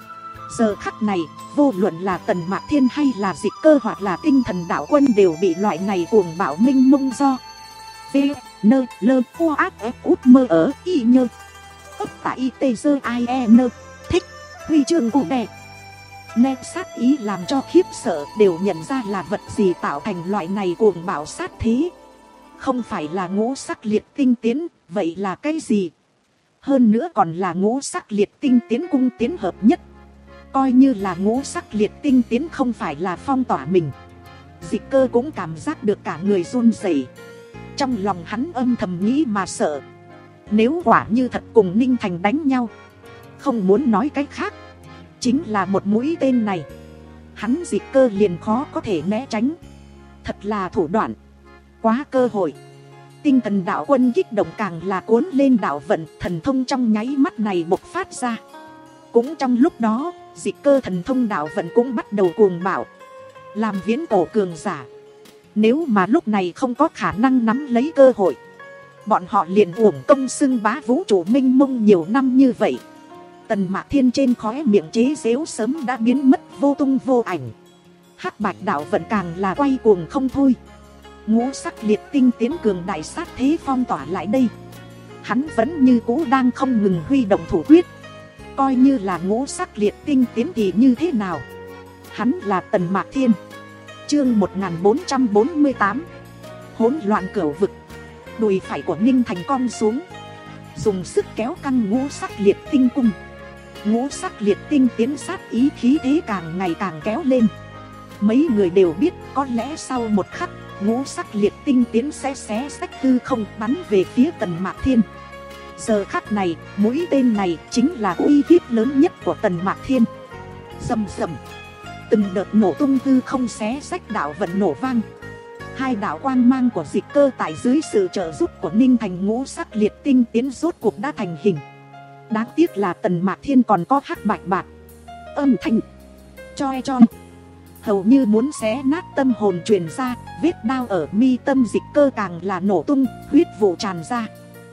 Giờ khắc này, vô luận là Tần Mạc Thiên hay là Dịch Cơ hoặc là Tinh Thần Đạo Quân đều bị loại này cuồng bạo minh mông do V, nơ, lơ, ô ác ép út mơ ở, y nhơ ấp tại y tê dơ ai e nơ, thích, huy chương cụ đẹp. Nét sát ý làm cho khiếp sợ đều nhận ra là vật gì tạo thành loại này cuồng bạo sát thế. Không phải là ngũ sắc liệt tinh tiến, vậy là cái gì? Hơn nữa còn là ngũ sắc liệt tinh tiến cung tiến hợp nhất. Coi như là ngũ sắc liệt tinh tiến không phải là phong tỏa mình. Dịch Cơ cũng cảm giác được cả người run rẩy. Trong lòng hắn âm thầm nghĩ mà sợ. Nếu quả như thật cùng Ninh Thành đánh nhau, không muốn nói cái khác, chính là một mũi tên này, hắn Dịch Cơ liền khó có thể né tránh. Thật là thủ đoạn, quá cơ hội. Tinh Thần Đạo Quân kích động càng là cuốn lên đạo vận, thần thông trong nháy mắt này bộc phát ra. Cũng trong lúc đó, Dịch Cơ thần thông đạo vận cũng bắt đầu cuồng bạo. Làm viễn cổ cường giả, nếu mà lúc này không có khả năng nắm lấy cơ hội, bọn họ liền uổng công xưng bá vũ trụ minh mông nhiều năm như vậy. Tần Mạc Thiên trên khóe miệng chế giễu sớm đã biến mất vô tung vô ảnh. Hắc bạch đạo vận càng là quay cuồng không thôi. Ngũ sắc liệt tinh tiến cường đại sát thế phong tỏa lại đây. Hắn vẫn như cũ đang không ngừng huy động thủ quyết. Coi như là ngũ sắc liệt tinh tiến thì như thế nào? Hắn là Tần Mạc Thiên. Chương một nghìn bốn trăm bốn mươi tám, hỗn loạn cửu vực. Đùi phải của Ninh Thành cong xuống, dùng sức kéo căng ngũ sắc liệt tinh cung. Ngũ sắc liệt tinh tiến sát ý khí thế càng ngày càng kéo lên. Mấy người đều biết có lẽ sau một khắc, ngũ sắc liệt tinh tiến sẽ xé sách hư không bắn về phía Tần Mạc Thiên. Giờ khắc này, mũi tên này chính là uy hiếp lớn nhất của Tần Mạc Thiên. Rầm rầm, từng đợt nổ tung hư không xé sách đạo vận nổ vang. Hai đạo quang mang của Dịch Cơ tại dưới sự trợ giúp của Ninh Thành ngũ sắc liệt tinh tiến rốt cuộc đã thành hình. Đáng tiếc là Tần Mạc Thiên còn có hắc bạch bạc. Âm thanh choi choi, hầu như muốn xé nát tâm hồn truyền ra. Vết đao ở mi tâm Dịch Cơ càng là nổ tung, huyết vụ tràn ra.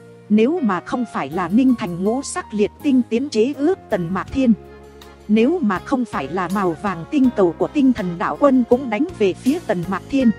Nếu mà không phải là Ninh Thành ngũ sắc liệt tinh tiến chế ước Tần Mạc Thiên, nếu mà không phải là màu vàng tinh cầu của Tinh Thần Đạo Quân cũng đánh về phía Tần Mạc Thiên,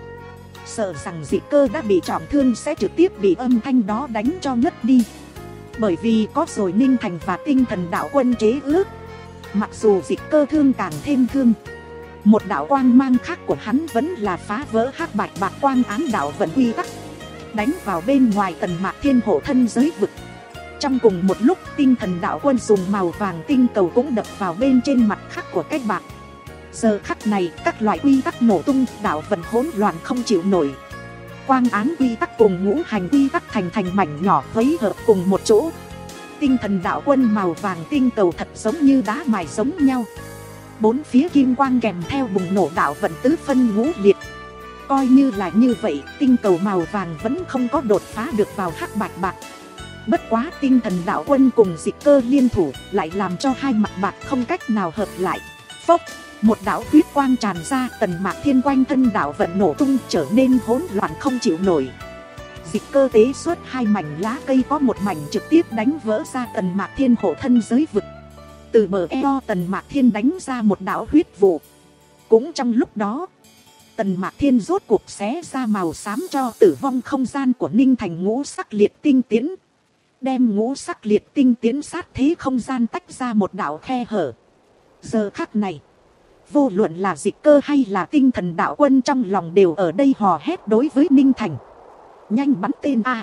sợ rằng Dịch Cơ đã bị trọng thương sẽ trực tiếp bị âm thanh đó đánh cho ngất đi. Bởi vì có rồi Ninh Thành và Tinh Thần Đạo Quân chế ước, mặc dù Dịch Cơ thương càng thêm thương, một đạo quang mang khác của hắn vẫn là phá vỡ hắc bạch bạc quang án đạo vận quy tắc, đánh vào bên ngoài Tần Mạc Thiên hộ thân giới vực. Trong cùng một lúc, Tinh Thần Đạo Quân dùng màu vàng tinh cầu cũng đập vào bên trên mặt khắc của cái bạc. Giờ khắc này, các loại quy tắc nổ tung, đạo vận hỗn loạn không chịu nổi. Quang án quy tắc cùng ngũ hành quy tắc thành thành mảnh nhỏ vấy hợp cùng một chỗ. Tinh Thần Đạo Quân màu vàng tinh cầu thật giống như đá mài giống nhau. Bốn phía kim quang kèm theo bùng nổ đạo vận tứ phân ngũ liệt. Coi như là như vậy, tinh cầu màu vàng vẫn không có đột phá được vào hắc bạch bạc. Bất quá Tinh Thần Đạo Quân cùng Dịch Cơ liên thủ lại làm cho hai mặt bạc không cách nào hợp lại. Phốc, một đạo huyết quang tràn ra, Tần Mạc Thiên quanh thân đạo vận nổ tung trở nên hỗn loạn không chịu nổi. Dịch Cơ tế xuất hai mảnh lá cây có một mảnh trực tiếp đánh vỡ ra Tần Mạc Thiên hộ thân giới vực. Từ bờ eo Tần Mạc Thiên đánh ra một đạo huyết vụ. Cũng trong lúc đó, Tần Mạc Thiên rốt cuộc xé ra màu xám cho tử vong không gian của Ninh Thành ngũ sắc liệt tinh tiến, đem ngũ sắc liệt tinh tiến sát thế không gian tách ra một đạo khe hở. Giờ khắc này, vô luận là Dịch Cơ hay là Tinh Thần Đạo Quân trong lòng đều ở đây hò hét đối với Ninh Thành. Nhanh bắn tên a!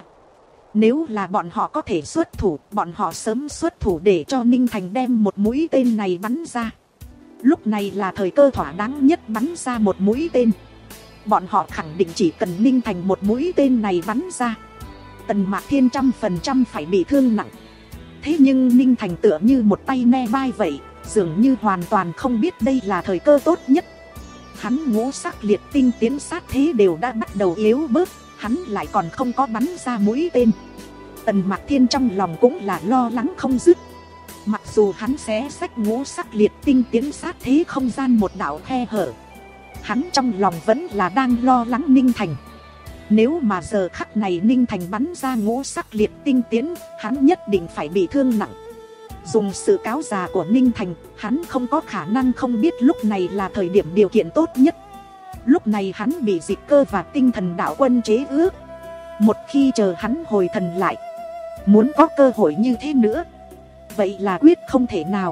Nếu là bọn họ có thể xuất thủ, bọn họ sớm xuất thủ để cho Ninh Thành đem một mũi tên này bắn ra. Lúc này là thời cơ thỏa đáng nhất bắn ra một mũi tên. Bọn họ khẳng định chỉ cần Ninh Thành một mũi tên này bắn ra, Tần Mạc Thiên trăm phần trăm phải bị thương nặng. Thế nhưng Ninh Thành tựa như một tay ne bai vậy, dường như hoàn toàn không biết đây là thời cơ tốt nhất. Hắn ngũ sắc liệt tinh tiến sát thế đều đã bắt đầu yếu bớt, hắn lại còn không có bắn ra mũi tên. Tần Mạc Thiên trong lòng cũng là lo lắng không dứt. Mặc dù hắn xé sách ngũ sắc liệt tinh tiến sát thế không gian một đạo khe hở, hắn trong lòng vẫn là đang lo lắng Ninh Thành. Nếu mà giờ khắc này Ninh Thành bắn ra ngũ sắc liệt tinh tiến, hắn nhất định phải bị thương nặng. Dùng sự cáo già của Ninh Thành, hắn không có khả năng không biết lúc này là thời điểm điều kiện tốt nhất. Lúc này hắn bị Dịch Cơ và Tinh Thần Đạo Quân chế ước. Một khi chờ hắn hồi thần lại, muốn có cơ hội như thế nữa, vậy là quyết không thể nào.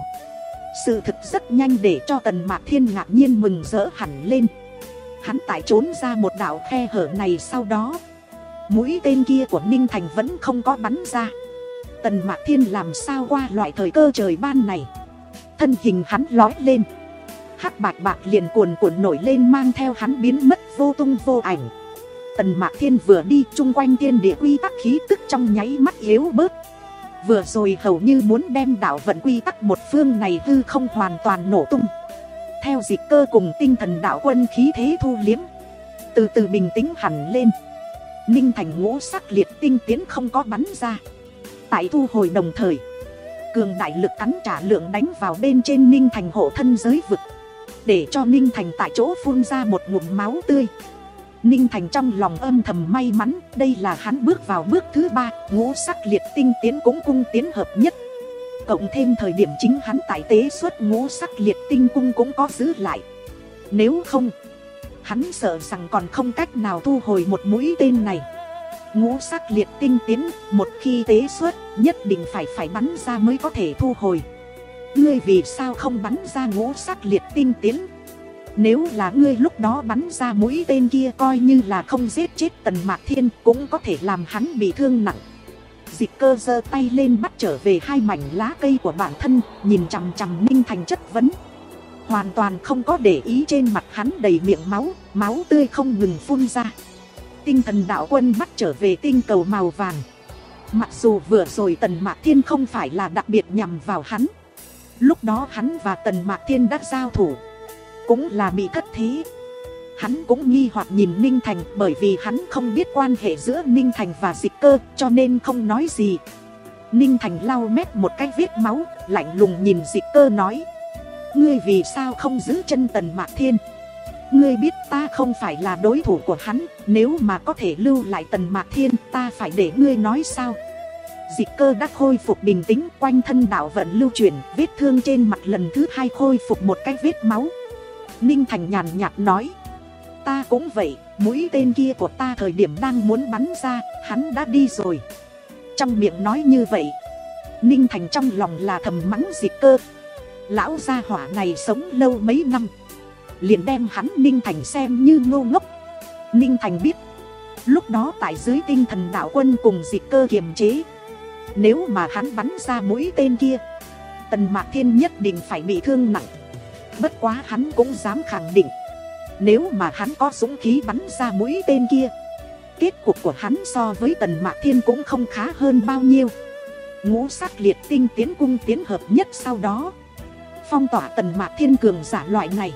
Sự thực rất nhanh để cho Tần Mạc Thiên ngạc nhiên mừng rỡ hẳn lên. Hắn tại trốn ra một đạo khe hở này, sau đó mũi tên kia của Ninh Thành vẫn không có bắn ra. Tần Mạc Thiên làm sao qua loại thời cơ trời ban này. Thân hình hắn lói lên, hắc bạch bạc liền cuồn cuộn nổi lên, mang theo hắn biến mất vô tung vô ảnh. Tần Mạc Thiên vừa đi, chung quanh thiên địa quy tắc khí tức trong nháy mắt yếu bớt. Vừa rồi hầu như muốn đem đạo vận quy tắc một phương này hư không hoàn toàn nổ tung. Theo Dịch Cơ cùng Tinh Thần Đạo Quân khí thế thu liếm, từ từ bình tĩnh hẳn lên. Ninh Thành ngũ sắc liệt tinh tiến không có bắn ra. Tại thu hồi đồng thời, cường đại lực cắn trả lượng đánh vào bên trên Ninh Thành hộ thân giới vực, để cho Ninh Thành tại chỗ phun ra một ngụm máu tươi. Ninh Thành trong lòng âm thầm may mắn, đây là hắn bước vào bước thứ ba, ngũ sắc liệt tinh tiến cũng cung tiến hợp nhất. Cộng thêm thời điểm chính hắn tại tế xuất ngũ sắc liệt tinh cung cũng có giữ lại. Nếu không, hắn sợ rằng còn không cách nào thu hồi một mũi tên này. Ngũ sắc liệt tinh tiến, một khi tế xuất, nhất định phải phải bắn ra mới có thể thu hồi. Ngươi vì sao không bắn ra ngũ sắc liệt tinh tiến? Nếu là ngươi lúc đó bắn ra mũi tên kia, coi như là không giết chết Tần Mạc Thiên, cũng có thể làm hắn bị thương nặng. Dịch Cơ giơ tay lên bắt trở về hai mảnh lá cây của bản thân, nhìn chằm chằm Ninh Thành chất vấn. Hoàn toàn không có để ý trên mặt hắn đầy miệng máu, máu tươi không ngừng phun ra. Tinh Thần Đạo Quân bắt trở về tinh cầu màu vàng. Mặc dù vừa rồi Tần Mạc Thiên không phải là đặc biệt nhằm vào hắn, lúc đó hắn và Tần Mạc Thiên đã giao thủ, cũng là bị thất thế. Hắn cũng nghi hoặc nhìn Ninh Thành, bởi vì hắn không biết quan hệ giữa Ninh Thành và Dịch Cơ, cho nên không nói gì. Ninh Thành lau mép một cái vết máu, lạnh lùng nhìn Dịch Cơ nói: ngươi vì sao không giữ chân Tần Mạc Thiên? Ngươi biết ta không phải là đối thủ của hắn, nếu mà có thể lưu lại Tần Mạc Thiên, ta phải để ngươi nói sao? Dịch Cơ đã khôi phục bình tĩnh, quanh thân đạo vận lưu chuyển, vết thương trên mặt lần thứ hai khôi phục một cái vết máu. Ninh Thành nhàn nhạt nói: ta cũng vậy, mũi tên kia của ta thời điểm đang muốn bắn ra, hắn đã đi rồi. Trong miệng nói như vậy, Ninh Thành trong lòng là thầm mắng Dịch Cơ. Lão gia hỏa này sống lâu mấy năm, liền đem hắn Ninh Thành xem như ngô ngốc. Ninh Thành biết, lúc đó tại dưới Tinh Thần Đạo Quân cùng Dịch Cơ kiềm chế, nếu mà hắn bắn ra mũi tên kia, Tần Mạc Thiên nhất định phải bị thương nặng. Bất quá hắn cũng dám khẳng định, nếu mà hắn có dũng khí bắn ra mũi tên kia, kết cục của hắn so với Tần Mạc Thiên cũng không khá hơn bao nhiêu. Ngũ sắc liệt tinh tiến cung tiến hợp nhất, sau đó phong tỏa Tần Mạc Thiên cường giả loại này,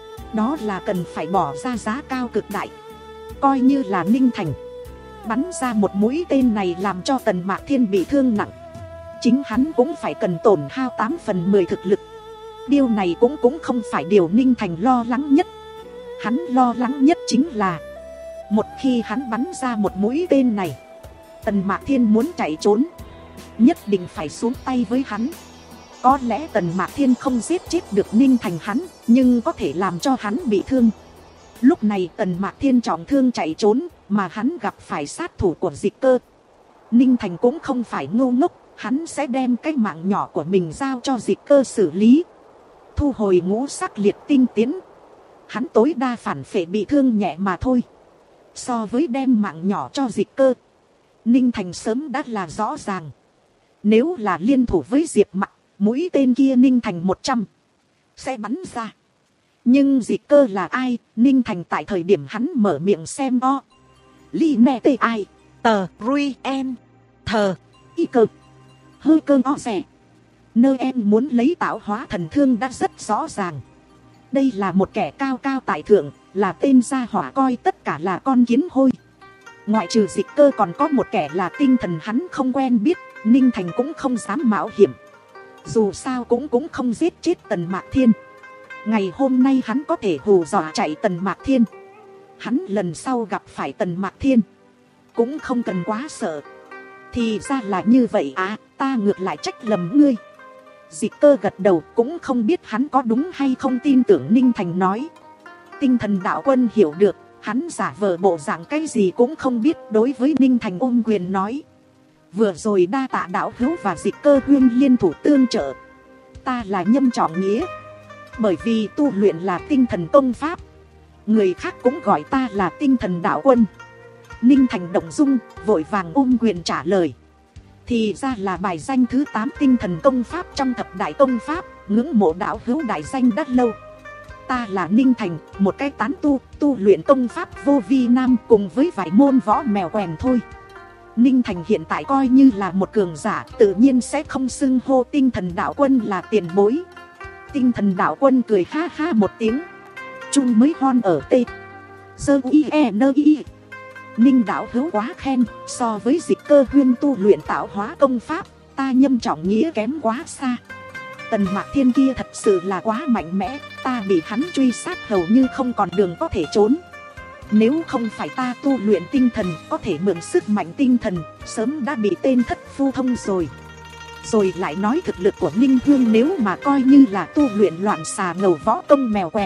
đó là cần phải bỏ ra giá cao cực đại. Coi như là Ninh Thành bắn ra một mũi tên này làm cho Tần Mạc Thiên bị thương nặng, chính hắn cũng phải cần tổn hao tám phần mười thực lực. Điều này cũng cũng không phải điều Ninh Thành lo lắng nhất. Hắn lo lắng nhất chính là, một khi hắn bắn ra một mũi tên này, Tần Mạc Thiên muốn chạy trốn, nhất định phải xuống tay với hắn. Có lẽ Tần Mạc Thiên không giết chết được Ninh Thành hắn, nhưng có thể làm cho hắn bị thương. Lúc này Tần Mạc Thiên trọng thương chạy trốn, mà hắn gặp phải sát thủ của Dịch Cơ. Ninh Thành cũng không phải ngu ngốc, hắn sẽ đem cái mạng nhỏ của mình giao cho Dịch Cơ xử lý. Thu hồi ngũ sắc liệt tinh tiến, hắn tối đa phản phệ bị thương nhẹ mà thôi. So với đem mạng nhỏ cho Dịch Cơ, Ninh Thành sớm đã là rõ ràng. Nếu là liên thủ với Diệp Mặc, mũi tên kia Ninh Thành một trăm sẽ bắn ra. Nhưng Dịch Cơ là ai? Ninh Thành tại thời điểm hắn mở miệng xem o Li nè tê ai tờ rui en thờ y cơ hơi cơ o rẻ. Nơi em muốn lấy tạo hóa thần thương đã rất rõ ràng. Đây là một kẻ cao cao tại thượng, là tên gia hỏa coi tất cả là con kiến hôi. Ngoại trừ Dịch Cơ còn có một kẻ là tinh thần hắn không quen biết, Ninh Thành cũng không dám mạo hiểm. Dù sao cũng cũng không giết chết Tần Mạc Thiên. Ngày hôm nay hắn có thể hù dọa chạy Tần Mạc Thiên, hắn lần sau gặp phải Tần Mạc Thiên cũng không cần quá sợ. Thì ra là như vậy à, ta ngược lại trách lầm ngươi. Dịch Cơ gật đầu, cũng không biết hắn có đúng hay không tin tưởng Ninh Thành nói. Tinh Thần Đạo Quân hiểu được, hắn giả vờ bộ dạng cái gì cũng không biết, đối với Ninh Thành ôm quyền nói: vừa rồi đa tạ đạo hữu và Dịch Cơ huynh liên thủ tương trợ. Ta là Nhâm Trọng Nghĩa, bởi vì tu luyện là tinh thần công pháp, người khác cũng gọi ta là Tinh Thần Đạo Quân. Ninh Thành động dung, vội vàng ôm quyền trả lời: thì ra là bài danh thứ tám tinh thần công pháp trong thập đại công pháp, ngưỡng mộ đạo hữu đại danh đắt lâu. Ta là Ninh Thành, một cái tán tu, tu luyện công pháp vô vi nam cùng với vài môn võ mèo quèn thôi. Ninh Thành hiện tại coi như là một cường giả, tự nhiên sẽ không xưng hô Tinh Thần Đạo Quân là tiền bối. Tinh Thần Đạo Quân cười ha ha một tiếng, chung mới hon ở tê sơ i e nơ i. Ninh đạo hữu quá khen, so với Dịch Cơ huyên tu luyện tạo hóa công pháp, ta Nhâm Trọng Nghĩa kém quá xa. Tần Mạc Thiên kia thật sự là quá mạnh mẽ, ta bị hắn truy sát hầu như không còn đường có thể trốn. Nếu không phải ta tu luyện tinh thần, có thể mượn sức mạnh tinh thần, sớm đã bị tên thất phu thông rồi. Rồi lại nói thực lực của Ninh Hương nếu mà coi như là tu luyện loạn xà ngầu võ công mèo quèn,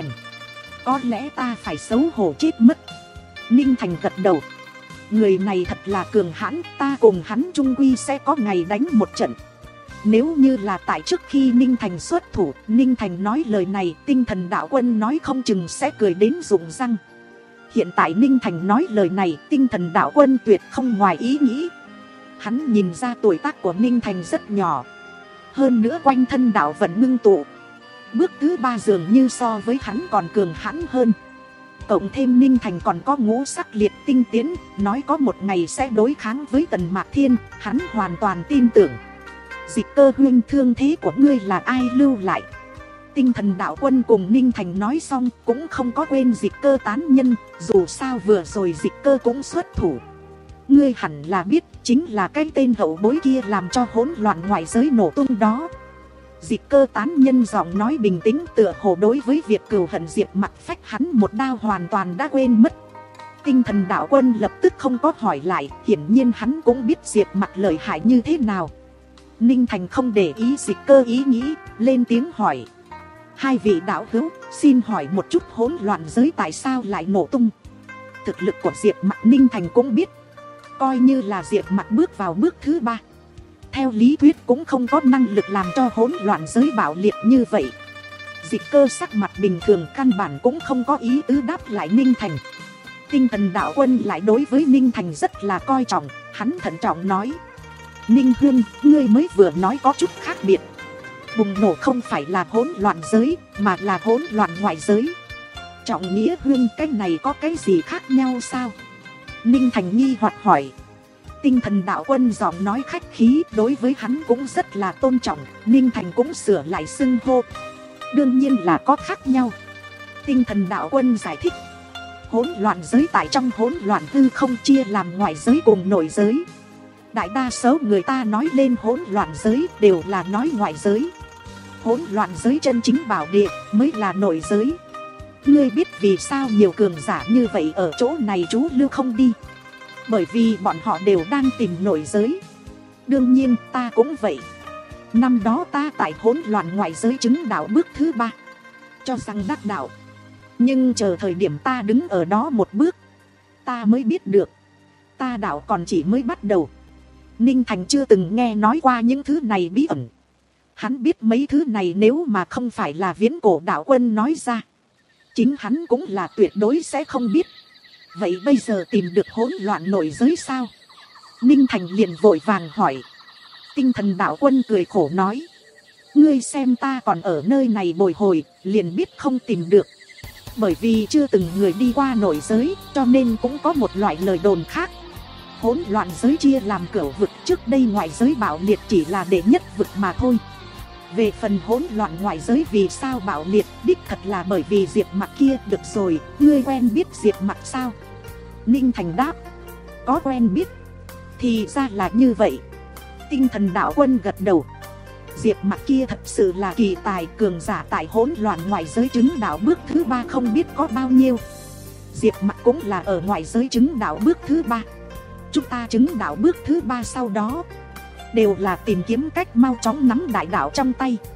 có lẽ ta phải xấu hổ chết mất. Ninh Thành gật đầu, người này thật là cường hãn, ta cùng hắn chung quy sẽ có ngày đánh một trận. Nếu như là tại trước khi Ninh Thành xuất thủ, Ninh Thành nói lời này, Tinh Thần Đạo Quân nói không chừng sẽ cười đến rụng răng. Hiện tại Ninh Thành nói lời này, Tinh Thần Đạo Quân tuyệt không ngoài ý nghĩ. Hắn nhìn ra tuổi tác của Ninh Thành rất nhỏ, hơn nữa quanh thân đạo vận ngưng tụ, bước thứ ba dường như so với hắn còn cường hãn hơn. Cộng thêm Ninh Thành còn có ngũ sắc liệt tinh tiến, nói có một ngày sẽ đối kháng với Tần Mạc Thiên, hắn hoàn toàn tin tưởng. Dịch Cơ huynh, thương thế của ngươi là ai lưu lại? Tinh Thần Đạo Quân cùng Ninh Thành nói xong, cũng không có quên Dịch Cơ tán nhân, dù sao vừa rồi Dịch Cơ cũng xuất thủ. Ngươi hẳn là biết, chính là cái tên hậu bối kia làm cho hỗn loạn ngoại giới nổ tung đó. Dịch Cơ tán nhân giọng nói bình tĩnh, tựa hồ đối với việc cừu hận Diệp Mặc phách hắn một đao hoàn toàn đã quên mất. Tinh Thần Đạo Quân lập tức không có hỏi lại, hiển nhiên hắn cũng biết Diệp Mặc lợi hại như thế nào. Ninh Thành không để ý Dịch Cơ ý nghĩ, lên tiếng hỏi: hai vị đạo hữu, xin hỏi một chút hỗn loạn giới tại sao lại nổ tung? Thực lực của Diệp Mặc Ninh Thành cũng biết, coi như là Diệp Mặc bước vào bước thứ ba, theo lý thuyết cũng không có năng lực làm cho hỗn loạn giới bạo liệt như vậy. Dịch Cơ sắc mặt bình thường, căn bản cũng không có ý tứ đáp lại Ninh Thành. Tinh Thần Đạo Quân lại đối với Ninh Thành rất là coi trọng, hắn thận trọng nói: Ninh Hương, ngươi mới vừa nói có chút khác biệt. Bùng nổ không phải là hỗn loạn giới, mà là hỗn loạn ngoại giới. Trọng Nghĩa Hương, cái này có cái gì khác nhau sao? Ninh Thành nghi hoặc hỏi. Tinh Thần Đạo Quân giọng nói khách khí, đối với hắn cũng rất là tôn trọng. Ninh Thành cũng sửa lại xưng hô. Đương nhiên là có khác nhau. Tinh Thần Đạo Quân giải thích: hỗn loạn giới tại trong hỗn loạn hư không chia làm ngoại giới cùng nội giới. Đại đa số người ta nói lên hỗn loạn giới đều là nói ngoại giới. Hỗn loạn giới chân chính bảo địa mới là nội giới. Ngươi biết vì sao nhiều cường giả như vậy ở chỗ này trú lưu không đi? Bởi vì bọn họ đều đang tìm nội giới. Đương nhiên ta cũng vậy. Năm đó ta tại hỗn loạn ngoại giới chứng đạo bước thứ ba, cho rằng đắc đạo. Nhưng chờ thời điểm ta đứng ở đó một bước, ta mới biết được ta đạo còn chỉ mới bắt đầu. Ninh Thành chưa từng nghe nói qua những thứ này bí ẩn. Hắn biết mấy thứ này nếu mà không phải là Viễn Cổ Đạo Quân nói ra, chính hắn cũng là tuyệt đối sẽ không biết. Vậy bây giờ tìm được hỗn loạn nội giới sao? Ninh Thành liền vội vàng hỏi. Tinh Thần Đạo Quân cười khổ nói: ngươi xem ta còn ở nơi này bồi hồi, liền biết không tìm được. Bởi vì chưa từng người đi qua nội giới, cho nên cũng có một loại lời đồn khác. Hỗn loạn giới chia làm cửu vực, trước đây ngoại giới bạo liệt chỉ là đệ nhất vực mà thôi. Về phần hỗn loạn ngoại giới vì sao bạo liệt, đích thật là bởi vì Diệp Mặc kia. Được rồi, ngươi quen biết Diệp Mặc sao? Ninh Thành đáp: có quen biết. Thì ra là như vậy. Tinh Thần Đạo Quân gật đầu. Diệp Mặc kia thật sự là kỳ tài, cường giả tại hỗn loạn ngoại giới chứng đạo bước thứ ba không biết có bao nhiêu. Diệp Mặc cũng là ở ngoại giới chứng đạo bước thứ ba. Chúng ta chứng đạo bước thứ ba sau đó đều là tìm kiếm cách mau chóng nắm đại đạo trong tay.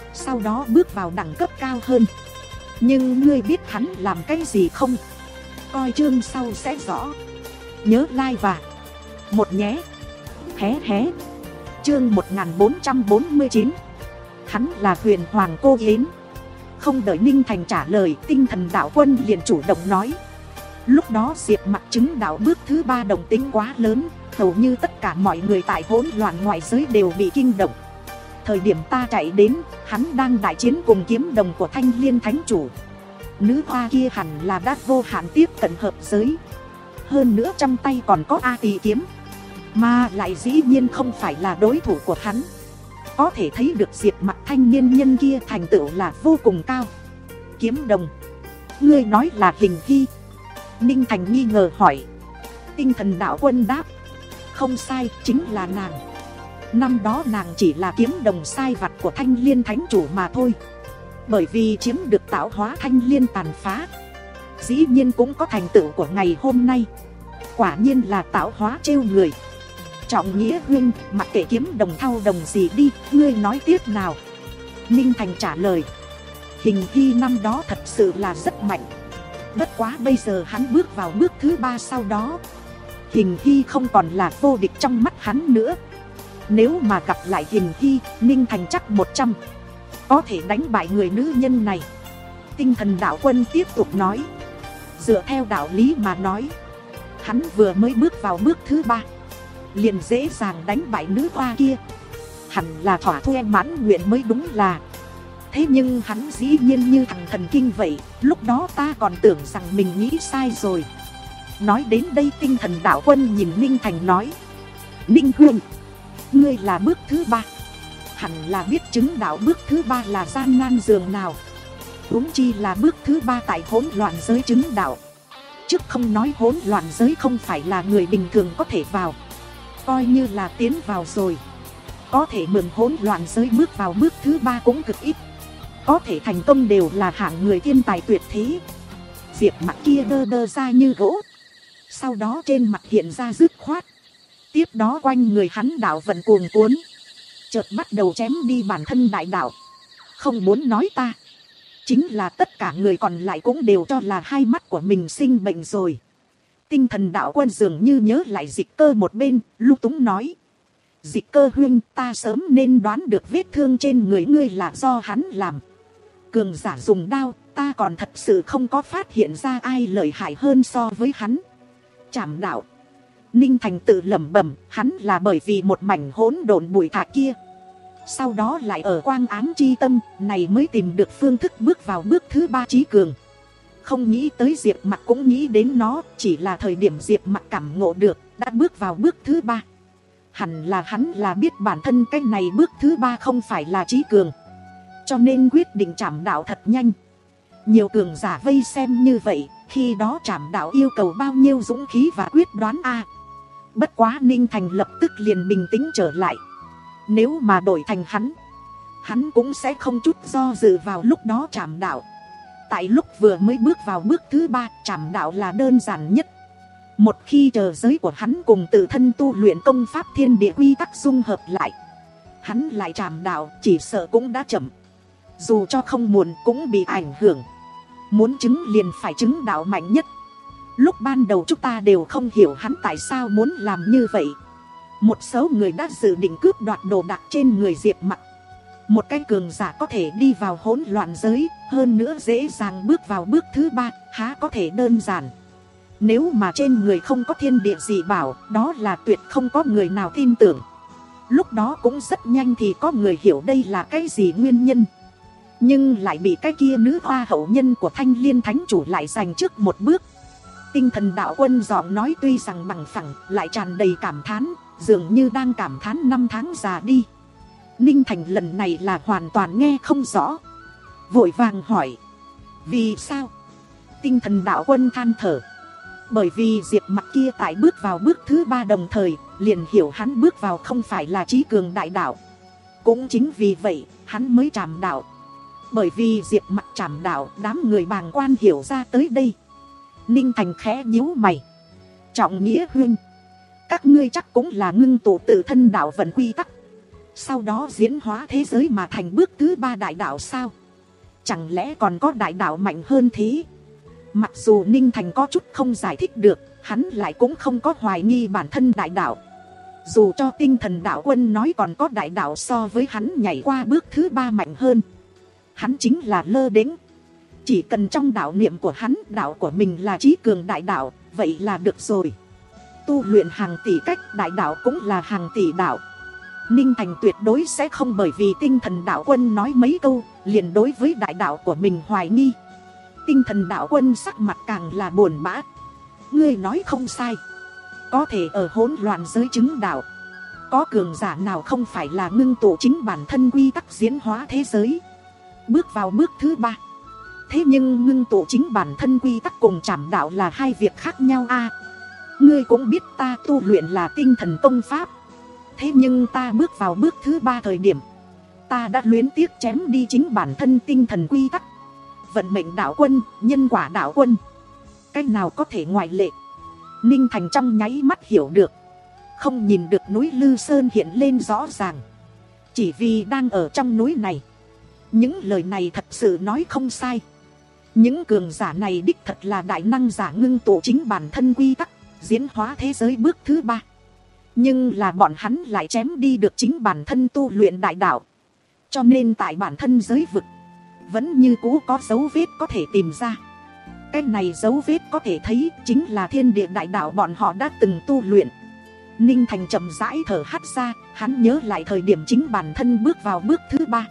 sau đó bước vào đẳng cấp cao hơn. Nhưng ngươi biết hắn làm cái gì không? Coi chương sau sẽ rõ. Nhớ like và một nhé. Hé hé. Chương một nghìn bốn trăm bốn mươi chín. Hắn là Huyền Hoàng Cô Yến. Không đợi Ninh Thành trả lời, Tinh Thần Đạo Quân liền chủ động nói. Lúc đó Diệp Mặc chứng đạo bước thứ ba động tính quá lớn, hầu như tất cả mọi người tại hỗn loạn ngoại giới đều bị kinh động. Thời điểm ta chạy đến, hắn đang đại chiến cùng kiếm đồng của Thanh Liên Thánh Chủ. Nữ hoa kia hẳn là đã vô hạn tiếp cận hợp giới. Hơn nữa trong tay còn có A Tỳ kiếm, mà lại dĩ nhiên không phải là đối thủ của hắn. Có thể thấy được Diệp Mặc thanh niên nhân kia thành tựu là vô cùng cao. Kiếm đồng, ngươi nói là Hình Hy? Ninh Thành nghi ngờ hỏi. Tinh Thần Đạo Quân đáp. Không sai, chính là nàng. Năm đó nàng chỉ là kiếm đồng sai vặt của Thanh Liên Thánh Chủ mà thôi. Bởi vì chiếm được tạo hóa Thanh Liên tàn phá, dĩ nhiên cũng có thành tựu của ngày hôm nay. Quả nhiên là tạo hóa trêu người. Trọng Nghĩa huynh, mặc kệ kiếm đồng thao đồng gì đi, ngươi nói tiếp nào. Ninh Thành trả lời. Hình Hy năm đó thật sự là rất mạnh. Bất quá bây giờ hắn bước vào bước thứ ba, sau đó Hình Hy không còn là vô địch trong mắt hắn nữa. Nếu mà gặp lại Hình Hy, Ninh Thành chắc một trăm có thể đánh bại người nữ nhân này. Tinh Thần Đạo Quân tiếp tục nói. Dựa theo đạo lý mà nói, hắn vừa mới bước vào bước thứ ba liền dễ dàng đánh bại nữ hoa kia, hẳn là thỏa thuê mãn nguyện mới đúng là. Thế nhưng hắn dĩ nhiên như thằng thần kinh vậy, lúc đó ta còn tưởng rằng mình nghĩ sai rồi. Nói đến đây Tinh Thần Đạo Quân nhìn Ninh Thành nói. Ninh Huyền, ngươi là bước thứ ba, hẳn là biết chứng đạo bước thứ ba là gian nan dường nào. Huống chi là bước thứ ba tại hỗn loạn giới chứng đạo. Trước không nói hỗn loạn giới không phải là người bình thường có thể vào, coi như là tiến vào rồi, có thể mượn hỗn loạn giới bước vào bước thứ ba cũng cực ít. Có thể thành công đều là hạng người thiên tài tuyệt thế. Diệp Mặc kia đơ đơ ra như gỗ, sau đó trên mặt hiện ra dứt khoát. Tiếp đó quanh người hắn đạo vận cuồn cuốn, chợt bắt đầu chém đi bản thân đại đạo. Không muốn nói ta, chính là tất cả người còn lại cũng đều cho là hai mắt của mình sinh bệnh rồi. Tinh Thần Đạo Quân dường như nhớ lại Dịch Cơ một bên, lung túng nói. Dịch Cơ huynh, ta sớm nên đoán được vết thương trên người ngươi là do hắn làm. Cường giả dùng đao, ta còn thật sự không có phát hiện ra ai lợi hại hơn so với hắn. Trảm đạo. Ninh Thành tự lẩm bẩm, hắn là bởi vì một mảnh hỗn độn bụi thạch kia, sau đó lại ở quang ám chi tâm này mới tìm được phương thức bước vào bước thứ ba trí cường. Không nghĩ tới Diệp Mặc cũng nghĩ đến nó, chỉ là thời điểm Diệp Mặc cảm ngộ được đã bước vào bước thứ ba. Hẳn là hắn là biết bản thân cái này bước thứ ba không phải là trí cường, cho nên quyết định trảm đạo thật nhanh. Nhiều cường giả vây xem như vậy, khi đó trảm đạo yêu cầu bao nhiêu dũng khí và quyết đoán a. À, bất quá Ninh Thành lập tức liền bình tĩnh trở lại. Nếu mà đổi thành hắn, hắn cũng sẽ không chút do dự vào lúc đó trảm đạo. Tại lúc vừa mới bước vào bước thứ ba, trảm đạo là đơn giản nhất. Một khi chờ giới của hắn cùng tự thân tu luyện công pháp thiên địa quy tắc dung hợp lại, hắn lại trảm đạo chỉ sợ cũng đã chậm. Dù cho không muốn cũng bị ảnh hưởng. Muốn chứng liền phải chứng đạo mạnh nhất. Lúc ban đầu chúng ta đều không hiểu hắn tại sao muốn làm như vậy. Một số người đã dự định cướp đoạt đồ đạc trên người Diệp Mặc. Một cái cường giả có thể đi vào hỗn loạn giới, hơn nữa dễ dàng bước vào bước thứ ba, há có thể đơn giản. Nếu mà trên người không có thiên địa dị bảo, đó là tuyệt không có người nào tin tưởng. Lúc đó cũng rất nhanh thì có người hiểu đây là cái gì nguyên nhân, nhưng lại bị cái kia nữ hoa hậu nhân của Thanh Liên Thánh Chủ lại giành trước một bước. Tinh Thần Đạo Quân giọng nói tuy rằng bằng phẳng, lại tràn đầy cảm thán, dường như đang cảm thán năm tháng già đi. Ninh Thành lần này là hoàn toàn nghe không rõ, vội vàng hỏi. Vì sao? Tinh Thần Đạo Quân than thở. Bởi vì Diệp Mặc kia tại bước vào bước thứ ba đồng thời, liền hiểu hắn bước vào không phải là trí cường đại đạo. Cũng chính vì vậy, hắn mới trảm đạo. Bởi vì Diệp Mặc trảm đạo, đám người bàng quan hiểu ra tới đây. Ninh Thành khẽ nhíu mày. Trọng Nghĩa huynh, các ngươi chắc cũng là ngưng tụ tự thân đạo vận quy tắc, sau đó diễn hóa thế giới mà thành bước thứ ba đại đạo sao? Chẳng lẽ còn có đại đạo mạnh hơn thế? Mặc dù Ninh Thành có chút không giải thích được, hắn lại cũng không có hoài nghi bản thân đại đạo. Dù cho tinh thần đạo quân nói còn có đại đạo so với hắn nhảy qua bước thứ ba mạnh hơn, hắn chính là lơ đễnh. Chỉ cần trong đạo niệm của hắn, đạo của mình là trí cường đại đạo, vậy là được rồi. Tu luyện hàng tỷ cách, đại đạo cũng là hàng tỷ đạo. Ninh Thành tuyệt đối sẽ không bởi vì tinh thần đạo quân nói mấy câu liền đối với đại đạo của mình hoài nghi. Tinh thần đạo quân sắc mặt càng là buồn bã. Ngươi nói không sai, có thể ở hỗn loạn giới chứng đạo, có cường giả nào không phải là ngưng tụ chính bản thân quy tắc diễn hóa thế giới, bước vào bước thứ ba. Thế nhưng ngưng tụ chính bản thân quy tắc cùng trảm đạo là hai việc khác nhau a. À, ngươi cũng biết ta tu luyện là tinh thần công pháp. Thế nhưng ta bước vào bước thứ ba thời điểm, ta đã luyến tiếc chém đi chính bản thân tinh thần quy tắc. Vận mệnh đạo quân, nhân quả đạo quân, cách nào có thể ngoại lệ? Ninh Thành trong nháy mắt hiểu được, không nhìn được núi Lư Sơn hiện lên rõ ràng. Chỉ vì đang ở trong núi này, những lời này thật sự nói không sai. Những cường giả này đích thật là đại năng giả ngưng tụ chính bản thân quy tắc, diễn hóa thế giới bước thứ ba. Nhưng là bọn hắn lại chém đi được chính bản thân tu luyện đại đạo. Cho nên tại bản thân giới vực vẫn như cũ có dấu vết có thể tìm ra. Cái này dấu vết có thể thấy chính là thiên địa đại đạo bọn họ đã từng tu luyện. Ninh Thành chậm rãi thở hắt ra, hắn nhớ lại thời điểm chính bản thân bước vào bước thứ ba.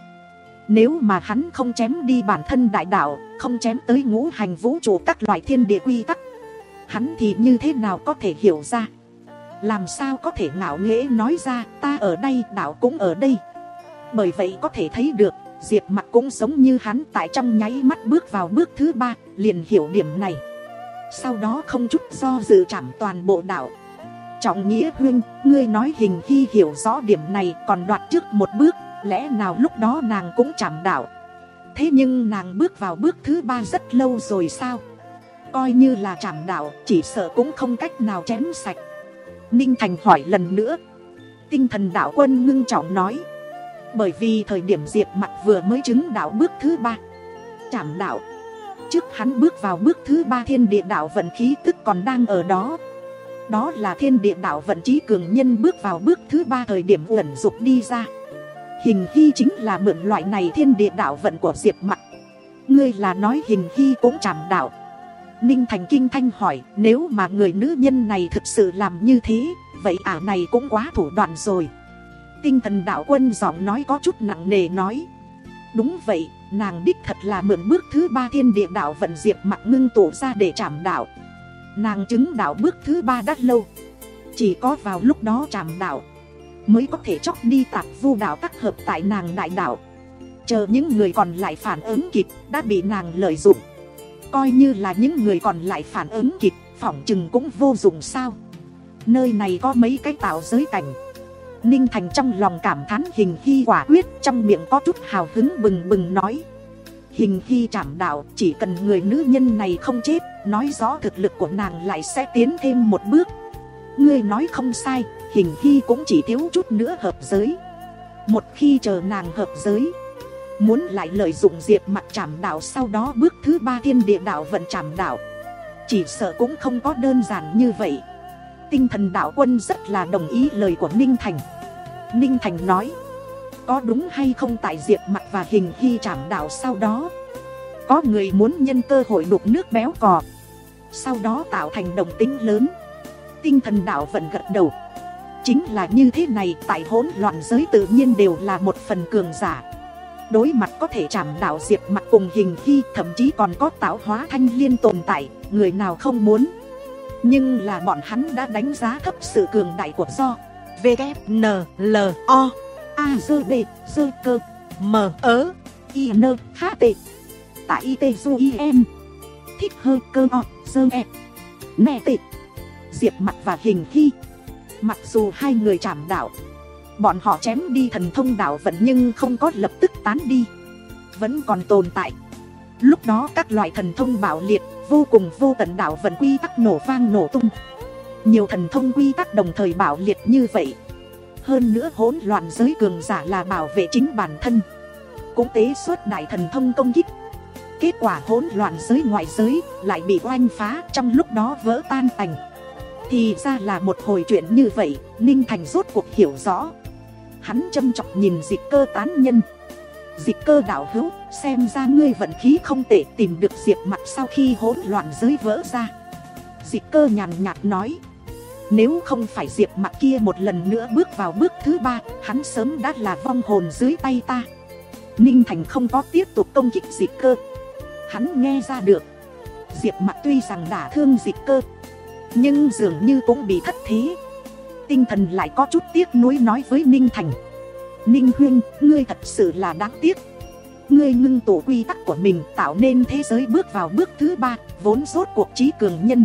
Nếu mà hắn không chém đi bản thân đại đạo, không chém tới ngũ hành vũ trụ các loại thiên địa quy tắc, hắn thì như thế nào có thể hiểu ra? Làm sao có thể ngạo nghễ nói ra ta ở đây, đạo cũng ở đây? Bởi vậy có thể thấy được, Diệp Mặc cũng giống như hắn tại trong nháy mắt bước vào bước thứ ba, liền hiểu điểm này. Sau đó không chút do dự trảm toàn bộ đạo. Trọng Nghĩa huynh, ngươi nói Hình Hy hiểu rõ điểm này còn đoạt trước một bước, lẽ nào lúc đó nàng cũng trảm đạo? Thế nhưng nàng bước vào bước thứ ba rất lâu rồi sao? Coi như là trảm đạo, chỉ sợ cũng không cách nào chém sạch. Ninh Thành hỏi lần nữa. Tinh thần đạo quân ngưng trọng nói, bởi vì thời điểm Diệp Mặc vừa mới chứng đạo bước thứ ba, trảm đạo, trước hắn bước vào bước thứ ba thiên địa đạo vận khí tức còn đang ở đó. Đó là thiên địa đạo vận trí cường nhân bước vào bước thứ ba thời điểm uẩn dục đi ra. Hình Hy chính là mượn loại này thiên địa đạo vận của Diệp Mặc. Ngươi là nói Hình Hy cũng trảm đạo? Ninh Thành kinh thanh hỏi, nếu mà người nữ nhân này thực sự làm như thế, vậy ả này cũng quá thủ đoạn rồi. Tinh thần đạo quân giọng nói có chút nặng nề nói, đúng vậy, nàng đích thật là mượn bước thứ ba thiên địa đạo vận Diệp Mặc ngưng tụ ra để trảm đạo. Nàng chứng đạo bước thứ ba đã lâu, chỉ có vào lúc đó trảm đạo mới có thể chóc đi tạp vu đạo tác hợp tại nàng đại đạo. Chờ những người còn lại phản ứng kịp, đã bị nàng lợi dụng. Coi như là những người còn lại phản ứng kịp, phỏng chừng cũng vô dụng sao? Nơi này có mấy cái tạo giới cảnh. Ninh Thành trong lòng cảm thán Hình Hy quả quyết, trong miệng có chút hào hứng bừng bừng nói, Hình Hy trảm đạo, chỉ cần người nữ nhân này không chết, nói rõ thực lực của nàng lại sẽ tiến thêm một bước. Ngươi nói không sai, Hình Hy cũng chỉ thiếu chút nữa hợp giới. Một khi chờ nàng hợp giới, muốn lại lợi dụng Diệp Mặc trảm đạo, sau đó bước thứ ba thiên địa đạo vận trảm đạo, chỉ sợ cũng không có đơn giản như vậy. Tinh thần đạo quân rất là đồng ý lời của Ninh Thành. Ninh Thành nói, có đúng hay không tại Diệp Mặc và Hình Hy trảm đạo sau đó, có người muốn nhân cơ hội đục nước béo cò, sau đó tạo thành đồng tính lớn. Tinh thần đạo vận gật đầu, chính là như thế này. Tại hỗn loạn giới tự nhiên đều là một phần cường giả, đối mặt có thể trảm đạo Diệp Mặc cùng Hình Hy, thậm chí còn có tạo hóa thanh liên tồn tại, người nào không muốn. Nhưng là bọn hắn đã đánh giá thấp sự cường đại của do V K N L O A D B D cơ M ớ I N H T tại I T Du I N thích hơi cơ o dơ e nè tị. Diệp Mặc và Hình Hy, mặc dù hai người trảm đạo, bọn họ chém đi thần thông đạo vận nhưng không có lập tức tán đi, vẫn còn tồn tại. Lúc đó các loại thần thông bạo liệt, vô cùng vô tận đạo vận quy tắc nổ vang nổ tung. Nhiều thần thông quy tắc đồng thời bạo liệt như vậy, Hơn nữa hỗn loạn giới cường giả là bảo vệ chính bản thân, cũng tế xuất đại thần thông công kích. Kết quả hỗn loạn giới ngoại giới lại bị oanh phá, trong lúc đó vỡ tan tành. Thì ra là một hồi chuyện như vậy. Ninh Thành rốt cuộc hiểu rõ. Hắn châm chọc nhìn Dịch Cơ tán nhân. Dịch Cơ đạo hữu, xem ra ngươi vận khí không tệ, tìm được Diệp Mặc sau khi hỗn loạn giới vỡ ra. Dịch Cơ nhàn nhạt nói, nếu không phải Diệp Mặc kia một lần nữa bước vào bước thứ ba, hắn sớm đã là vong hồn dưới tay ta. Ninh Thành không có tiếp tục công kích Dịch Cơ. Hắn nghe ra được Diệp Mặc tuy rằng đả thương Dịch Cơ, nhưng dường như cũng bị thất thế. Tinh thần lại có chút tiếc nuối nói với Ninh Thành, Ninh huynh, ngươi thật sự là đáng tiếc. Ngươi ngưng tụ quy tắc của mình, tạo nên thế giới bước vào bước thứ ba, vốn rốt cuộc trí cường nhân.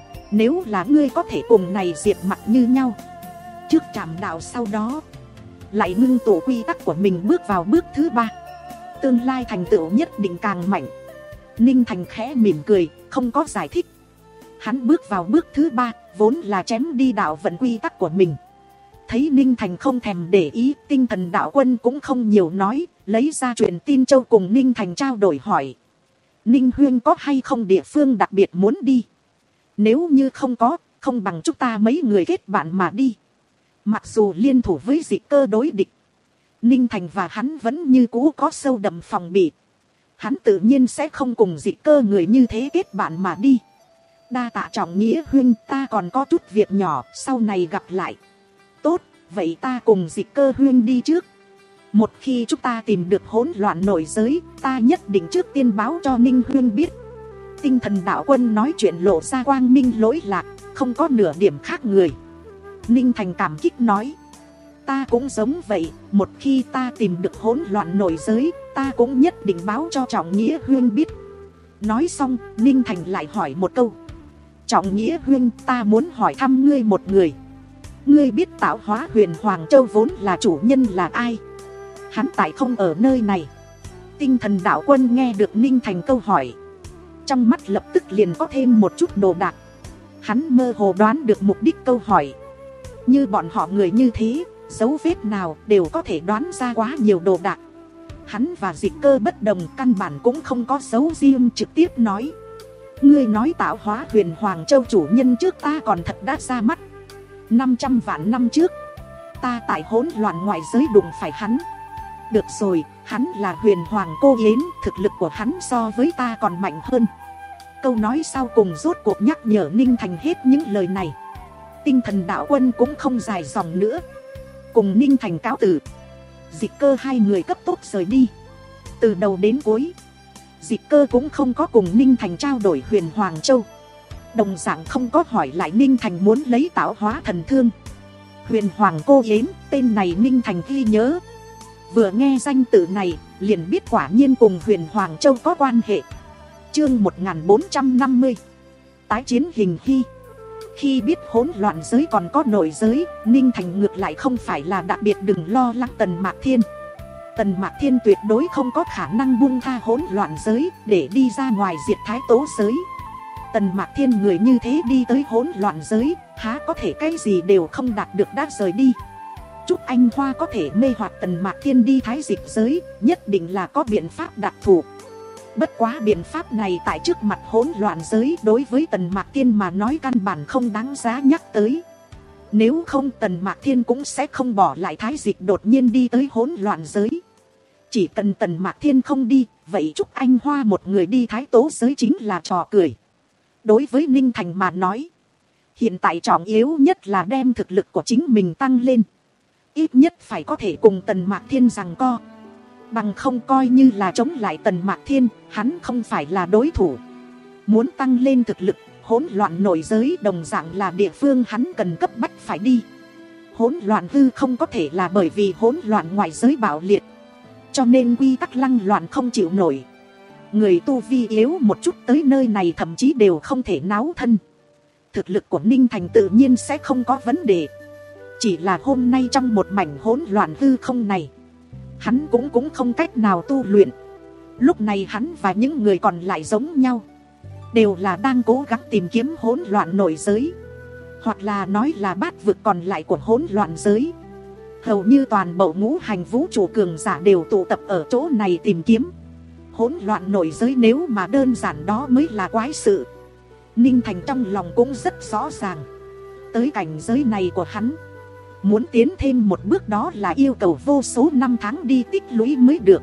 Nếu là ngươi có thể cùng này Diệp Mặc như nhau, trước trảm đạo sau đó lại ngưng tụ quy tắc của mình bước vào bước thứ ba, tương lai thành tựu nhất định càng mạnh. Ninh Thành khẽ mỉm cười, không có giải thích. Hắn bước vào bước thứ ba, vốn là chém đi đạo vận quy tắc của mình. Thấy Ninh Thành không thèm để ý, Tinh Thần Đạo Quân cũng không nhiều nói, lấy ra truyền tin châu cùng Ninh Thành trao đổi hỏi, Ninh huyên có hay không địa phương đặc biệt muốn đi? Nếu như không có, không bằng chúng ta mấy người kết bạn mà đi. Mặc dù liên thủ với Dịch Cơ đối địch, Ninh Thành và hắn vẫn như cũ có sâu đậm phòng bị. Hắn tự nhiên sẽ không cùng Dịch Cơ người như thế kết bạn mà đi. Đa tạ trọng nghĩa huynh, ta còn có chút việc nhỏ, sau này gặp lại. Tốt, vậy ta cùng Dịch Cơ huynh đi trước. Một khi chúng ta tìm được hỗn loạn nội giới, ta nhất định trước tiên báo cho Ninh huynh biết. Tinh Thần Đạo Quân nói chuyện lộ ra quang minh lỗi lạc, không có nửa điểm khác người. Ninh Thành cảm kích nói, ta cũng giống vậy, một khi ta tìm được hỗn loạn nội giới, ta cũng nhất định báo cho Trọng Nghĩa huynh biết. Nói xong, Ninh Thành lại hỏi một câu, Trọng Nghĩa huynh, ta muốn hỏi thăm ngươi một người. Ngươi biết tạo hóa Huyền Hoàng Châu vốn là chủ nhân là ai? Hắn tại không ở nơi này. Tinh Thần Đạo Quân nghe được Ninh Thành câu hỏi, trong mắt lập tức liền có thêm một chút đồ đạc. Hắn mơ hồ đoán được mục đích câu hỏi. Như bọn họ người như thế, dấu vết nào đều có thể đoán ra quá nhiều đồ đạc. Hắn và Dịch Cơ bất đồng, căn bản cũng không có dấu riêng, trực tiếp nói, ngươi nói tạo hóa Huyền Hoàng Châu chủ nhân trước ta còn thật đã ra mắt. Năm trăm vạn năm trước, ta tại hỗn loạn ngoại giới đụng phải hắn. Được rồi, hắn là Huyền Hoàng Cô Yến, thực lực của hắn so với ta còn mạnh hơn. Câu nói sau cùng rốt cuộc nhắc nhở Ninh Thành hết những lời này. Tinh Thần Đạo Quân cũng không dài dòng nữa, cùng Ninh Thành cáo từ. Dịch Cơ hai người cấp tốc rời đi. Từ đầu đến cuối, Dịch Cơ cũng không có cùng Ninh Thành trao đổi Huyền Hoàng Châu, đồng dạng không có hỏi lại Ninh Thành muốn lấy tạo hóa thần thương. Huyền Hoàng Cô Yến, tên này Ninh Thành ghi nhớ. Vừa nghe danh tự này, liền biết quả nhiên cùng Huyền Hoàng Châu có quan hệ. Chương một nghìn bốn trăm năm mươi, tái chiến hình hy. Khi biết hỗn loạn giới còn có nội giới, Ninh Thành ngược lại không phải là đặc biệt đừng lo lắng Tần Mạc Thiên. Tần Mạc Thiên tuyệt đối không có khả năng buông tha hỗn loạn giới để đi ra ngoài diệt thái tố giới. Tần Mạc Thiên người như thế đi tới hỗn loạn giới, há có thể cái gì đều không đạt được đã rời đi. Trúc Anh Hoa có thể mê hoặc Tần Mạc Thiên đi thái dịch giới, nhất định là có biện pháp đặc thù. Bất quá biện pháp này tại trước mặt hỗn loạn giới đối với Tần Mạc Thiên mà nói căn bản không đáng giá nhắc tới. Nếu không Tần Mạc Thiên cũng sẽ không bỏ lại thái dịch đột nhiên đi tới hỗn loạn giới. Chỉ cần Tần Mạc Thiên không đi, vậy Trúc Anh Hoa một người đi thái tố giới chính là trò cười. Đối với Ninh Thành mà nói, hiện tại trọng yếu nhất là đem thực lực của chính mình tăng lên. Ít nhất phải có thể cùng Tần Mạc Thiên giằng co. Bằng không coi như là chống lại Tần Mạc Thiên, hắn không phải là đối thủ. Muốn tăng lên thực lực, hỗn loạn nội giới đồng dạng là địa phương hắn cần cấp bách phải đi. Hỗn loạn hư không có thể là bởi vì hỗn loạn ngoại giới bạo liệt, cho nên quy tắc lăng loạn không chịu nổi. Người tu vi yếu một chút tới nơi này thậm chí đều không thể náo thân. Thực lực của Ninh Thành tự nhiên sẽ không có vấn đề. Chỉ là hôm nay trong một mảnh hỗn loạn hư không này, hắn cũng cũng không cách nào tu luyện. Lúc này hắn và những người còn lại giống nhau, đều là đang cố gắng tìm kiếm hỗn loạn nội giới, hoặc là nói là bát vực còn lại của hỗn loạn giới. Hầu như toàn bộ ngũ hành vũ trụ cường giả đều tụ tập ở chỗ này tìm kiếm. Hỗn loạn nội giới nếu mà đơn giản đó mới là quái sự. Ninh Thành trong lòng cũng rất rõ ràng. Tới cảnh giới này của hắn, muốn tiến thêm một bước đó là yêu cầu vô số năm tháng đi tích lũy mới được.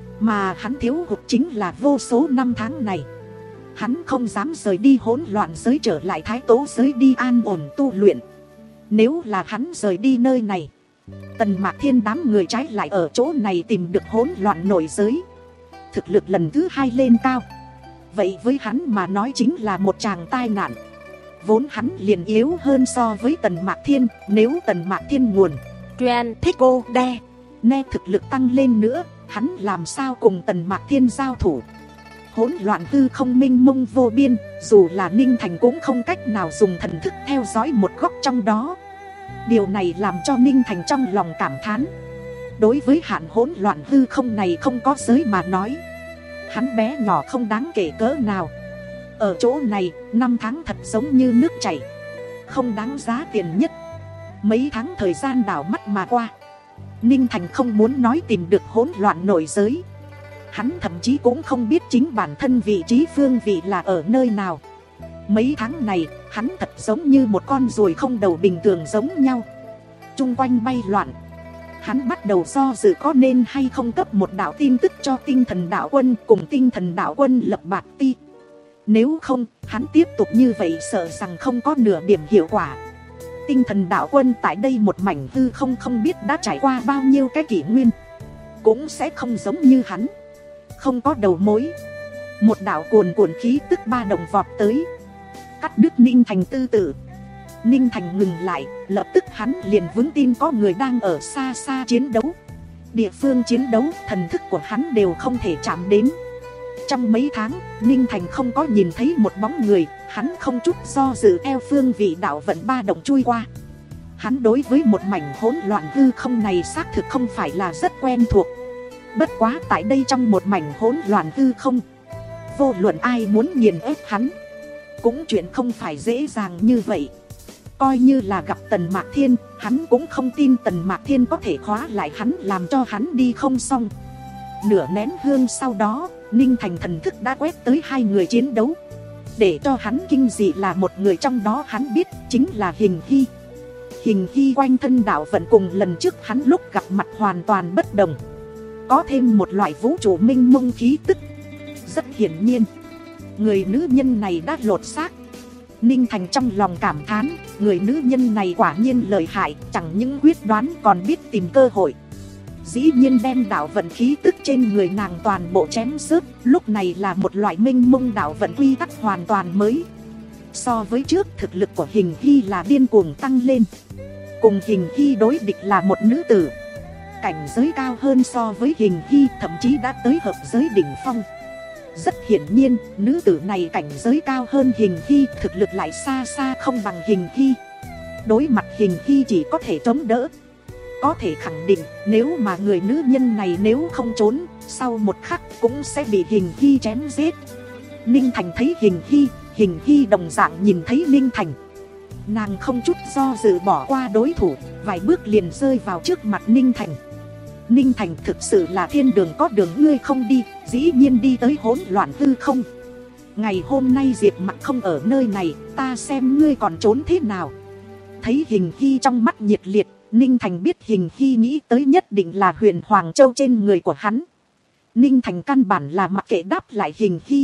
Mà hắn thiếu hụt chính là vô số năm tháng này. Hắn không dám rời đi hỗn loạn giới trở lại thái tố giới đi an ổn tu luyện. Nếu là hắn rời đi nơi này, Tần Mạc Thiên đám người trái lại ở chỗ này tìm được hỗn loạn nội giới, thực lực lần thứ hai lên cao. Vậy với hắn mà nói chính là một tràng tai nạn. Vốn hắn liền yếu hơn so với Tần Mạc Thiên. Nếu Tần Mạc Thiên nguồn Truan thích cô đe ne thực lực tăng lên nữa, hắn làm sao cùng Tần Mạc Thiên giao thủ. Hỗn loạn tư không minh mông vô biên, dù là Ninh Thành cũng không cách nào dùng thần thức theo dõi một góc trong đó. Điều này làm cho Ninh Thành trong lòng cảm thán. Đối với hạn hỗn loạn hư không này không có giới mà nói, hắn bé nhỏ không đáng kể cỡ nào. Ở chỗ này, năm tháng thật giống như nước chảy, không đáng giá tiền nhất. Mấy tháng thời gian đảo mắt mà qua, Ninh Thành không muốn nói tìm được hỗn loạn nội giới. Hắn thậm chí cũng không biết chính bản thân vị trí phương vị là ở nơi nào. Mấy tháng này, hắn thật giống như một con ruồi không đầu bình thường giống nhau, chung quanh bay loạn. Hắn bắt đầu do dự có nên hay không cấp một đạo tin tức cho tinh thần đạo quân, cùng tinh thần đạo quân lập bạt ti. Nếu không, hắn tiếp tục như vậy sợ rằng không có nửa điểm hiệu quả. Tinh thần đạo quân tại đây một mảnh hư không không biết đã trải qua bao nhiêu cái kỷ nguyên, cũng sẽ không giống như hắn, không có đầu mối. Một đạo cuồn cuộn khí tức ba đồng vọt tới, cắt đứt Ninh Thành tư tử. Ninh Thành ngừng lại, lập tức hắn liền vững tin có người đang ở xa xa chiến đấu. Địa phương chiến đấu, thần thức của hắn đều không thể chạm đến. Trong mấy tháng, Ninh Thành không có nhìn thấy một bóng người. Hắn không chút do dự theo phương vị đạo vận ba động chui qua. Hắn đối với một mảnh hỗn loạn hư không này xác thực không phải là rất quen thuộc. Bất quá tại đây trong một mảnh hỗn loạn hư không, vô luận ai muốn nghiền ép hắn, cũng chuyện không phải dễ dàng như vậy. Coi như là gặp Tần Mạc Thiên, hắn cũng không tin Tần Mạc Thiên có thể khóa lại hắn, làm cho hắn đi không xong. Nửa nén hương sau đó, Ninh Thành thần thức đã quét tới hai người chiến đấu. Để cho hắn kinh dị là một người trong đó hắn biết chính là Hình Hy. Hình Hy quanh thân đạo vận cùng lần trước hắn lúc gặp mặt hoàn toàn bất đồng, có thêm một loại vũ trụ minh mông khí tức. Rất hiển nhiên, người nữ nhân này đã lột xác. Ninh Thành trong lòng cảm thán, người nữ nhân này quả nhiên lợi hại, chẳng những quyết đoán còn biết tìm cơ hội. Dĩ nhiên đem đạo vận khí tức trên người nàng toàn bộ chém rớt. Lúc này là một loại minh mông đạo vận quy tắc hoàn toàn mới. So với trước, thực lực của Hình Hy là điên cuồng tăng lên. Cùng Hình Hy đối địch là một nữ tử, cảnh giới cao hơn so với Hình Hy, thậm chí đã tới hợp giới đỉnh phong. Rất hiển nhiên, nữ tử này cảnh giới cao hơn Hình Hy, thực lực lại xa xa không bằng Hình Hy. Đối mặt Hình Hy chỉ có thể chống đỡ. Có thể khẳng định, nếu mà người nữ nhân này nếu không trốn, sau một khắc cũng sẽ bị Hình Hy chém giết. Ninh Thành thấy Hình Hy, Hình Hy đồng dạng nhìn thấy Ninh Thành. Nàng không chút do dự bỏ qua đối thủ, vài bước liền rơi vào trước mặt Ninh Thành. Ninh Thành thực sự là thiên đường có đường ngươi không đi, dĩ nhiên đi tới hỗn loạn hư không. Ngày hôm nay Diệp Mặc không ở nơi này, ta xem ngươi còn trốn thế nào. Thấy Hình Hy trong mắt nhiệt liệt, Ninh Thành biết Hình Hy nghĩ tới nhất định là huyền Hoàng Châu trên người của hắn. Ninh Thành căn bản là mặc kệ đáp lại Hình Hy,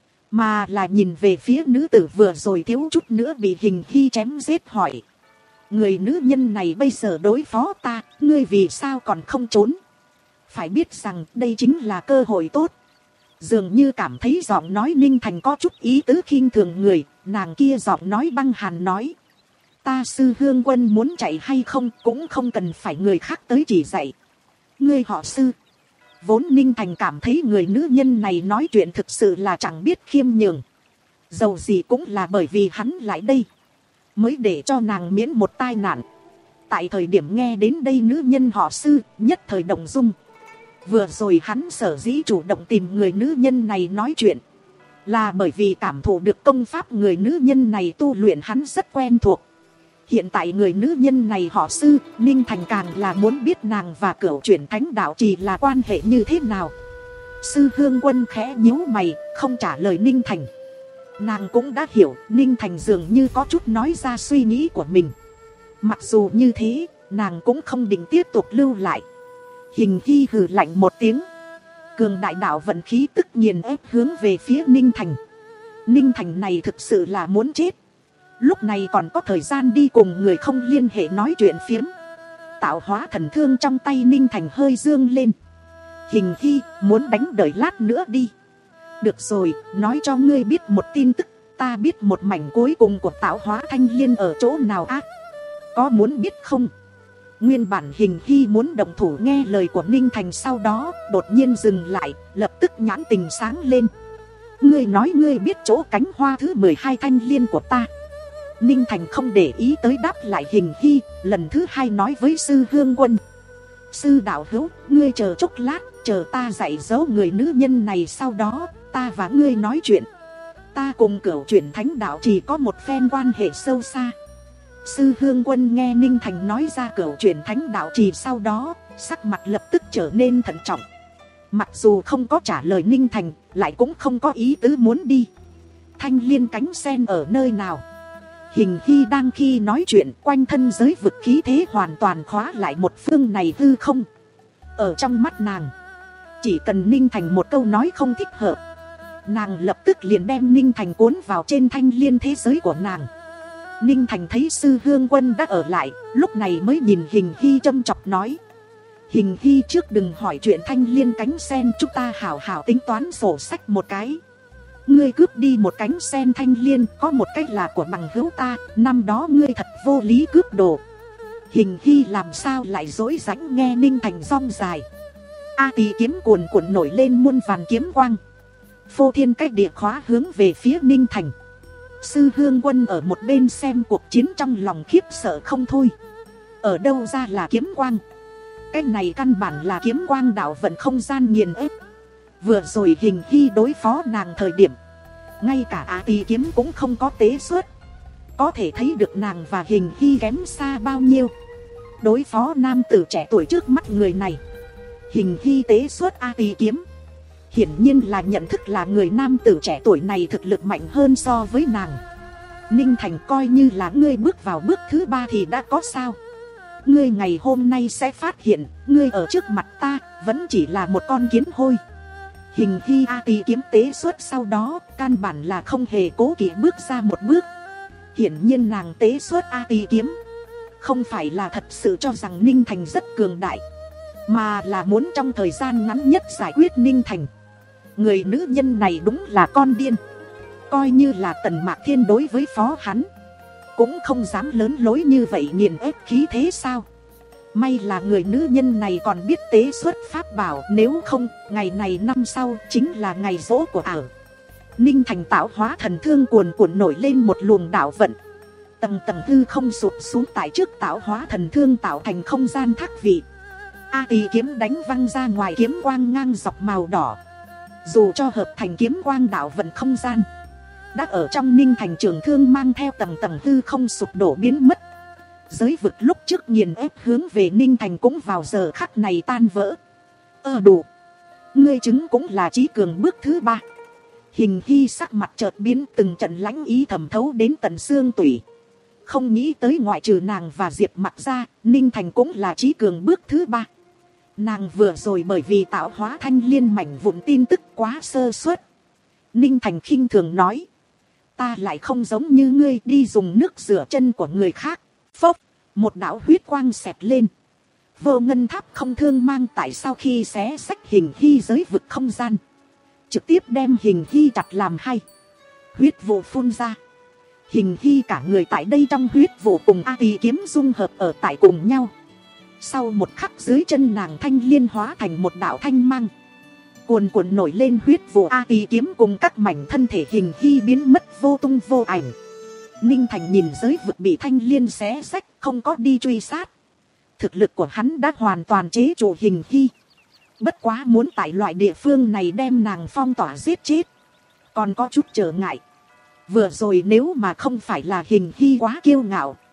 mà là nhìn về phía nữ tử vừa rồi thiếu chút nữa bị Hình Hy chém giết, hỏi: người nữ nhân này bây giờ đối phó ta, ngươi vì sao còn không trốn? Phải biết rằng đây chính là cơ hội tốt. Dường như cảm thấy giọng nói Ninh Thành có chút ý tứ khinh thường người, nàng kia giọng nói băng hàn nói: ta Sư Hương Quân muốn chạy hay không cũng không cần phải người khác tới chỉ dạy. Ngươi họ Sư. Vốn Ninh Thành cảm thấy người nữ nhân này nói chuyện thực sự là chẳng biết khiêm nhường. Dầu gì cũng là bởi vì hắn lại đây, mới để cho nàng miễn một tai nạn. Tại thời điểm nghe đến đây nữ nhân họ Sư, nhất thời động dung. Vừa rồi hắn sở dĩ chủ động tìm người nữ nhân này nói chuyện, là bởi vì cảm thụ được công pháp người nữ nhân này tu luyện hắn rất quen thuộc. Hiện tại người nữ nhân này họ Sư, Ninh Thành càng là muốn biết nàng và Cửu Chuyển Thánh Đạo Trì là quan hệ như thế nào. Sư Hương Quân khẽ nhíu mày, không trả lời Ninh Thành. Nàng cũng đã hiểu, Ninh Thành dường như có chút nói ra suy nghĩ của mình. Mặc dù như thế, nàng cũng không định tiếp tục lưu lại. Hình Hy hừ lạnh một tiếng. Cường đại đạo vận khí tức nghiền ép hướng về phía Ninh Thành. Ninh Thành này thực sự là muốn chết. Lúc này còn có thời gian đi cùng người không liên hệ nói chuyện phiếm. Tạo hóa thần thương trong tay Ninh Thành hơi dương lên. Hình Hy muốn đánh đợi lát nữa đi. Được rồi, nói cho ngươi biết một tin tức. Ta biết một mảnh cuối cùng của tạo hóa thanh liên ở chỗ nào ác. Có muốn biết không? Nguyên bản Hình Hy muốn động thủ nghe lời của Ninh Thành, sau đó đột nhiên dừng lại, lập tức nhãn tình sáng lên. Ngươi nói ngươi biết chỗ cánh hoa thứ mười hai thanh liên của ta. Ninh Thành không để ý tới đáp lại Hình Hy, lần thứ hai nói với Sư Hương Quân. Sư đạo hữu, ngươi chờ chốc lát, chờ ta dạy dỗ người nữ nhân này, sau đó ta và ngươi nói chuyện. Ta cùng Cửu Chuyển Thánh Đạo chỉ có một phen quan hệ sâu xa. Sư Hương Quân nghe Ninh Thành nói ra Cửu Chuyển Thánh Đạo trì, sau đó sắc mặt lập tức trở nên thận trọng. Mặc dù không có trả lời Ninh Thành, lại cũng không có ý tứ muốn đi. Thanh liên cánh sen ở nơi nào? Hình Hy đang khi nói chuyện, quanh thân giới vực khí thế hoàn toàn khóa lại một phương này hư không. Ở trong mắt nàng, chỉ cần Ninh Thành một câu nói không thích hợp, nàng lập tức liền đem Ninh Thành cuốn vào trên thanh liên thế giới của nàng. Ninh Thành thấy Sư Hương Quân đã ở lại, lúc này mới nhìn Hình Hy châm chọc nói. Hình Hy, trước đừng hỏi chuyện thanh liên cánh sen, chúng ta hảo hảo tính toán sổ sách một cái. Ngươi cướp đi một cánh sen thanh liên, có một cách là của bằng hữu ta, năm đó ngươi thật vô lý cướp đồ. Hình Hy làm sao lại dối rãnh nghe Ninh Thành rong dài. A Tỳ kiếm cuồn cuộn nổi lên muôn vàn kiếm quang, phô thiên cách địa khóa hướng về phía Ninh Thành. Sư Hương Quân ở một bên xem cuộc chiến trong lòng khiếp sợ không thôi. Ở đâu ra là kiếm quang? Cái này căn bản là kiếm quang đạo vận không gian nghiền ép. Vừa rồi Hình Hy đối phó nàng thời điểm, ngay cả A Tỳ kiếm cũng không có tế xuất. Có thể thấy được nàng và Hình Hy kém xa bao nhiêu. Đối phó nam tử trẻ tuổi trước mắt người này, Hình Hy tế xuất A Tỳ kiếm, hiển nhiên là nhận thức là người nam tử trẻ tuổi này thực lực mạnh hơn so với nàng. Ninh Thành, coi như là ngươi bước vào bước thứ ba thì đã có sao? Ngươi ngày hôm nay sẽ phát hiện, ngươi ở trước mặt ta vẫn chỉ là một con kiến hôi. Hình Hy A Tỳ kiếm tế xuất sau đó, căn bản là không hề cố kỵ bước ra một bước. Hiển nhiên nàng tế xuất A Tỳ kiếm không phải là thật sự cho rằng Ninh Thành rất cường đại, mà là muốn trong thời gian ngắn nhất giải quyết Ninh Thành. Người nữ nhân này đúng là con điên. Coi như là Tần Mạc Thiên đối với phó hắn, cũng không dám lớn lối như vậy nghiền ép khí thế sao? May là người nữ nhân này còn biết tế xuất pháp bảo, nếu không, ngày này năm sau chính là ngày giỗ của ảo. Ninh Thành tạo hóa thần thương cuồn cuộn nổi lên một luồng đạo vận. Tầng tầng hư không sụp xuống tại trước tạo hóa thần thương, tạo thành không gian thác vị. A Tỳ kiếm đánh văng ra ngoài kiếm quang ngang dọc màu đỏ. Dù cho hợp thành kiếm quang đạo vận không gian, đã ở trong Ninh Thành trường thương mang theo tầng tầng hư không sụp đổ biến mất. Giới vực lúc trước nghiền ép hướng về Ninh Thành cũng vào giờ khắc này tan vỡ. Ơ đủ, ngươi chứng cũng là trí cường bước thứ ba. Hình Hy sắc mặt chợt biến, từng trận lãnh ý thẩm thấu đến tận xương tủy. Không nghĩ tới ngoại trừ nàng và Diệp Mặc ra, Ninh Thành cũng là trí cường bước thứ ba. Nàng vừa rồi bởi vì tạo hóa thanh liên mảnh vụn tin tức quá sơ suất. Ninh Thành khinh thường nói, ta lại không giống như ngươi đi dùng nước rửa chân của người khác. Phốc, một đạo huyết quang xẹt lên. Vô ngân tháp không thương mang tại sau khi xé xách Hình Hy giới vực không gian, trực tiếp đem Hình Hy chặt làm hai. Huyết vụ phun ra. Hình Hy cả người tại đây trong huyết vụ cùng A Tỳ kiếm dung hợp ở tại cùng nhau. Sau một khắc dưới chân nàng thanh liên hóa thành một đạo thanh mang, cuồn cuộn nổi lên huyết vụ. A Tỳ kiếm cùng các mảnh thân thể Hình Hy biến mất vô tung vô ảnh. Ninh Thành nhìn giới vực bị thanh liên xé xách, không có đi truy sát. Thực lực của hắn đã hoàn toàn chế trụ Hình Hy. Bất quá muốn tại loại địa phương này đem nàng phong tỏa giết chết, còn có chút trở ngại. Vừa rồi nếu mà không phải là Hình Hy quá kiêu ngạo,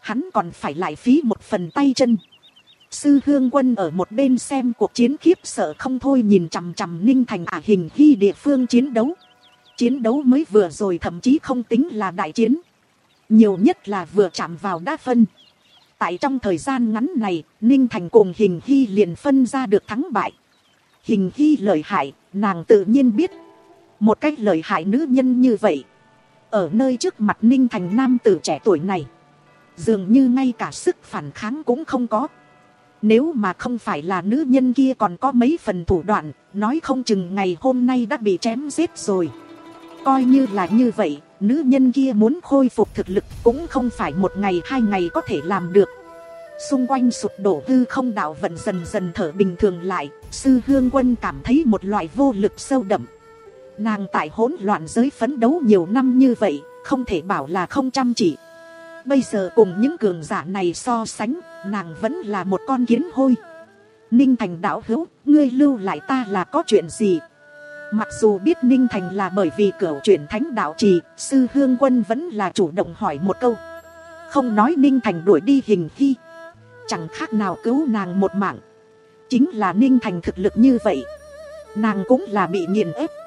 hắn còn phải lại phí một phần tay chân. Sư Hương Quân ở một bên xem cuộc chiến khiếp sợ không thôi, nhìn chằm chằm Ninh Thành ả hình hy địa phương chiến đấu. Chiến đấu mới vừa rồi thậm chí không tính là đại chiến, nhiều nhất là vừa chạm vào đã phân. Tại trong thời gian ngắn này, Ninh Thành cùng Hình Hy liền phân ra được thắng bại. Hình Hy lợi hại, nàng tự nhiên biết. Một cách lợi hại nữ nhân như vậy, ở nơi trước mặt Ninh Thành nam tử trẻ tuổi này, dường như ngay cả sức phản kháng cũng không có. Nếu mà không phải là nữ nhân kia còn có mấy phần thủ đoạn, nói không chừng ngày hôm nay đã bị chém giết rồi. Coi như là như vậy, nữ nhân kia muốn khôi phục thực lực cũng không phải một ngày hai ngày có thể làm được. Xung quanh sụp đổ hư không đạo vận dần dần thở bình thường lại. Sư Hương Quân cảm thấy một loại vô lực sâu đậm. Nàng tại hỗn loạn giới phấn đấu nhiều năm như vậy, không thể bảo là không chăm chỉ. Bây giờ cùng những cường giả này so sánh, nàng vẫn là một con kiến hôi. Ninh Thành đạo hữu, ngươi lưu lại ta là có chuyện gì? Mặc dù biết Ninh Thành là bởi vì cửu chuyển thánh đạo trì, Sư Hương Quân vẫn là chủ động hỏi một câu. Không nói Ninh Thành đuổi đi Hình Hy, chẳng khác nào cứu nàng một mạng. Chính là Ninh Thành thực lực như vậy, nàng cũng là bị nghiền ép.